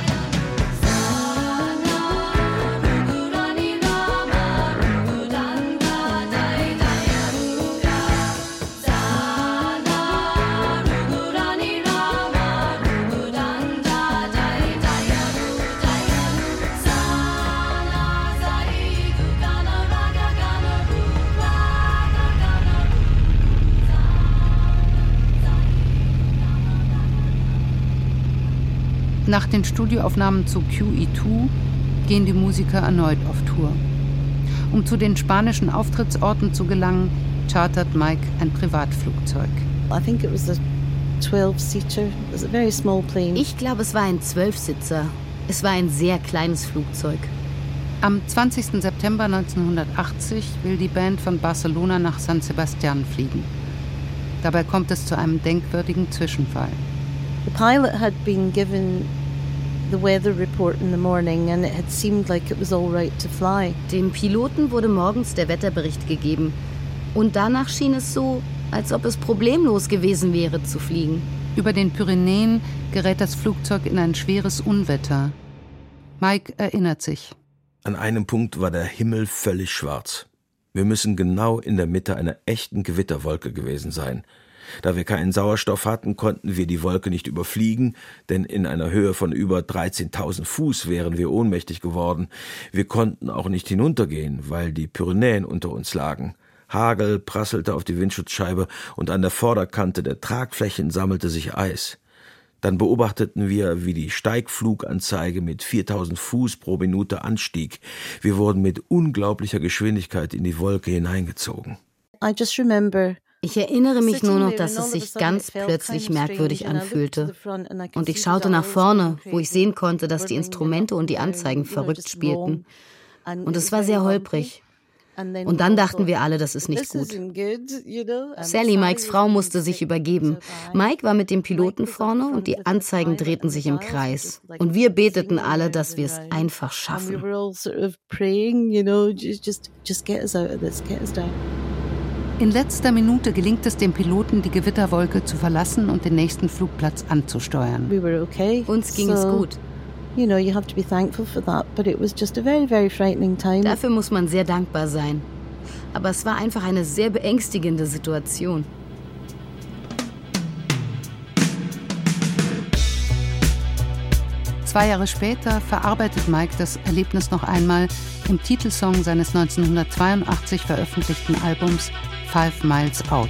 Nach den Studioaufnahmen zu QE2 gehen die Musiker erneut auf Tour. Um zu den spanischen Auftrittsorten zu gelangen, chartert Mike ein Privatflugzeug. Ich glaube, es war ein 12-Sitzer. Es war ein sehr kleines Flugzeug. Am 20. September 1980 will die Band von Barcelona nach San Sebastián fliegen. Dabei kommt es zu einem denkwürdigen Zwischenfall. The pilot had been given the weather report in the morning and it had seemed like it was all right to fly. Dem Piloten wurde morgens der Wetterbericht gegeben und danach schien es so, als ob es problemlos gewesen wäre zu fliegen. Über den Pyrenäen gerät das Flugzeug in ein schweres Unwetter. Mike erinnert sich. An einem Punkt war der Himmel völlig schwarz. Wir müssen genau in der Mitte einer echten Gewitterwolke gewesen sein. Da wir keinen Sauerstoff hatten, konnten wir die Wolke nicht überfliegen, denn in einer Höhe von über 13.000 Fuß wären wir ohnmächtig geworden. Wir konnten auch nicht hinuntergehen, weil die Pyrenäen unter uns lagen. Hagel prasselte auf die Windschutzscheibe und an der Vorderkante der Tragflächen sammelte sich Eis. Dann beobachteten wir, wie die Steigfluganzeige mit 4.000 Fuß pro Minute anstieg. Wir wurden mit unglaublicher Geschwindigkeit in die Wolke hineingezogen. Ich erinnere mich nur noch, dass es sich ganz plötzlich merkwürdig anfühlte. Und ich schaute nach vorne, wo ich sehen konnte, dass die Instrumente und die Anzeigen verrückt spielten. Und es war sehr holprig. Und dann dachten wir alle, das ist nicht gut. Sally, Mikes Frau, musste sich übergeben. Mike war mit dem Piloten vorne und die Anzeigen drehten sich im Kreis. Und wir beteten alle, dass wir es einfach schaffen. In letzter Minute gelingt es dem Piloten, die Gewitterwolke zu verlassen und den nächsten Flugplatz anzusteuern. Uns ging es gut. Dafür muss man sehr dankbar sein. Aber es war einfach eine sehr beängstigende Situation. Zwei Jahre später verarbeitet Mike das Erlebnis noch einmal im Titelsong seines 1982 veröffentlichten Albums 5 Miles Out.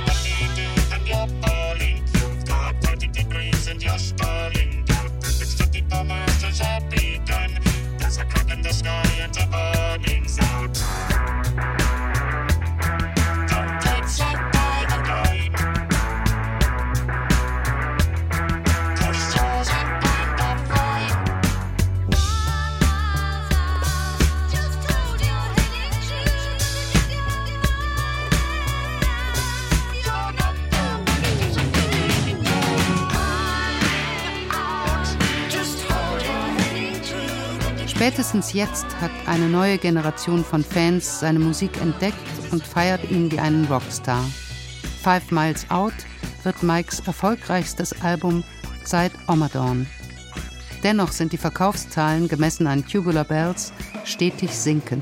Spätestens jetzt hat eine neue Generation von Fans seine Musik entdeckt und feiert ihn wie einen Rockstar. 5 Miles Out wird Mikes erfolgreichstes Album seit Omadhawn. Dennoch sind die Verkaufszahlen, gemessen an Tubular Bells, stetig sinkend.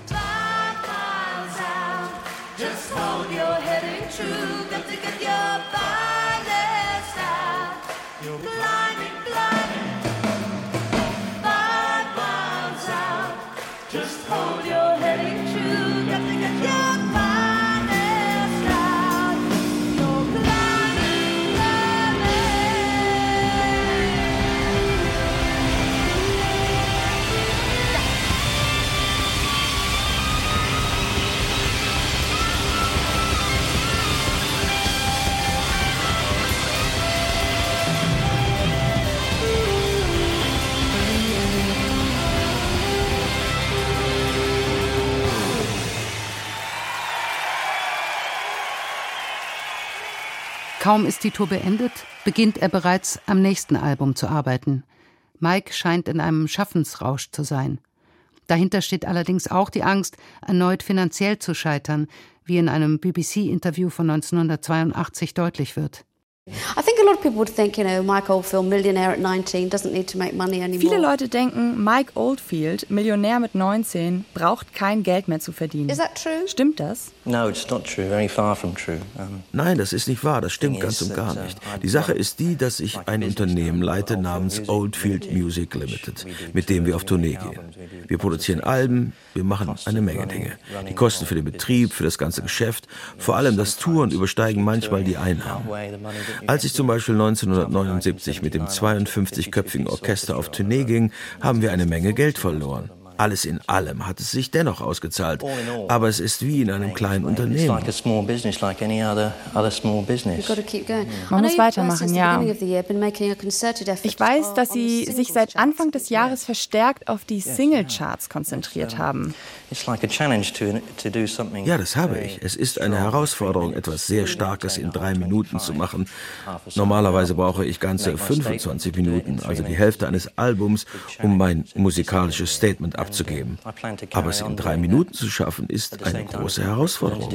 Kaum ist die Tour beendet, beginnt er bereits am nächsten Album zu arbeiten. Mike scheint in einem Schaffensrausch zu sein. Dahinter steht allerdings auch die Angst, erneut finanziell zu scheitern, wie in einem BBC-Interview von 1982 deutlich wird. Viele Leute denken, Mike Oldfield, Millionär mit 19, braucht kein Geld mehr zu verdienen. Stimmt das? Nein, das ist nicht wahr, das stimmt ganz und gar nicht. Die Sache ist die, dass ich ein Unternehmen leite namens Oldfield Music Limited, mit dem wir auf Tournee gehen. Wir produzieren Alben, wir machen eine Menge Dinge. Die Kosten für den Betrieb, für das ganze Geschäft, vor allem das Touren übersteigen manchmal die Einnahmen. Als ich zum Beispiel 1979 mit dem 52-köpfigen Orchester auf Tournee ging, haben wir eine Menge Geld verloren. Alles in allem hat es sich dennoch ausgezahlt. Aber es ist wie in einem kleinen Unternehmen. Man muss weitermachen, ja. Ich weiß, dass Sie sich seit Anfang des Jahres verstärkt auf die Singlecharts konzentriert haben. Ja, das habe ich. Es ist eine Herausforderung, etwas sehr Starkes in 3 Minuten zu machen. Normalerweise brauche ich ganze 25 Minuten, also die Hälfte eines Albums, um mein musikalisches Statement abzugeben. Aber es in 3 Minuten zu schaffen, ist eine große Herausforderung.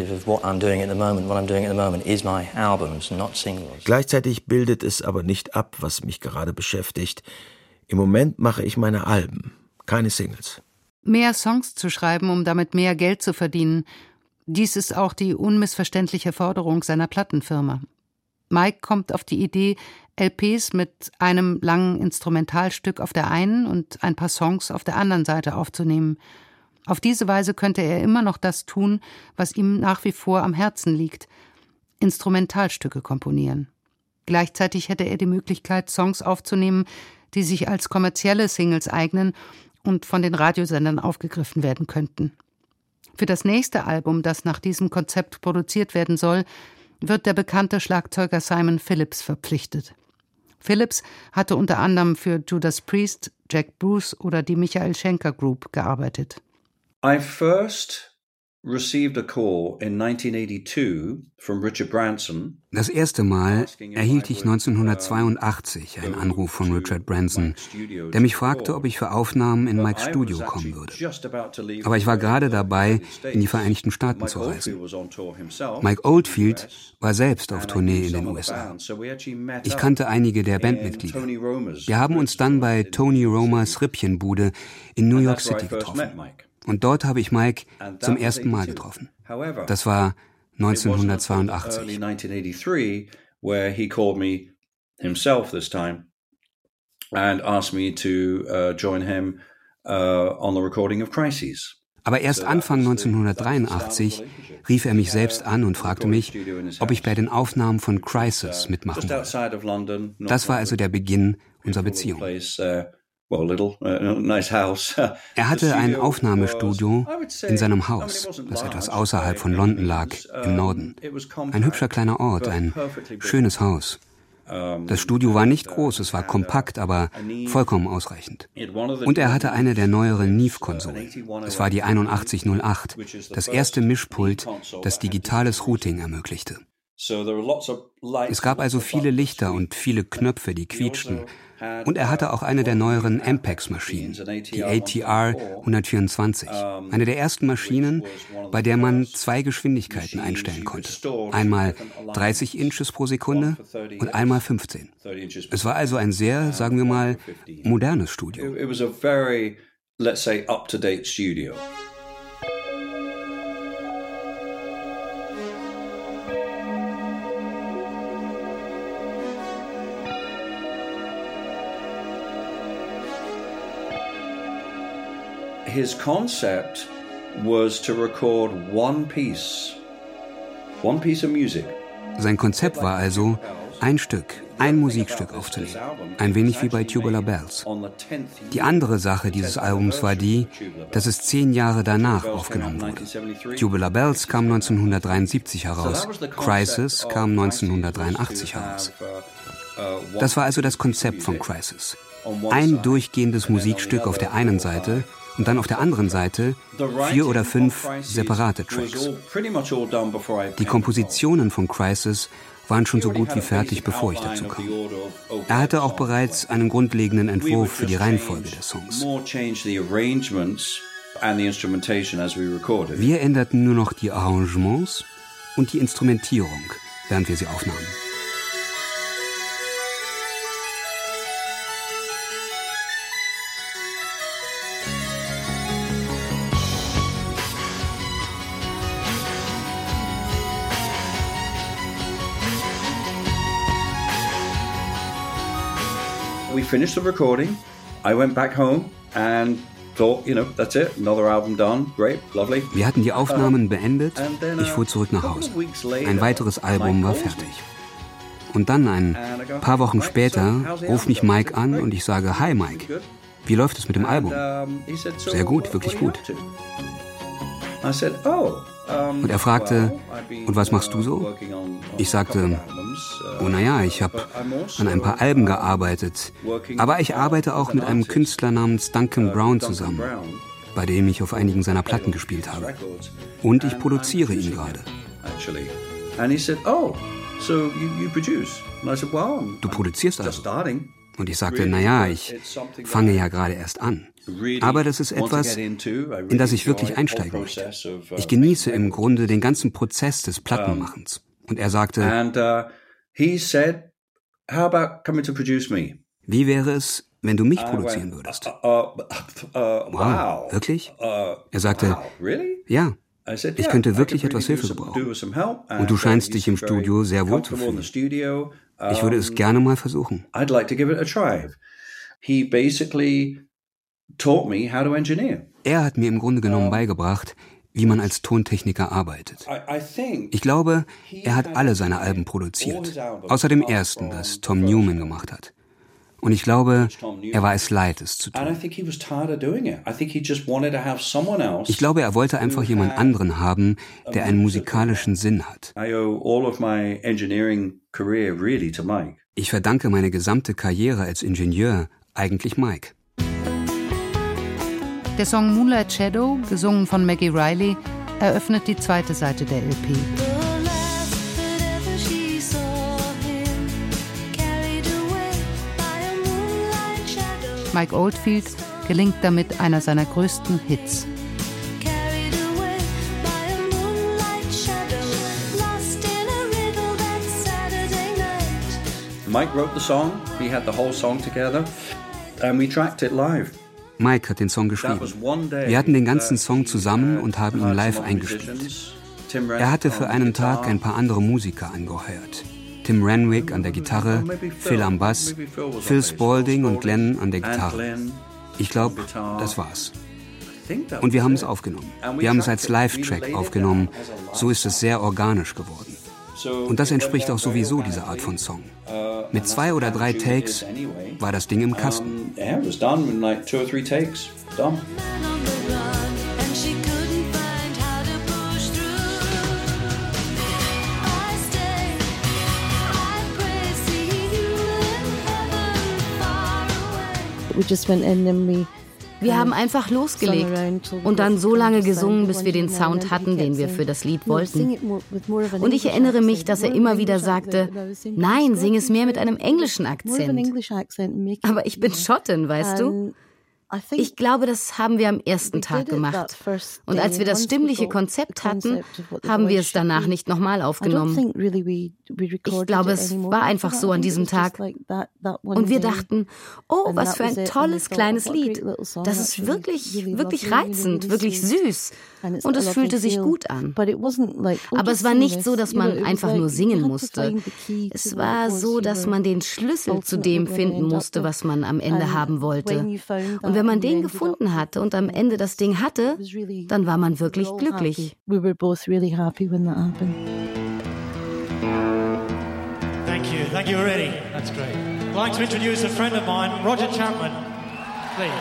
Gleichzeitig bildet es aber nicht ab, was mich gerade beschäftigt. Im Moment mache ich meine Alben, keine Singles. Mehr Songs zu schreiben, um damit mehr Geld zu verdienen, dies ist auch die unmissverständliche Forderung seiner Plattenfirma. Mike kommt auf die Idee, LPs mit einem langen Instrumentalstück auf der einen und ein paar Songs auf der anderen Seite aufzunehmen. Auf diese Weise könnte er immer noch das tun, was ihm nach wie vor am Herzen liegt: Instrumentalstücke komponieren. Gleichzeitig hätte er die Möglichkeit, Songs aufzunehmen, die sich als kommerzielle Singles eignen und von den Radiosendern aufgegriffen werden könnten. Für das nächste Album, das nach diesem Konzept produziert werden soll, wird der bekannte Schlagzeuger Simon Phillips verpflichtet. Phillips hatte unter anderem für Judas Priest, Jack Bruce oder die Michael Schenker Group gearbeitet. I first received a call in 1982 from Richard Branson. Das erste Mal erhielt ich 1982 einen Anruf von Richard Branson, der mich fragte, ob ich für Aufnahmen in Mikes Studio kommen würde. Aber ich war gerade dabei, in die Vereinigten Staaten zu reisen. Mike Oldfield war selbst auf Tournee in den USA. Ich kannte einige der Bandmitglieder. Wir haben uns dann bei Tony Romers Rippchenbude in New York City getroffen. Und dort habe ich Mike zum ersten Mal getroffen. Das war 1982. Where he called me himself this time and asked me to join him on the recording of Crises. Aber erst Anfang 1983 rief er mich selbst an und fragte mich, ob ich bei den Aufnahmen von Crisis mitmachen wolle. Das war also der Beginn unserer Beziehung. Er hatte ein Aufnahmestudio in seinem Haus, das etwas außerhalb von London lag, im Norden. Ein hübscher kleiner Ort, ein schönes Haus. Das Studio war nicht groß, es war kompakt, aber vollkommen ausreichend. Und er hatte eine der neueren Neve-Konsolen. Es war die 8108, das erste Mischpult, das digitales Routing ermöglichte. Es gab also viele Lichter und viele Knöpfe, die quietschten. Und er hatte auch eine der neueren Ampex-Maschinen, die ATR 124. Eine der ersten Maschinen, bei der man 2 Geschwindigkeiten einstellen konnte. Einmal 30 Inches pro Sekunde und einmal 15. Es war also ein sehr, sagen wir mal, modernes Studio. It was a very, let's say, up-to-date studio. His concept was to record one piece of music. Sein Konzept war also, ein Musikstück aufzunehmen. Ein wenig wie bei Tubular Bells. Die andere Sache dieses Albums war die, dass es 10 Jahre danach aufgenommen wurde. Tubular Bells kam 1973 heraus, Crisis kam 1983 heraus. Das war also das Konzept von Crisis. Ein durchgehendes Musikstück auf der einen Seite und dann auf der anderen Seite 4 oder 5 separate Tracks. Die Kompositionen von Crisis waren schon so gut wie fertig, bevor ich dazu kam. Er hatte auch bereits einen grundlegenden Entwurf für die Reihenfolge der Songs. Wir änderten nur noch die Arrangements und die Instrumentierung, während wir sie aufnahmen. We finished the recording. I went back home and thought, that's it, another album done, great, lovely. Wir hatten die Aufnahmen beendet, ich fuhr zurück nach Hause. Ein weiteres Album war fertig. Und dann, ein paar Wochen später, ruft mich Mike an und ich sage, hi Mike, wie läuft es mit dem Album? Sehr gut, wirklich gut. Und er fragte, und was machst du so? Ich sagte, oh naja, ich habe an ein paar Alben gearbeitet, aber ich arbeite auch mit einem Künstler namens Duncan Brown zusammen, bei dem ich auf einigen seiner Platten gespielt habe. Und ich produziere ihn gerade. Du produzierst also? Und ich sagte, naja, ich fange ja gerade erst an. Aber das ist etwas, in das ich wirklich einsteigen möchte. Ich genieße im Grunde den ganzen Prozess des Plattenmachens. Und er sagte, wie wäre es, wenn du mich produzieren würdest? Wow, wirklich? Er sagte, ja, ich könnte wirklich etwas Hilfe gebrauchen. Und du scheinst dich im Studio sehr wohl zu fühlen. Ich würde es gerne mal versuchen. Er hat mir im Grunde genommen beigebracht, wie man als Tontechniker arbeitet. Ich glaube, er hat alle seine Alben produziert, außer dem ersten, das Tom Newman gemacht hat. Und ich glaube, er war es leid, es zu tun. Ich glaube, er wollte einfach jemand anderen haben, der einen musikalischen Sinn hat. Ich verdanke meine gesamte Karriere als Ingenieur eigentlich Mike. Der Song Moonlight Shadow, gesungen von Maggie Reilly, eröffnet die zweite Seite der LP. Mike Oldfield gelingt damit einer seiner größten Hits. Mike wrote the song, we had the whole song together and we tracked it live. Mike hat den Song geschrieben. Wir hatten den ganzen Song zusammen und haben ihn live eingespielt. Er hatte für einen Tag ein paar andere Musiker angeheuert. Tim Renwick an der Gitarre, Phil am Bass, Phil Spalding und Glenn an der Gitarre. Ich glaube, das war's. Und wir haben es aufgenommen. Wir haben es als Live-Track aufgenommen. So ist es sehr organisch geworden. Und das entspricht auch sowieso dieser Art von Song. Mit 2 oder 3 Takes war das Ding im Kasten. Wir haben einfach losgelegt und dann so lange gesungen, bis wir den Sound hatten, den wir für das Lied wollten. Und ich erinnere mich, dass er immer wieder sagte, nein, sing es mehr mit einem englischen Akzent. Aber ich bin Schottin, weißt du? Ich glaube, das haben wir am ersten Tag gemacht. Und als wir das stimmliche Konzept hatten, haben wir es danach nicht nochmal aufgenommen. Ich glaube, es war einfach so an diesem Tag. Und wir dachten, oh, was für ein tolles kleines Lied. Das ist wirklich, wirklich reizend, wirklich süß. Und es fühlte sich gut an. Aber es war nicht so, dass man einfach nur singen musste. Es war so, dass man den Schlüssel zu dem finden musste, was man am Ende haben wollte. Und wenn man den gefunden hatte und am Ende das Ding hatte, dann war man wirklich glücklich. We were both really happy when that happened. Thank you already. That's great. I'd like to introduce a friend of mine, Roger Chapman. Please.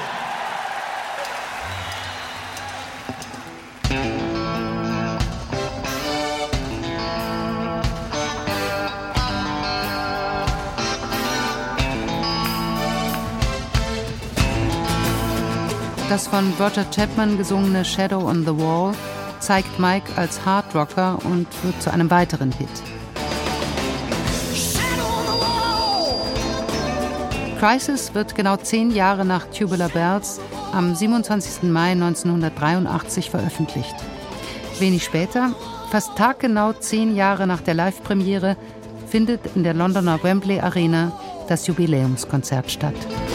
Das von Roger Chapman gesungene Shadow on the Wall zeigt Mike als Hardrocker und wird zu einem weiteren Hit. Crisis wird genau 10 Jahre nach Tubular Bells am 27. Mai 1983 veröffentlicht. Wenig später, fast taggenau 10 Jahre nach der Live-Premiere, findet in der Londoner Wembley Arena das Jubiläumskonzert statt.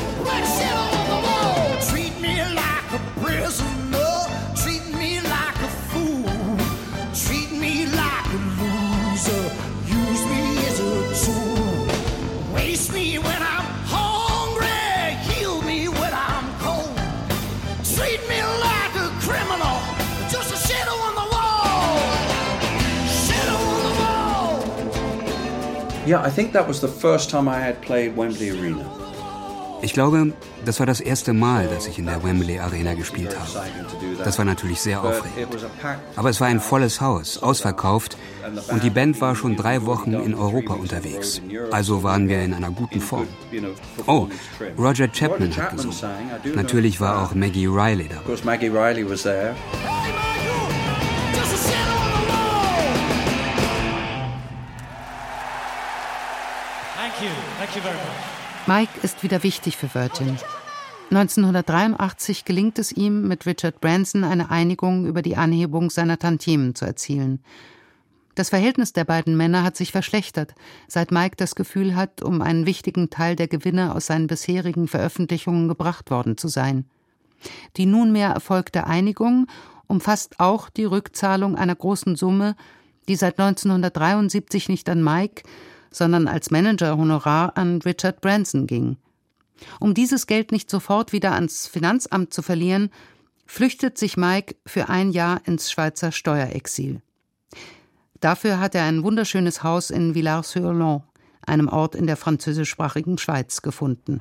Yeah, I think that was the first time I had played Wembley Arena. Ich glaube, das war das erste Mal, dass ich in der Wembley Arena gespielt habe. Das war natürlich sehr aufregend. Aber es war ein volles Haus, ausverkauft, und die Band war schon 3 Wochen in Europa unterwegs. Also waren wir in einer guten Form. Oh, Roger Chapman hat gesungen. Natürlich war auch Maggie Reilly da. Mike ist wieder wichtig für Virgin. 1983 gelingt es ihm, mit Richard Branson eine Einigung über die Anhebung seiner Tantiemen zu erzielen. Das Verhältnis der beiden Männer hat sich verschlechtert, seit Mike das Gefühl hat, um einen wichtigen Teil der Gewinne aus seinen bisherigen Veröffentlichungen gebracht worden zu sein. Die nunmehr erfolgte Einigung umfasst auch die Rückzahlung einer großen Summe, die seit 1973 nicht an Mike, sondern als Manager-Honorar an Richard Branson ging. Um dieses Geld nicht sofort wieder ans Finanzamt zu verlieren, flüchtet sich Mike für 1 Jahr ins Schweizer Steuerexil. Dafür hat er ein wunderschönes Haus in Villars-sur-Glâne, einem Ort in der französischsprachigen Schweiz, gefunden.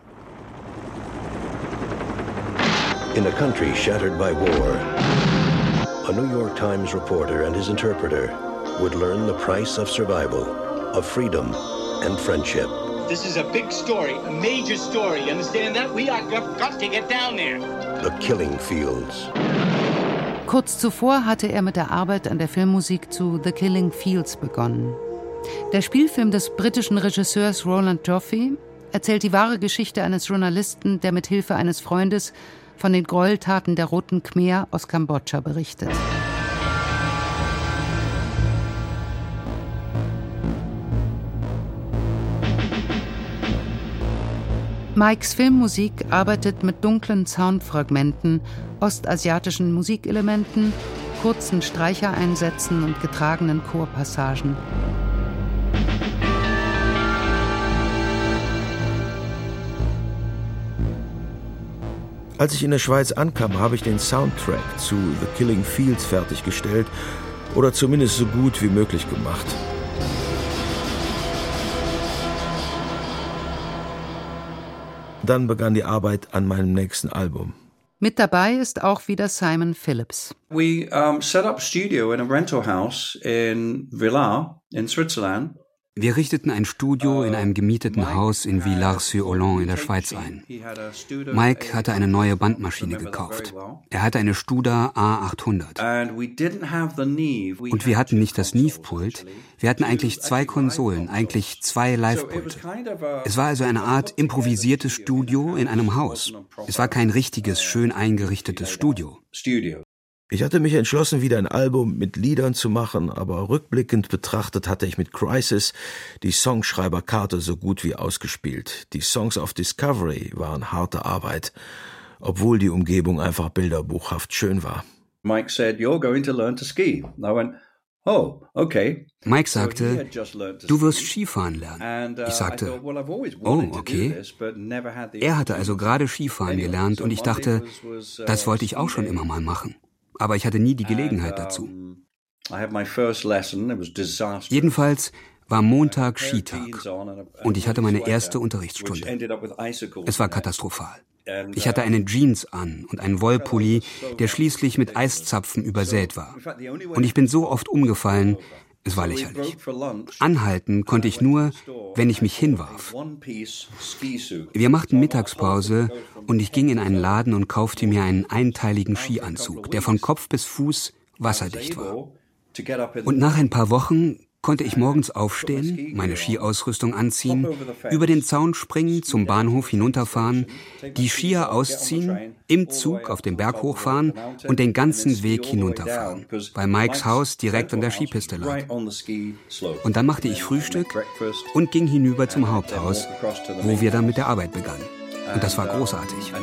In a country shattered by war, a New York Times reporter and his interpreter would learn the price of survival, of freedom and friendship. This is a big story, a major story. You understand that? We are got to get down there. The Killing Fields. Kurz zuvor hatte er mit der Arbeit an der Filmmusik zu The Killing Fields begonnen. Der Spielfilm des britischen Regisseurs Roland Joffe erzählt die wahre Geschichte eines Journalisten, der mit Hilfe eines Freundes von den Gräueltaten der Roten Khmer aus Kambodscha berichtet. Mikes Filmmusik arbeitet mit dunklen Soundfragmenten, ostasiatischen Musikelementen, kurzen Streichereinsätzen und getragenen Chorpassagen. Als ich in der Schweiz ankam, habe ich den Soundtrack zu The Killing Fields fertiggestellt oder zumindest so gut wie möglich gemacht. Dann begann die Arbeit an meinem nächsten Album. Mit dabei ist auch wieder Simon Phillips. We set up a studio in a rental house in Villars in Switzerland. Wir richteten ein Studio in einem gemieteten Haus in Villars-sur-Glâne in der Schweiz ein. Mike hatte eine neue Bandmaschine gekauft. Er hatte eine Studer A800. Und wir hatten nicht das Neve-Pult, wir hatten eigentlich 2 Konsolen, eigentlich 2 Live-Pulte. Es war also eine Art improvisiertes Studio in einem Haus. Es war kein richtiges, schön eingerichtetes Studio. Ich hatte mich entschlossen, wieder ein Album mit Liedern zu machen, aber rückblickend betrachtet hatte ich mit Crisis die Songschreiberkarte so gut wie ausgespielt. Die Songs auf Discovery waren harte Arbeit, obwohl die Umgebung einfach bilderbuchhaft schön war. Mike said, "You're going to learn to ski." And I went, "Oh, okay." Mike sagte, du wirst Skifahren lernen. Ich sagte, oh, okay. Er hatte also gerade Skifahren gelernt und ich dachte, das wollte ich auch schon immer mal machen. Aber ich hatte nie die Gelegenheit dazu. Jedenfalls war Montag Skitag und ich hatte meine erste Unterrichtsstunde. Es war katastrophal. Ich hatte eine Jeans an und einen Wollpulli, der schließlich mit Eiszapfen übersät war. Und ich bin so oft umgefallen, es war lächerlich. Anhalten konnte ich nur, wenn ich mich hinwarf. Wir machten Mittagspause und ich ging in einen Laden und kaufte mir einen einteiligen Skianzug, der von Kopf bis Fuß wasserdicht war. Und nach ein paar Wochen konnte ich morgens aufstehen, meine Skiausrüstung anziehen, über den Zaun springen, zum Bahnhof hinunterfahren, die Skier ausziehen, im Zug auf den Berg hochfahren und den ganzen Weg hinunterfahren, weil Mikes Haus direkt an der Skipiste lag. Und dann machte ich Frühstück und ging hinüber zum Haupthaus, wo wir dann mit der Arbeit begannen. Und das war großartig.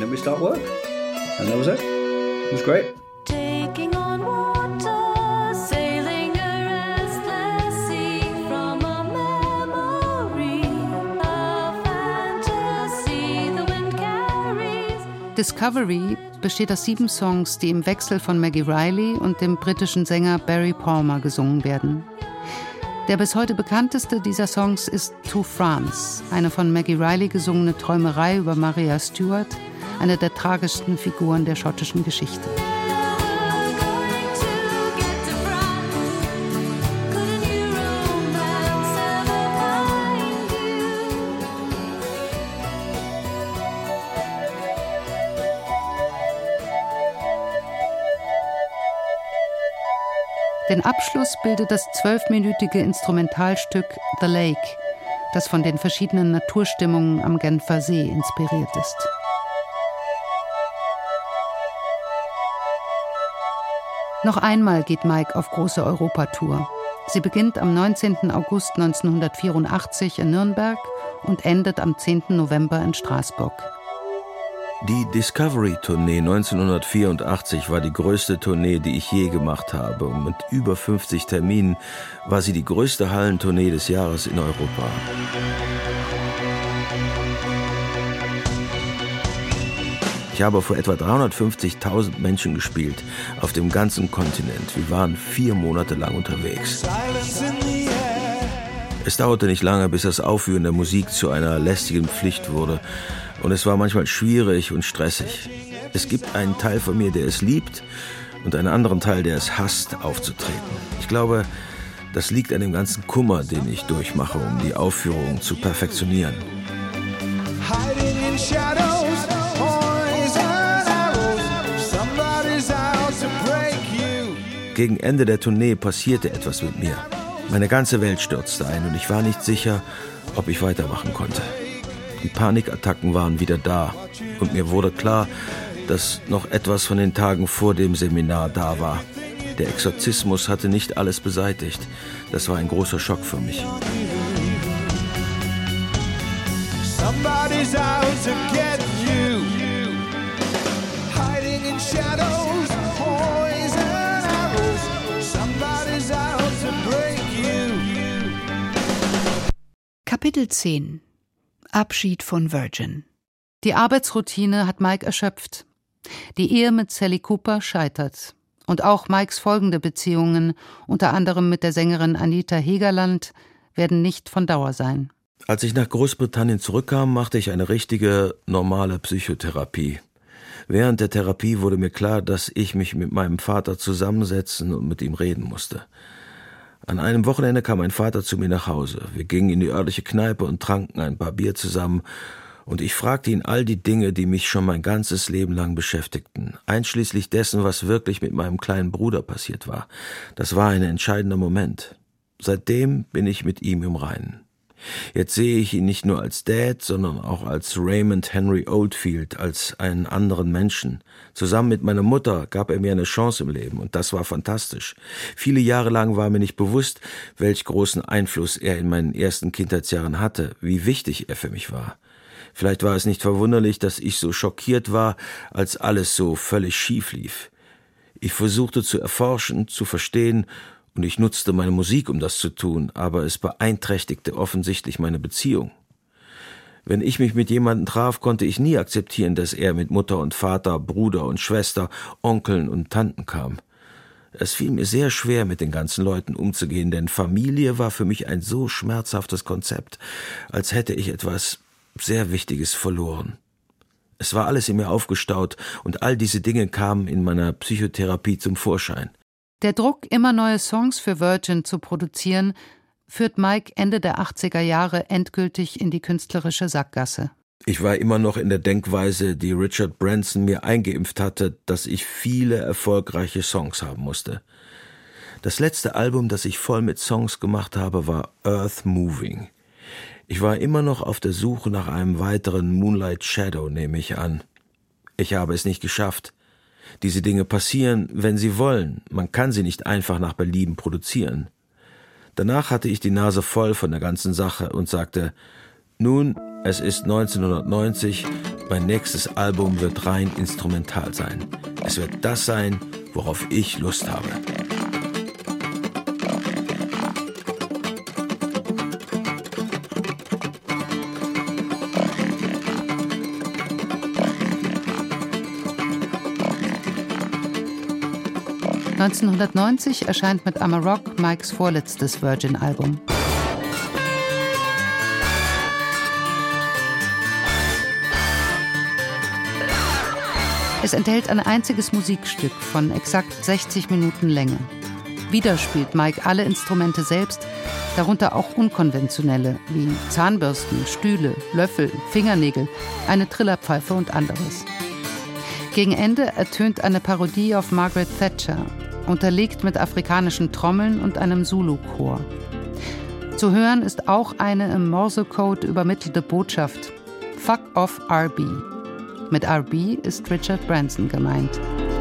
Discovery besteht aus 7 Songs, die im Wechsel von Maggie Reilly und dem britischen Sänger Barry Palmer gesungen werden. Der bis heute bekannteste dieser Songs ist To France, eine von Maggie Reilly gesungene Träumerei über Maria Stuart, eine der tragischsten Figuren der schottischen Geschichte. Den Abschluss bildet das 12-minütige Instrumentalstück The Lake, das von den verschiedenen Naturstimmungen am Genfer See inspiriert ist. Noch einmal geht Mike auf große Europatour. Sie beginnt am 19. August 1984 in Nürnberg und endet am 10. November in Straßburg. Die Discovery-Tournee 1984 war die größte Tournee, die ich je gemacht habe. Und mit über 50 Terminen war sie die größte Hallentournee des Jahres in Europa. Ich habe vor etwa 350.000 Menschen gespielt, auf dem ganzen Kontinent. Wir waren 4 Monate lang unterwegs. Es dauerte nicht lange, bis das Aufführen der Musik zu einer lästigen Pflicht wurde. Und es war manchmal schwierig und stressig. Es gibt einen Teil von mir, der es liebt, und einen anderen Teil, der es hasst, aufzutreten. Ich glaube, das liegt an dem ganzen Kummer, den ich durchmache, um die Aufführung zu perfektionieren. Gegen Ende der Tournee passierte etwas mit mir. Meine ganze Welt stürzte ein und ich war nicht sicher, ob ich weitermachen konnte. Die Panikattacken waren wieder da und mir wurde klar, dass noch etwas von den Tagen vor dem Seminar da war. Der Exorzismus hatte nicht alles beseitigt. Das war ein großer Schock für mich. Somebody's out to get you. Hiding in shadows, poison arrows. Somebody's out to break you. Kapitel 10 Abschied von Virgin. Die Arbeitsroutine hat Mike erschöpft. Die Ehe mit Sally Cooper scheitert. Und auch Mikes folgende Beziehungen, unter anderem mit der Sängerin Anita Hegerland, werden nicht von Dauer sein. Als ich nach Großbritannien zurückkam, machte ich eine richtige, normale Psychotherapie. Während der Therapie wurde mir klar, dass ich mich mit meinem Vater zusammensetzen und mit ihm reden musste. An einem Wochenende kam mein Vater zu mir nach Hause. Wir gingen in die örtliche Kneipe und tranken ein paar Bier zusammen. Und ich fragte ihn all die Dinge, die mich schon mein ganzes Leben lang beschäftigten, einschließlich dessen, was wirklich mit meinem kleinen Bruder passiert war. Das war ein entscheidender Moment. Seitdem bin ich mit ihm im Reinen. Jetzt sehe ich ihn nicht nur als Dad, sondern auch als Raymond Henry Oldfield, als einen anderen Menschen. Zusammen mit meiner Mutter gab er mir eine Chance im Leben und das war fantastisch. Viele Jahre lang war mir nicht bewusst, welch großen Einfluss er in meinen ersten Kindheitsjahren hatte, wie wichtig er für mich war. Vielleicht war es nicht verwunderlich, dass ich so schockiert war, als alles so völlig schief lief. Ich versuchte zu erforschen, zu verstehen, und ich nutzte meine Musik, um das zu tun, aber es beeinträchtigte offensichtlich meine Beziehung. Wenn ich mich mit jemandem traf, konnte ich nie akzeptieren, dass er mit Mutter und Vater, Bruder und Schwester, Onkeln und Tanten kam. Es fiel mir sehr schwer, mit den ganzen Leuten umzugehen, denn Familie war für mich ein so schmerzhaftes Konzept, als hätte ich etwas sehr Wichtiges verloren. Es war alles in mir aufgestaut und all diese Dinge kamen in meiner Psychotherapie zum Vorschein. Der Druck, immer neue Songs für Virgin zu produzieren, führt Mike Ende der 80er Jahre endgültig in die künstlerische Sackgasse. Ich war immer noch in der Denkweise, die Richard Branson mir eingeimpft hatte, dass ich viele erfolgreiche Songs haben musste. Das letzte Album, das ich voll mit Songs gemacht habe, war Earth Moving. Ich war immer noch auf der Suche nach einem weiteren Moonlight Shadow, nehme ich an. Ich habe es nicht geschafft. Diese Dinge passieren, wenn sie wollen. Man kann sie nicht einfach nach Belieben produzieren. Danach hatte ich die Nase voll von der ganzen Sache und sagte, nun, es ist 1990, mein nächstes Album wird rein instrumental sein. Es wird das sein, worauf ich Lust habe. (1990) erscheint mit I'm a Rock Mikes vorletztes Virgin-Album. Es enthält ein einziges Musikstück von exakt 60 Minuten Länge. Wieder spielt Mike alle Instrumente selbst, darunter auch unkonventionelle, wie Zahnbürsten, Stühle, Löffel, Fingernägel, eine Trillerpfeife und anderes. Gegen Ende ertönt eine Parodie auf Margaret Thatcher, unterlegt mit afrikanischen Trommeln und einem Zulu-Chor. Zu hören ist auch eine im Morsecode übermittelte Botschaft: Fuck off RB. Mit RB ist Richard Branson gemeint.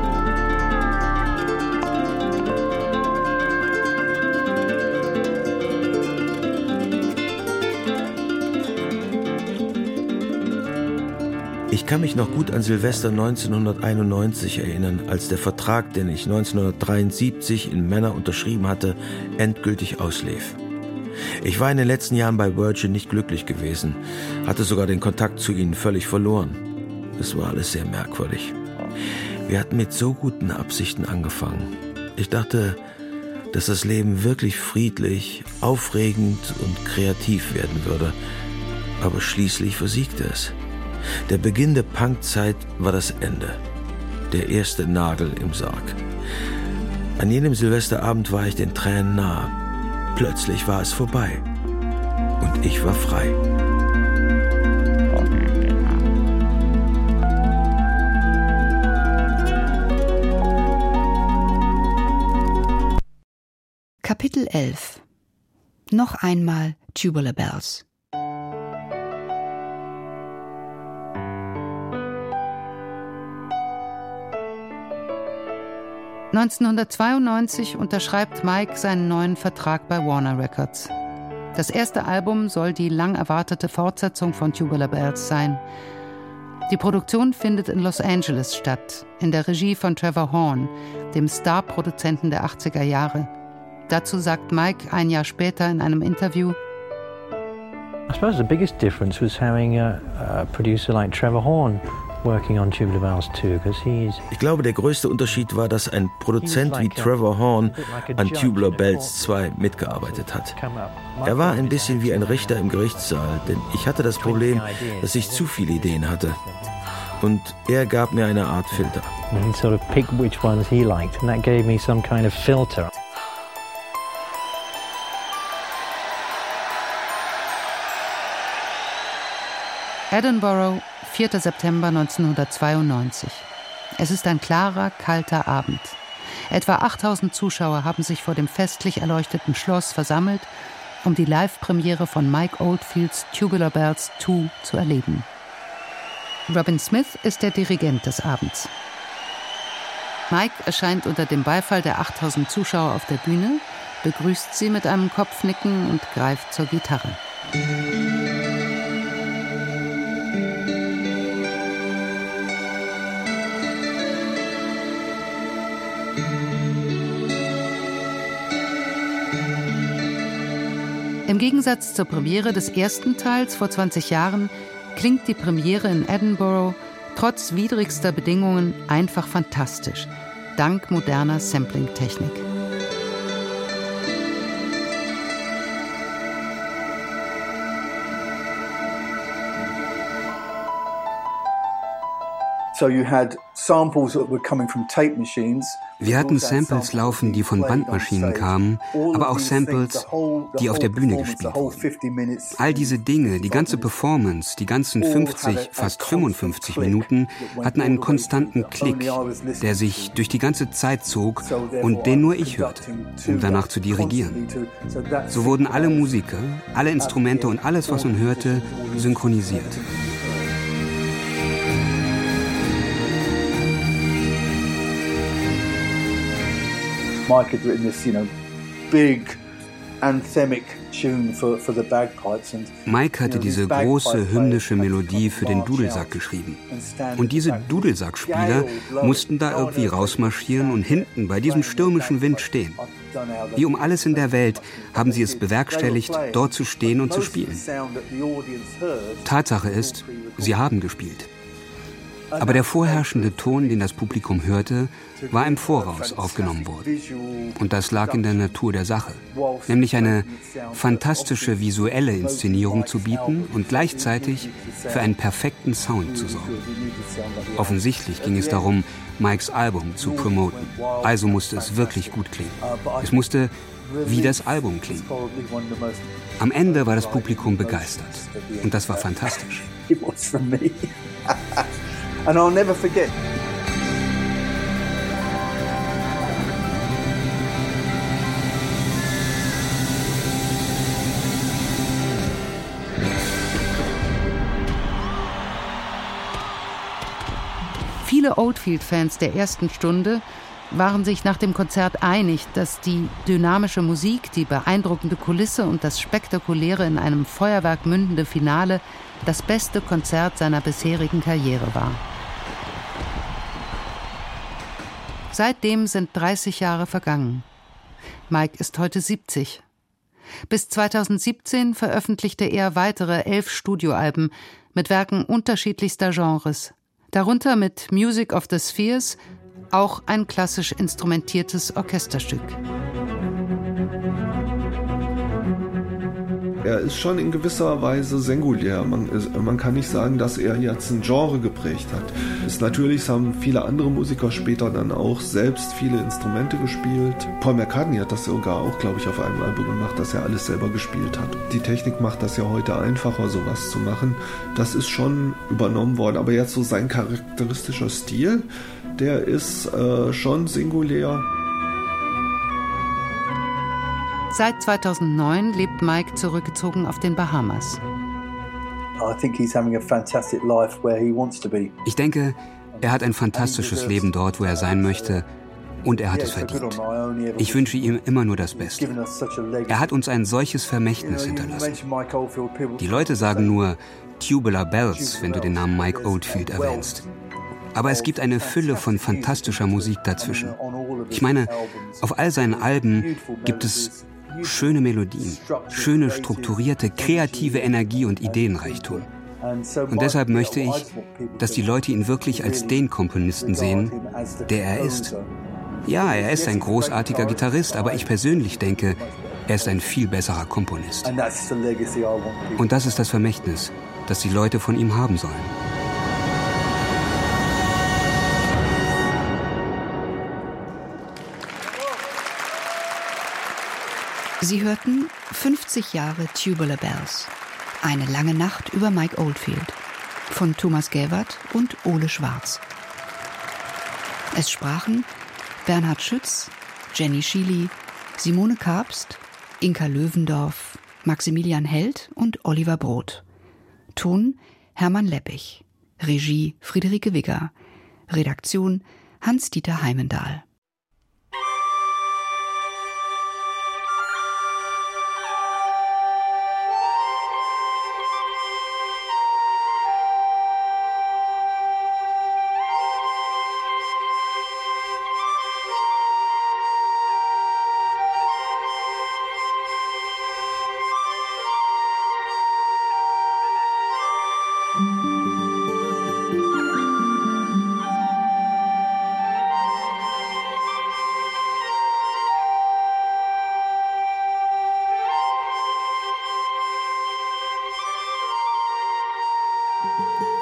Ich kann mich noch gut an Silvester 1991 erinnern, als der Vertrag, den ich 1973 in Manor unterschrieben hatte, endgültig auslief. Ich war in den letzten Jahren bei Virgin nicht glücklich gewesen, hatte sogar den Kontakt zu ihnen völlig verloren. Es war alles sehr merkwürdig. Wir hatten mit so guten Absichten angefangen. Ich dachte, dass das Leben wirklich friedlich, aufregend und kreativ werden würde. Aber schließlich versiegte es. Der Beginn der Punkzeit war das Ende. Der erste Nagel im Sarg. An jenem Silvesterabend war ich den Tränen nahe. Plötzlich war es vorbei. Und ich war frei. Kapitel 11. Noch einmal Tubular Bells. (1992) unterschreibt Mike seinen neuen Vertrag bei Warner Records. Das erste Album soll die lang erwartete Fortsetzung von Tubular Bells sein. Die Produktion findet in Los Angeles statt, in der Regie von Trevor Horn, dem Star-Produzenten der 80er Jahre. Dazu sagt Mike ein Jahr später in einem Interview: I suppose the biggest difference was having a producer like Trevor Horn working on Tubular Bells too, because he's... Ich glaube, der größte Unterschied war, dass ein Produzent wie Trevor Horn an Tubular Bells 2 mitgearbeitet hat. Er war ein bisschen wie ein Richter im Gerichtssaal, denn ich hatte das Problem, dass ich zu viele Ideen hatte. Und er gab mir eine Art Filter. And he sort of picked which ones he liked, and that gave me some kind of filter. Edinburgh, 4. September 1992. Es ist ein klarer, kalter Abend. Etwa 8000 Zuschauer haben sich vor dem festlich erleuchteten Schloss versammelt, um die Live-Premiere von Mike Oldfields Tubular Bells 2 zu erleben. Robin Smith ist der Dirigent des Abends. Mike erscheint unter dem Beifall der 8000 Zuschauer auf der Bühne, begrüßt sie mit einem Kopfnicken und greift zur Gitarre. Im Gegensatz zur Premiere des ersten Teils vor 20 Jahren klingt die Premiere in Edinburgh trotz widrigster Bedingungen einfach fantastisch, dank moderner Sampling-Technik. Wir hatten Samples laufen, die von Bandmaschinen kamen, aber auch Samples, die auf der Bühne gespielt wurden. All diese Dinge, die ganze Performance, die ganzen 50, fast 55 Minuten hatten einen konstanten Klick, der sich durch die ganze Zeit zog und den nur ich hörte, um danach zu dirigieren. So wurden alle Musiker, alle Instrumente und alles, was man hörte, synchronisiert. Mike had written this, big anthemic tune for the bagpipes. Mike hatte diese große hymnische Melodie für den Dudelsack geschrieben. Und diese Dudelsackspieler mussten da irgendwie rausmarschieren und hinten bei diesem stürmischen Wind stehen. Wie um alles in der Welt haben sie es bewerkstelligt, dort zu stehen und zu spielen. Tatsache ist, sie haben gespielt. Aber der vorherrschende Ton, den das Publikum hörte, war im Voraus aufgenommen worden. Und das lag in der Natur der Sache, nämlich eine fantastische visuelle Inszenierung zu bieten und gleichzeitig für einen perfekten Sound zu sorgen. Offensichtlich ging es darum, Mikes Album zu promoten. Also musste es wirklich gut klingen. Es musste wie das Album klingen. Am Ende war das Publikum begeistert. Und das war fantastisch. And I'll never forget. Viele Oldfield-Fans der ersten Stunde waren sich nach dem Konzert einig, dass die dynamische Musik, die beeindruckende Kulisse und das spektakuläre, in einem Feuerwerk mündende Finale das beste Konzert seiner bisherigen Karriere war. Seitdem sind 30 Jahre vergangen. Mike ist heute 70. Bis 2017 veröffentlichte er weitere 11 Studioalben mit Werken unterschiedlichster Genres. Darunter mit Music of the Spheres auch ein klassisch instrumentiertes Orchesterstück. Er ist schon in gewisser Weise singulär. Man kann nicht sagen, dass er jetzt ein Genre geprägt hat. Natürlich haben viele andere Musiker später dann auch selbst viele Instrumente gespielt. Paul McCartney hat das sogar auch, glaube ich, auf einem Album gemacht, dass er alles selber gespielt hat. Die Technik macht das ja heute einfacher, sowas zu machen. Das ist schon übernommen worden. Aber jetzt so sein charakteristischer Stil, der ist schon singulär. Seit 2009 lebt Mike zurückgezogen auf den Bahamas. Ich denke, er hat ein fantastisches Leben dort, wo er sein möchte, und er hat es verdient. Ich wünsche ihm immer nur das Beste. Er hat uns ein solches Vermächtnis hinterlassen. Die Leute sagen nur Tubular Bells, wenn du den Namen Mike Oldfield erwähnst. Aber es gibt eine Fülle von fantastischer Musik dazwischen. Ich meine, auf all seinen Alben gibt es schöne Melodien, schöne strukturierte, kreative Energie und Ideenreichtum. Und deshalb möchte ich, dass die Leute ihn wirklich als den Komponisten sehen, der er ist. Ja, er ist ein großartiger Gitarrist, aber ich persönlich denke, er ist ein viel besserer Komponist. Und das ist das Vermächtnis, das die Leute von ihm haben sollen. Sie hörten 50 Jahre Tubular Bells. Eine lange Nacht über Mike Oldfield von Thomas Gävert und Ole Schwarz. Es sprachen Bernhard Schütz, Jenny Schiely, Simone Kabst, Inka Löwendorf, Maximilian Held und Oliver Brot. Ton Hermann Leppich. Regie Friederike Wigger. Redaktion Hans-Dieter Heimendahl. Thank you.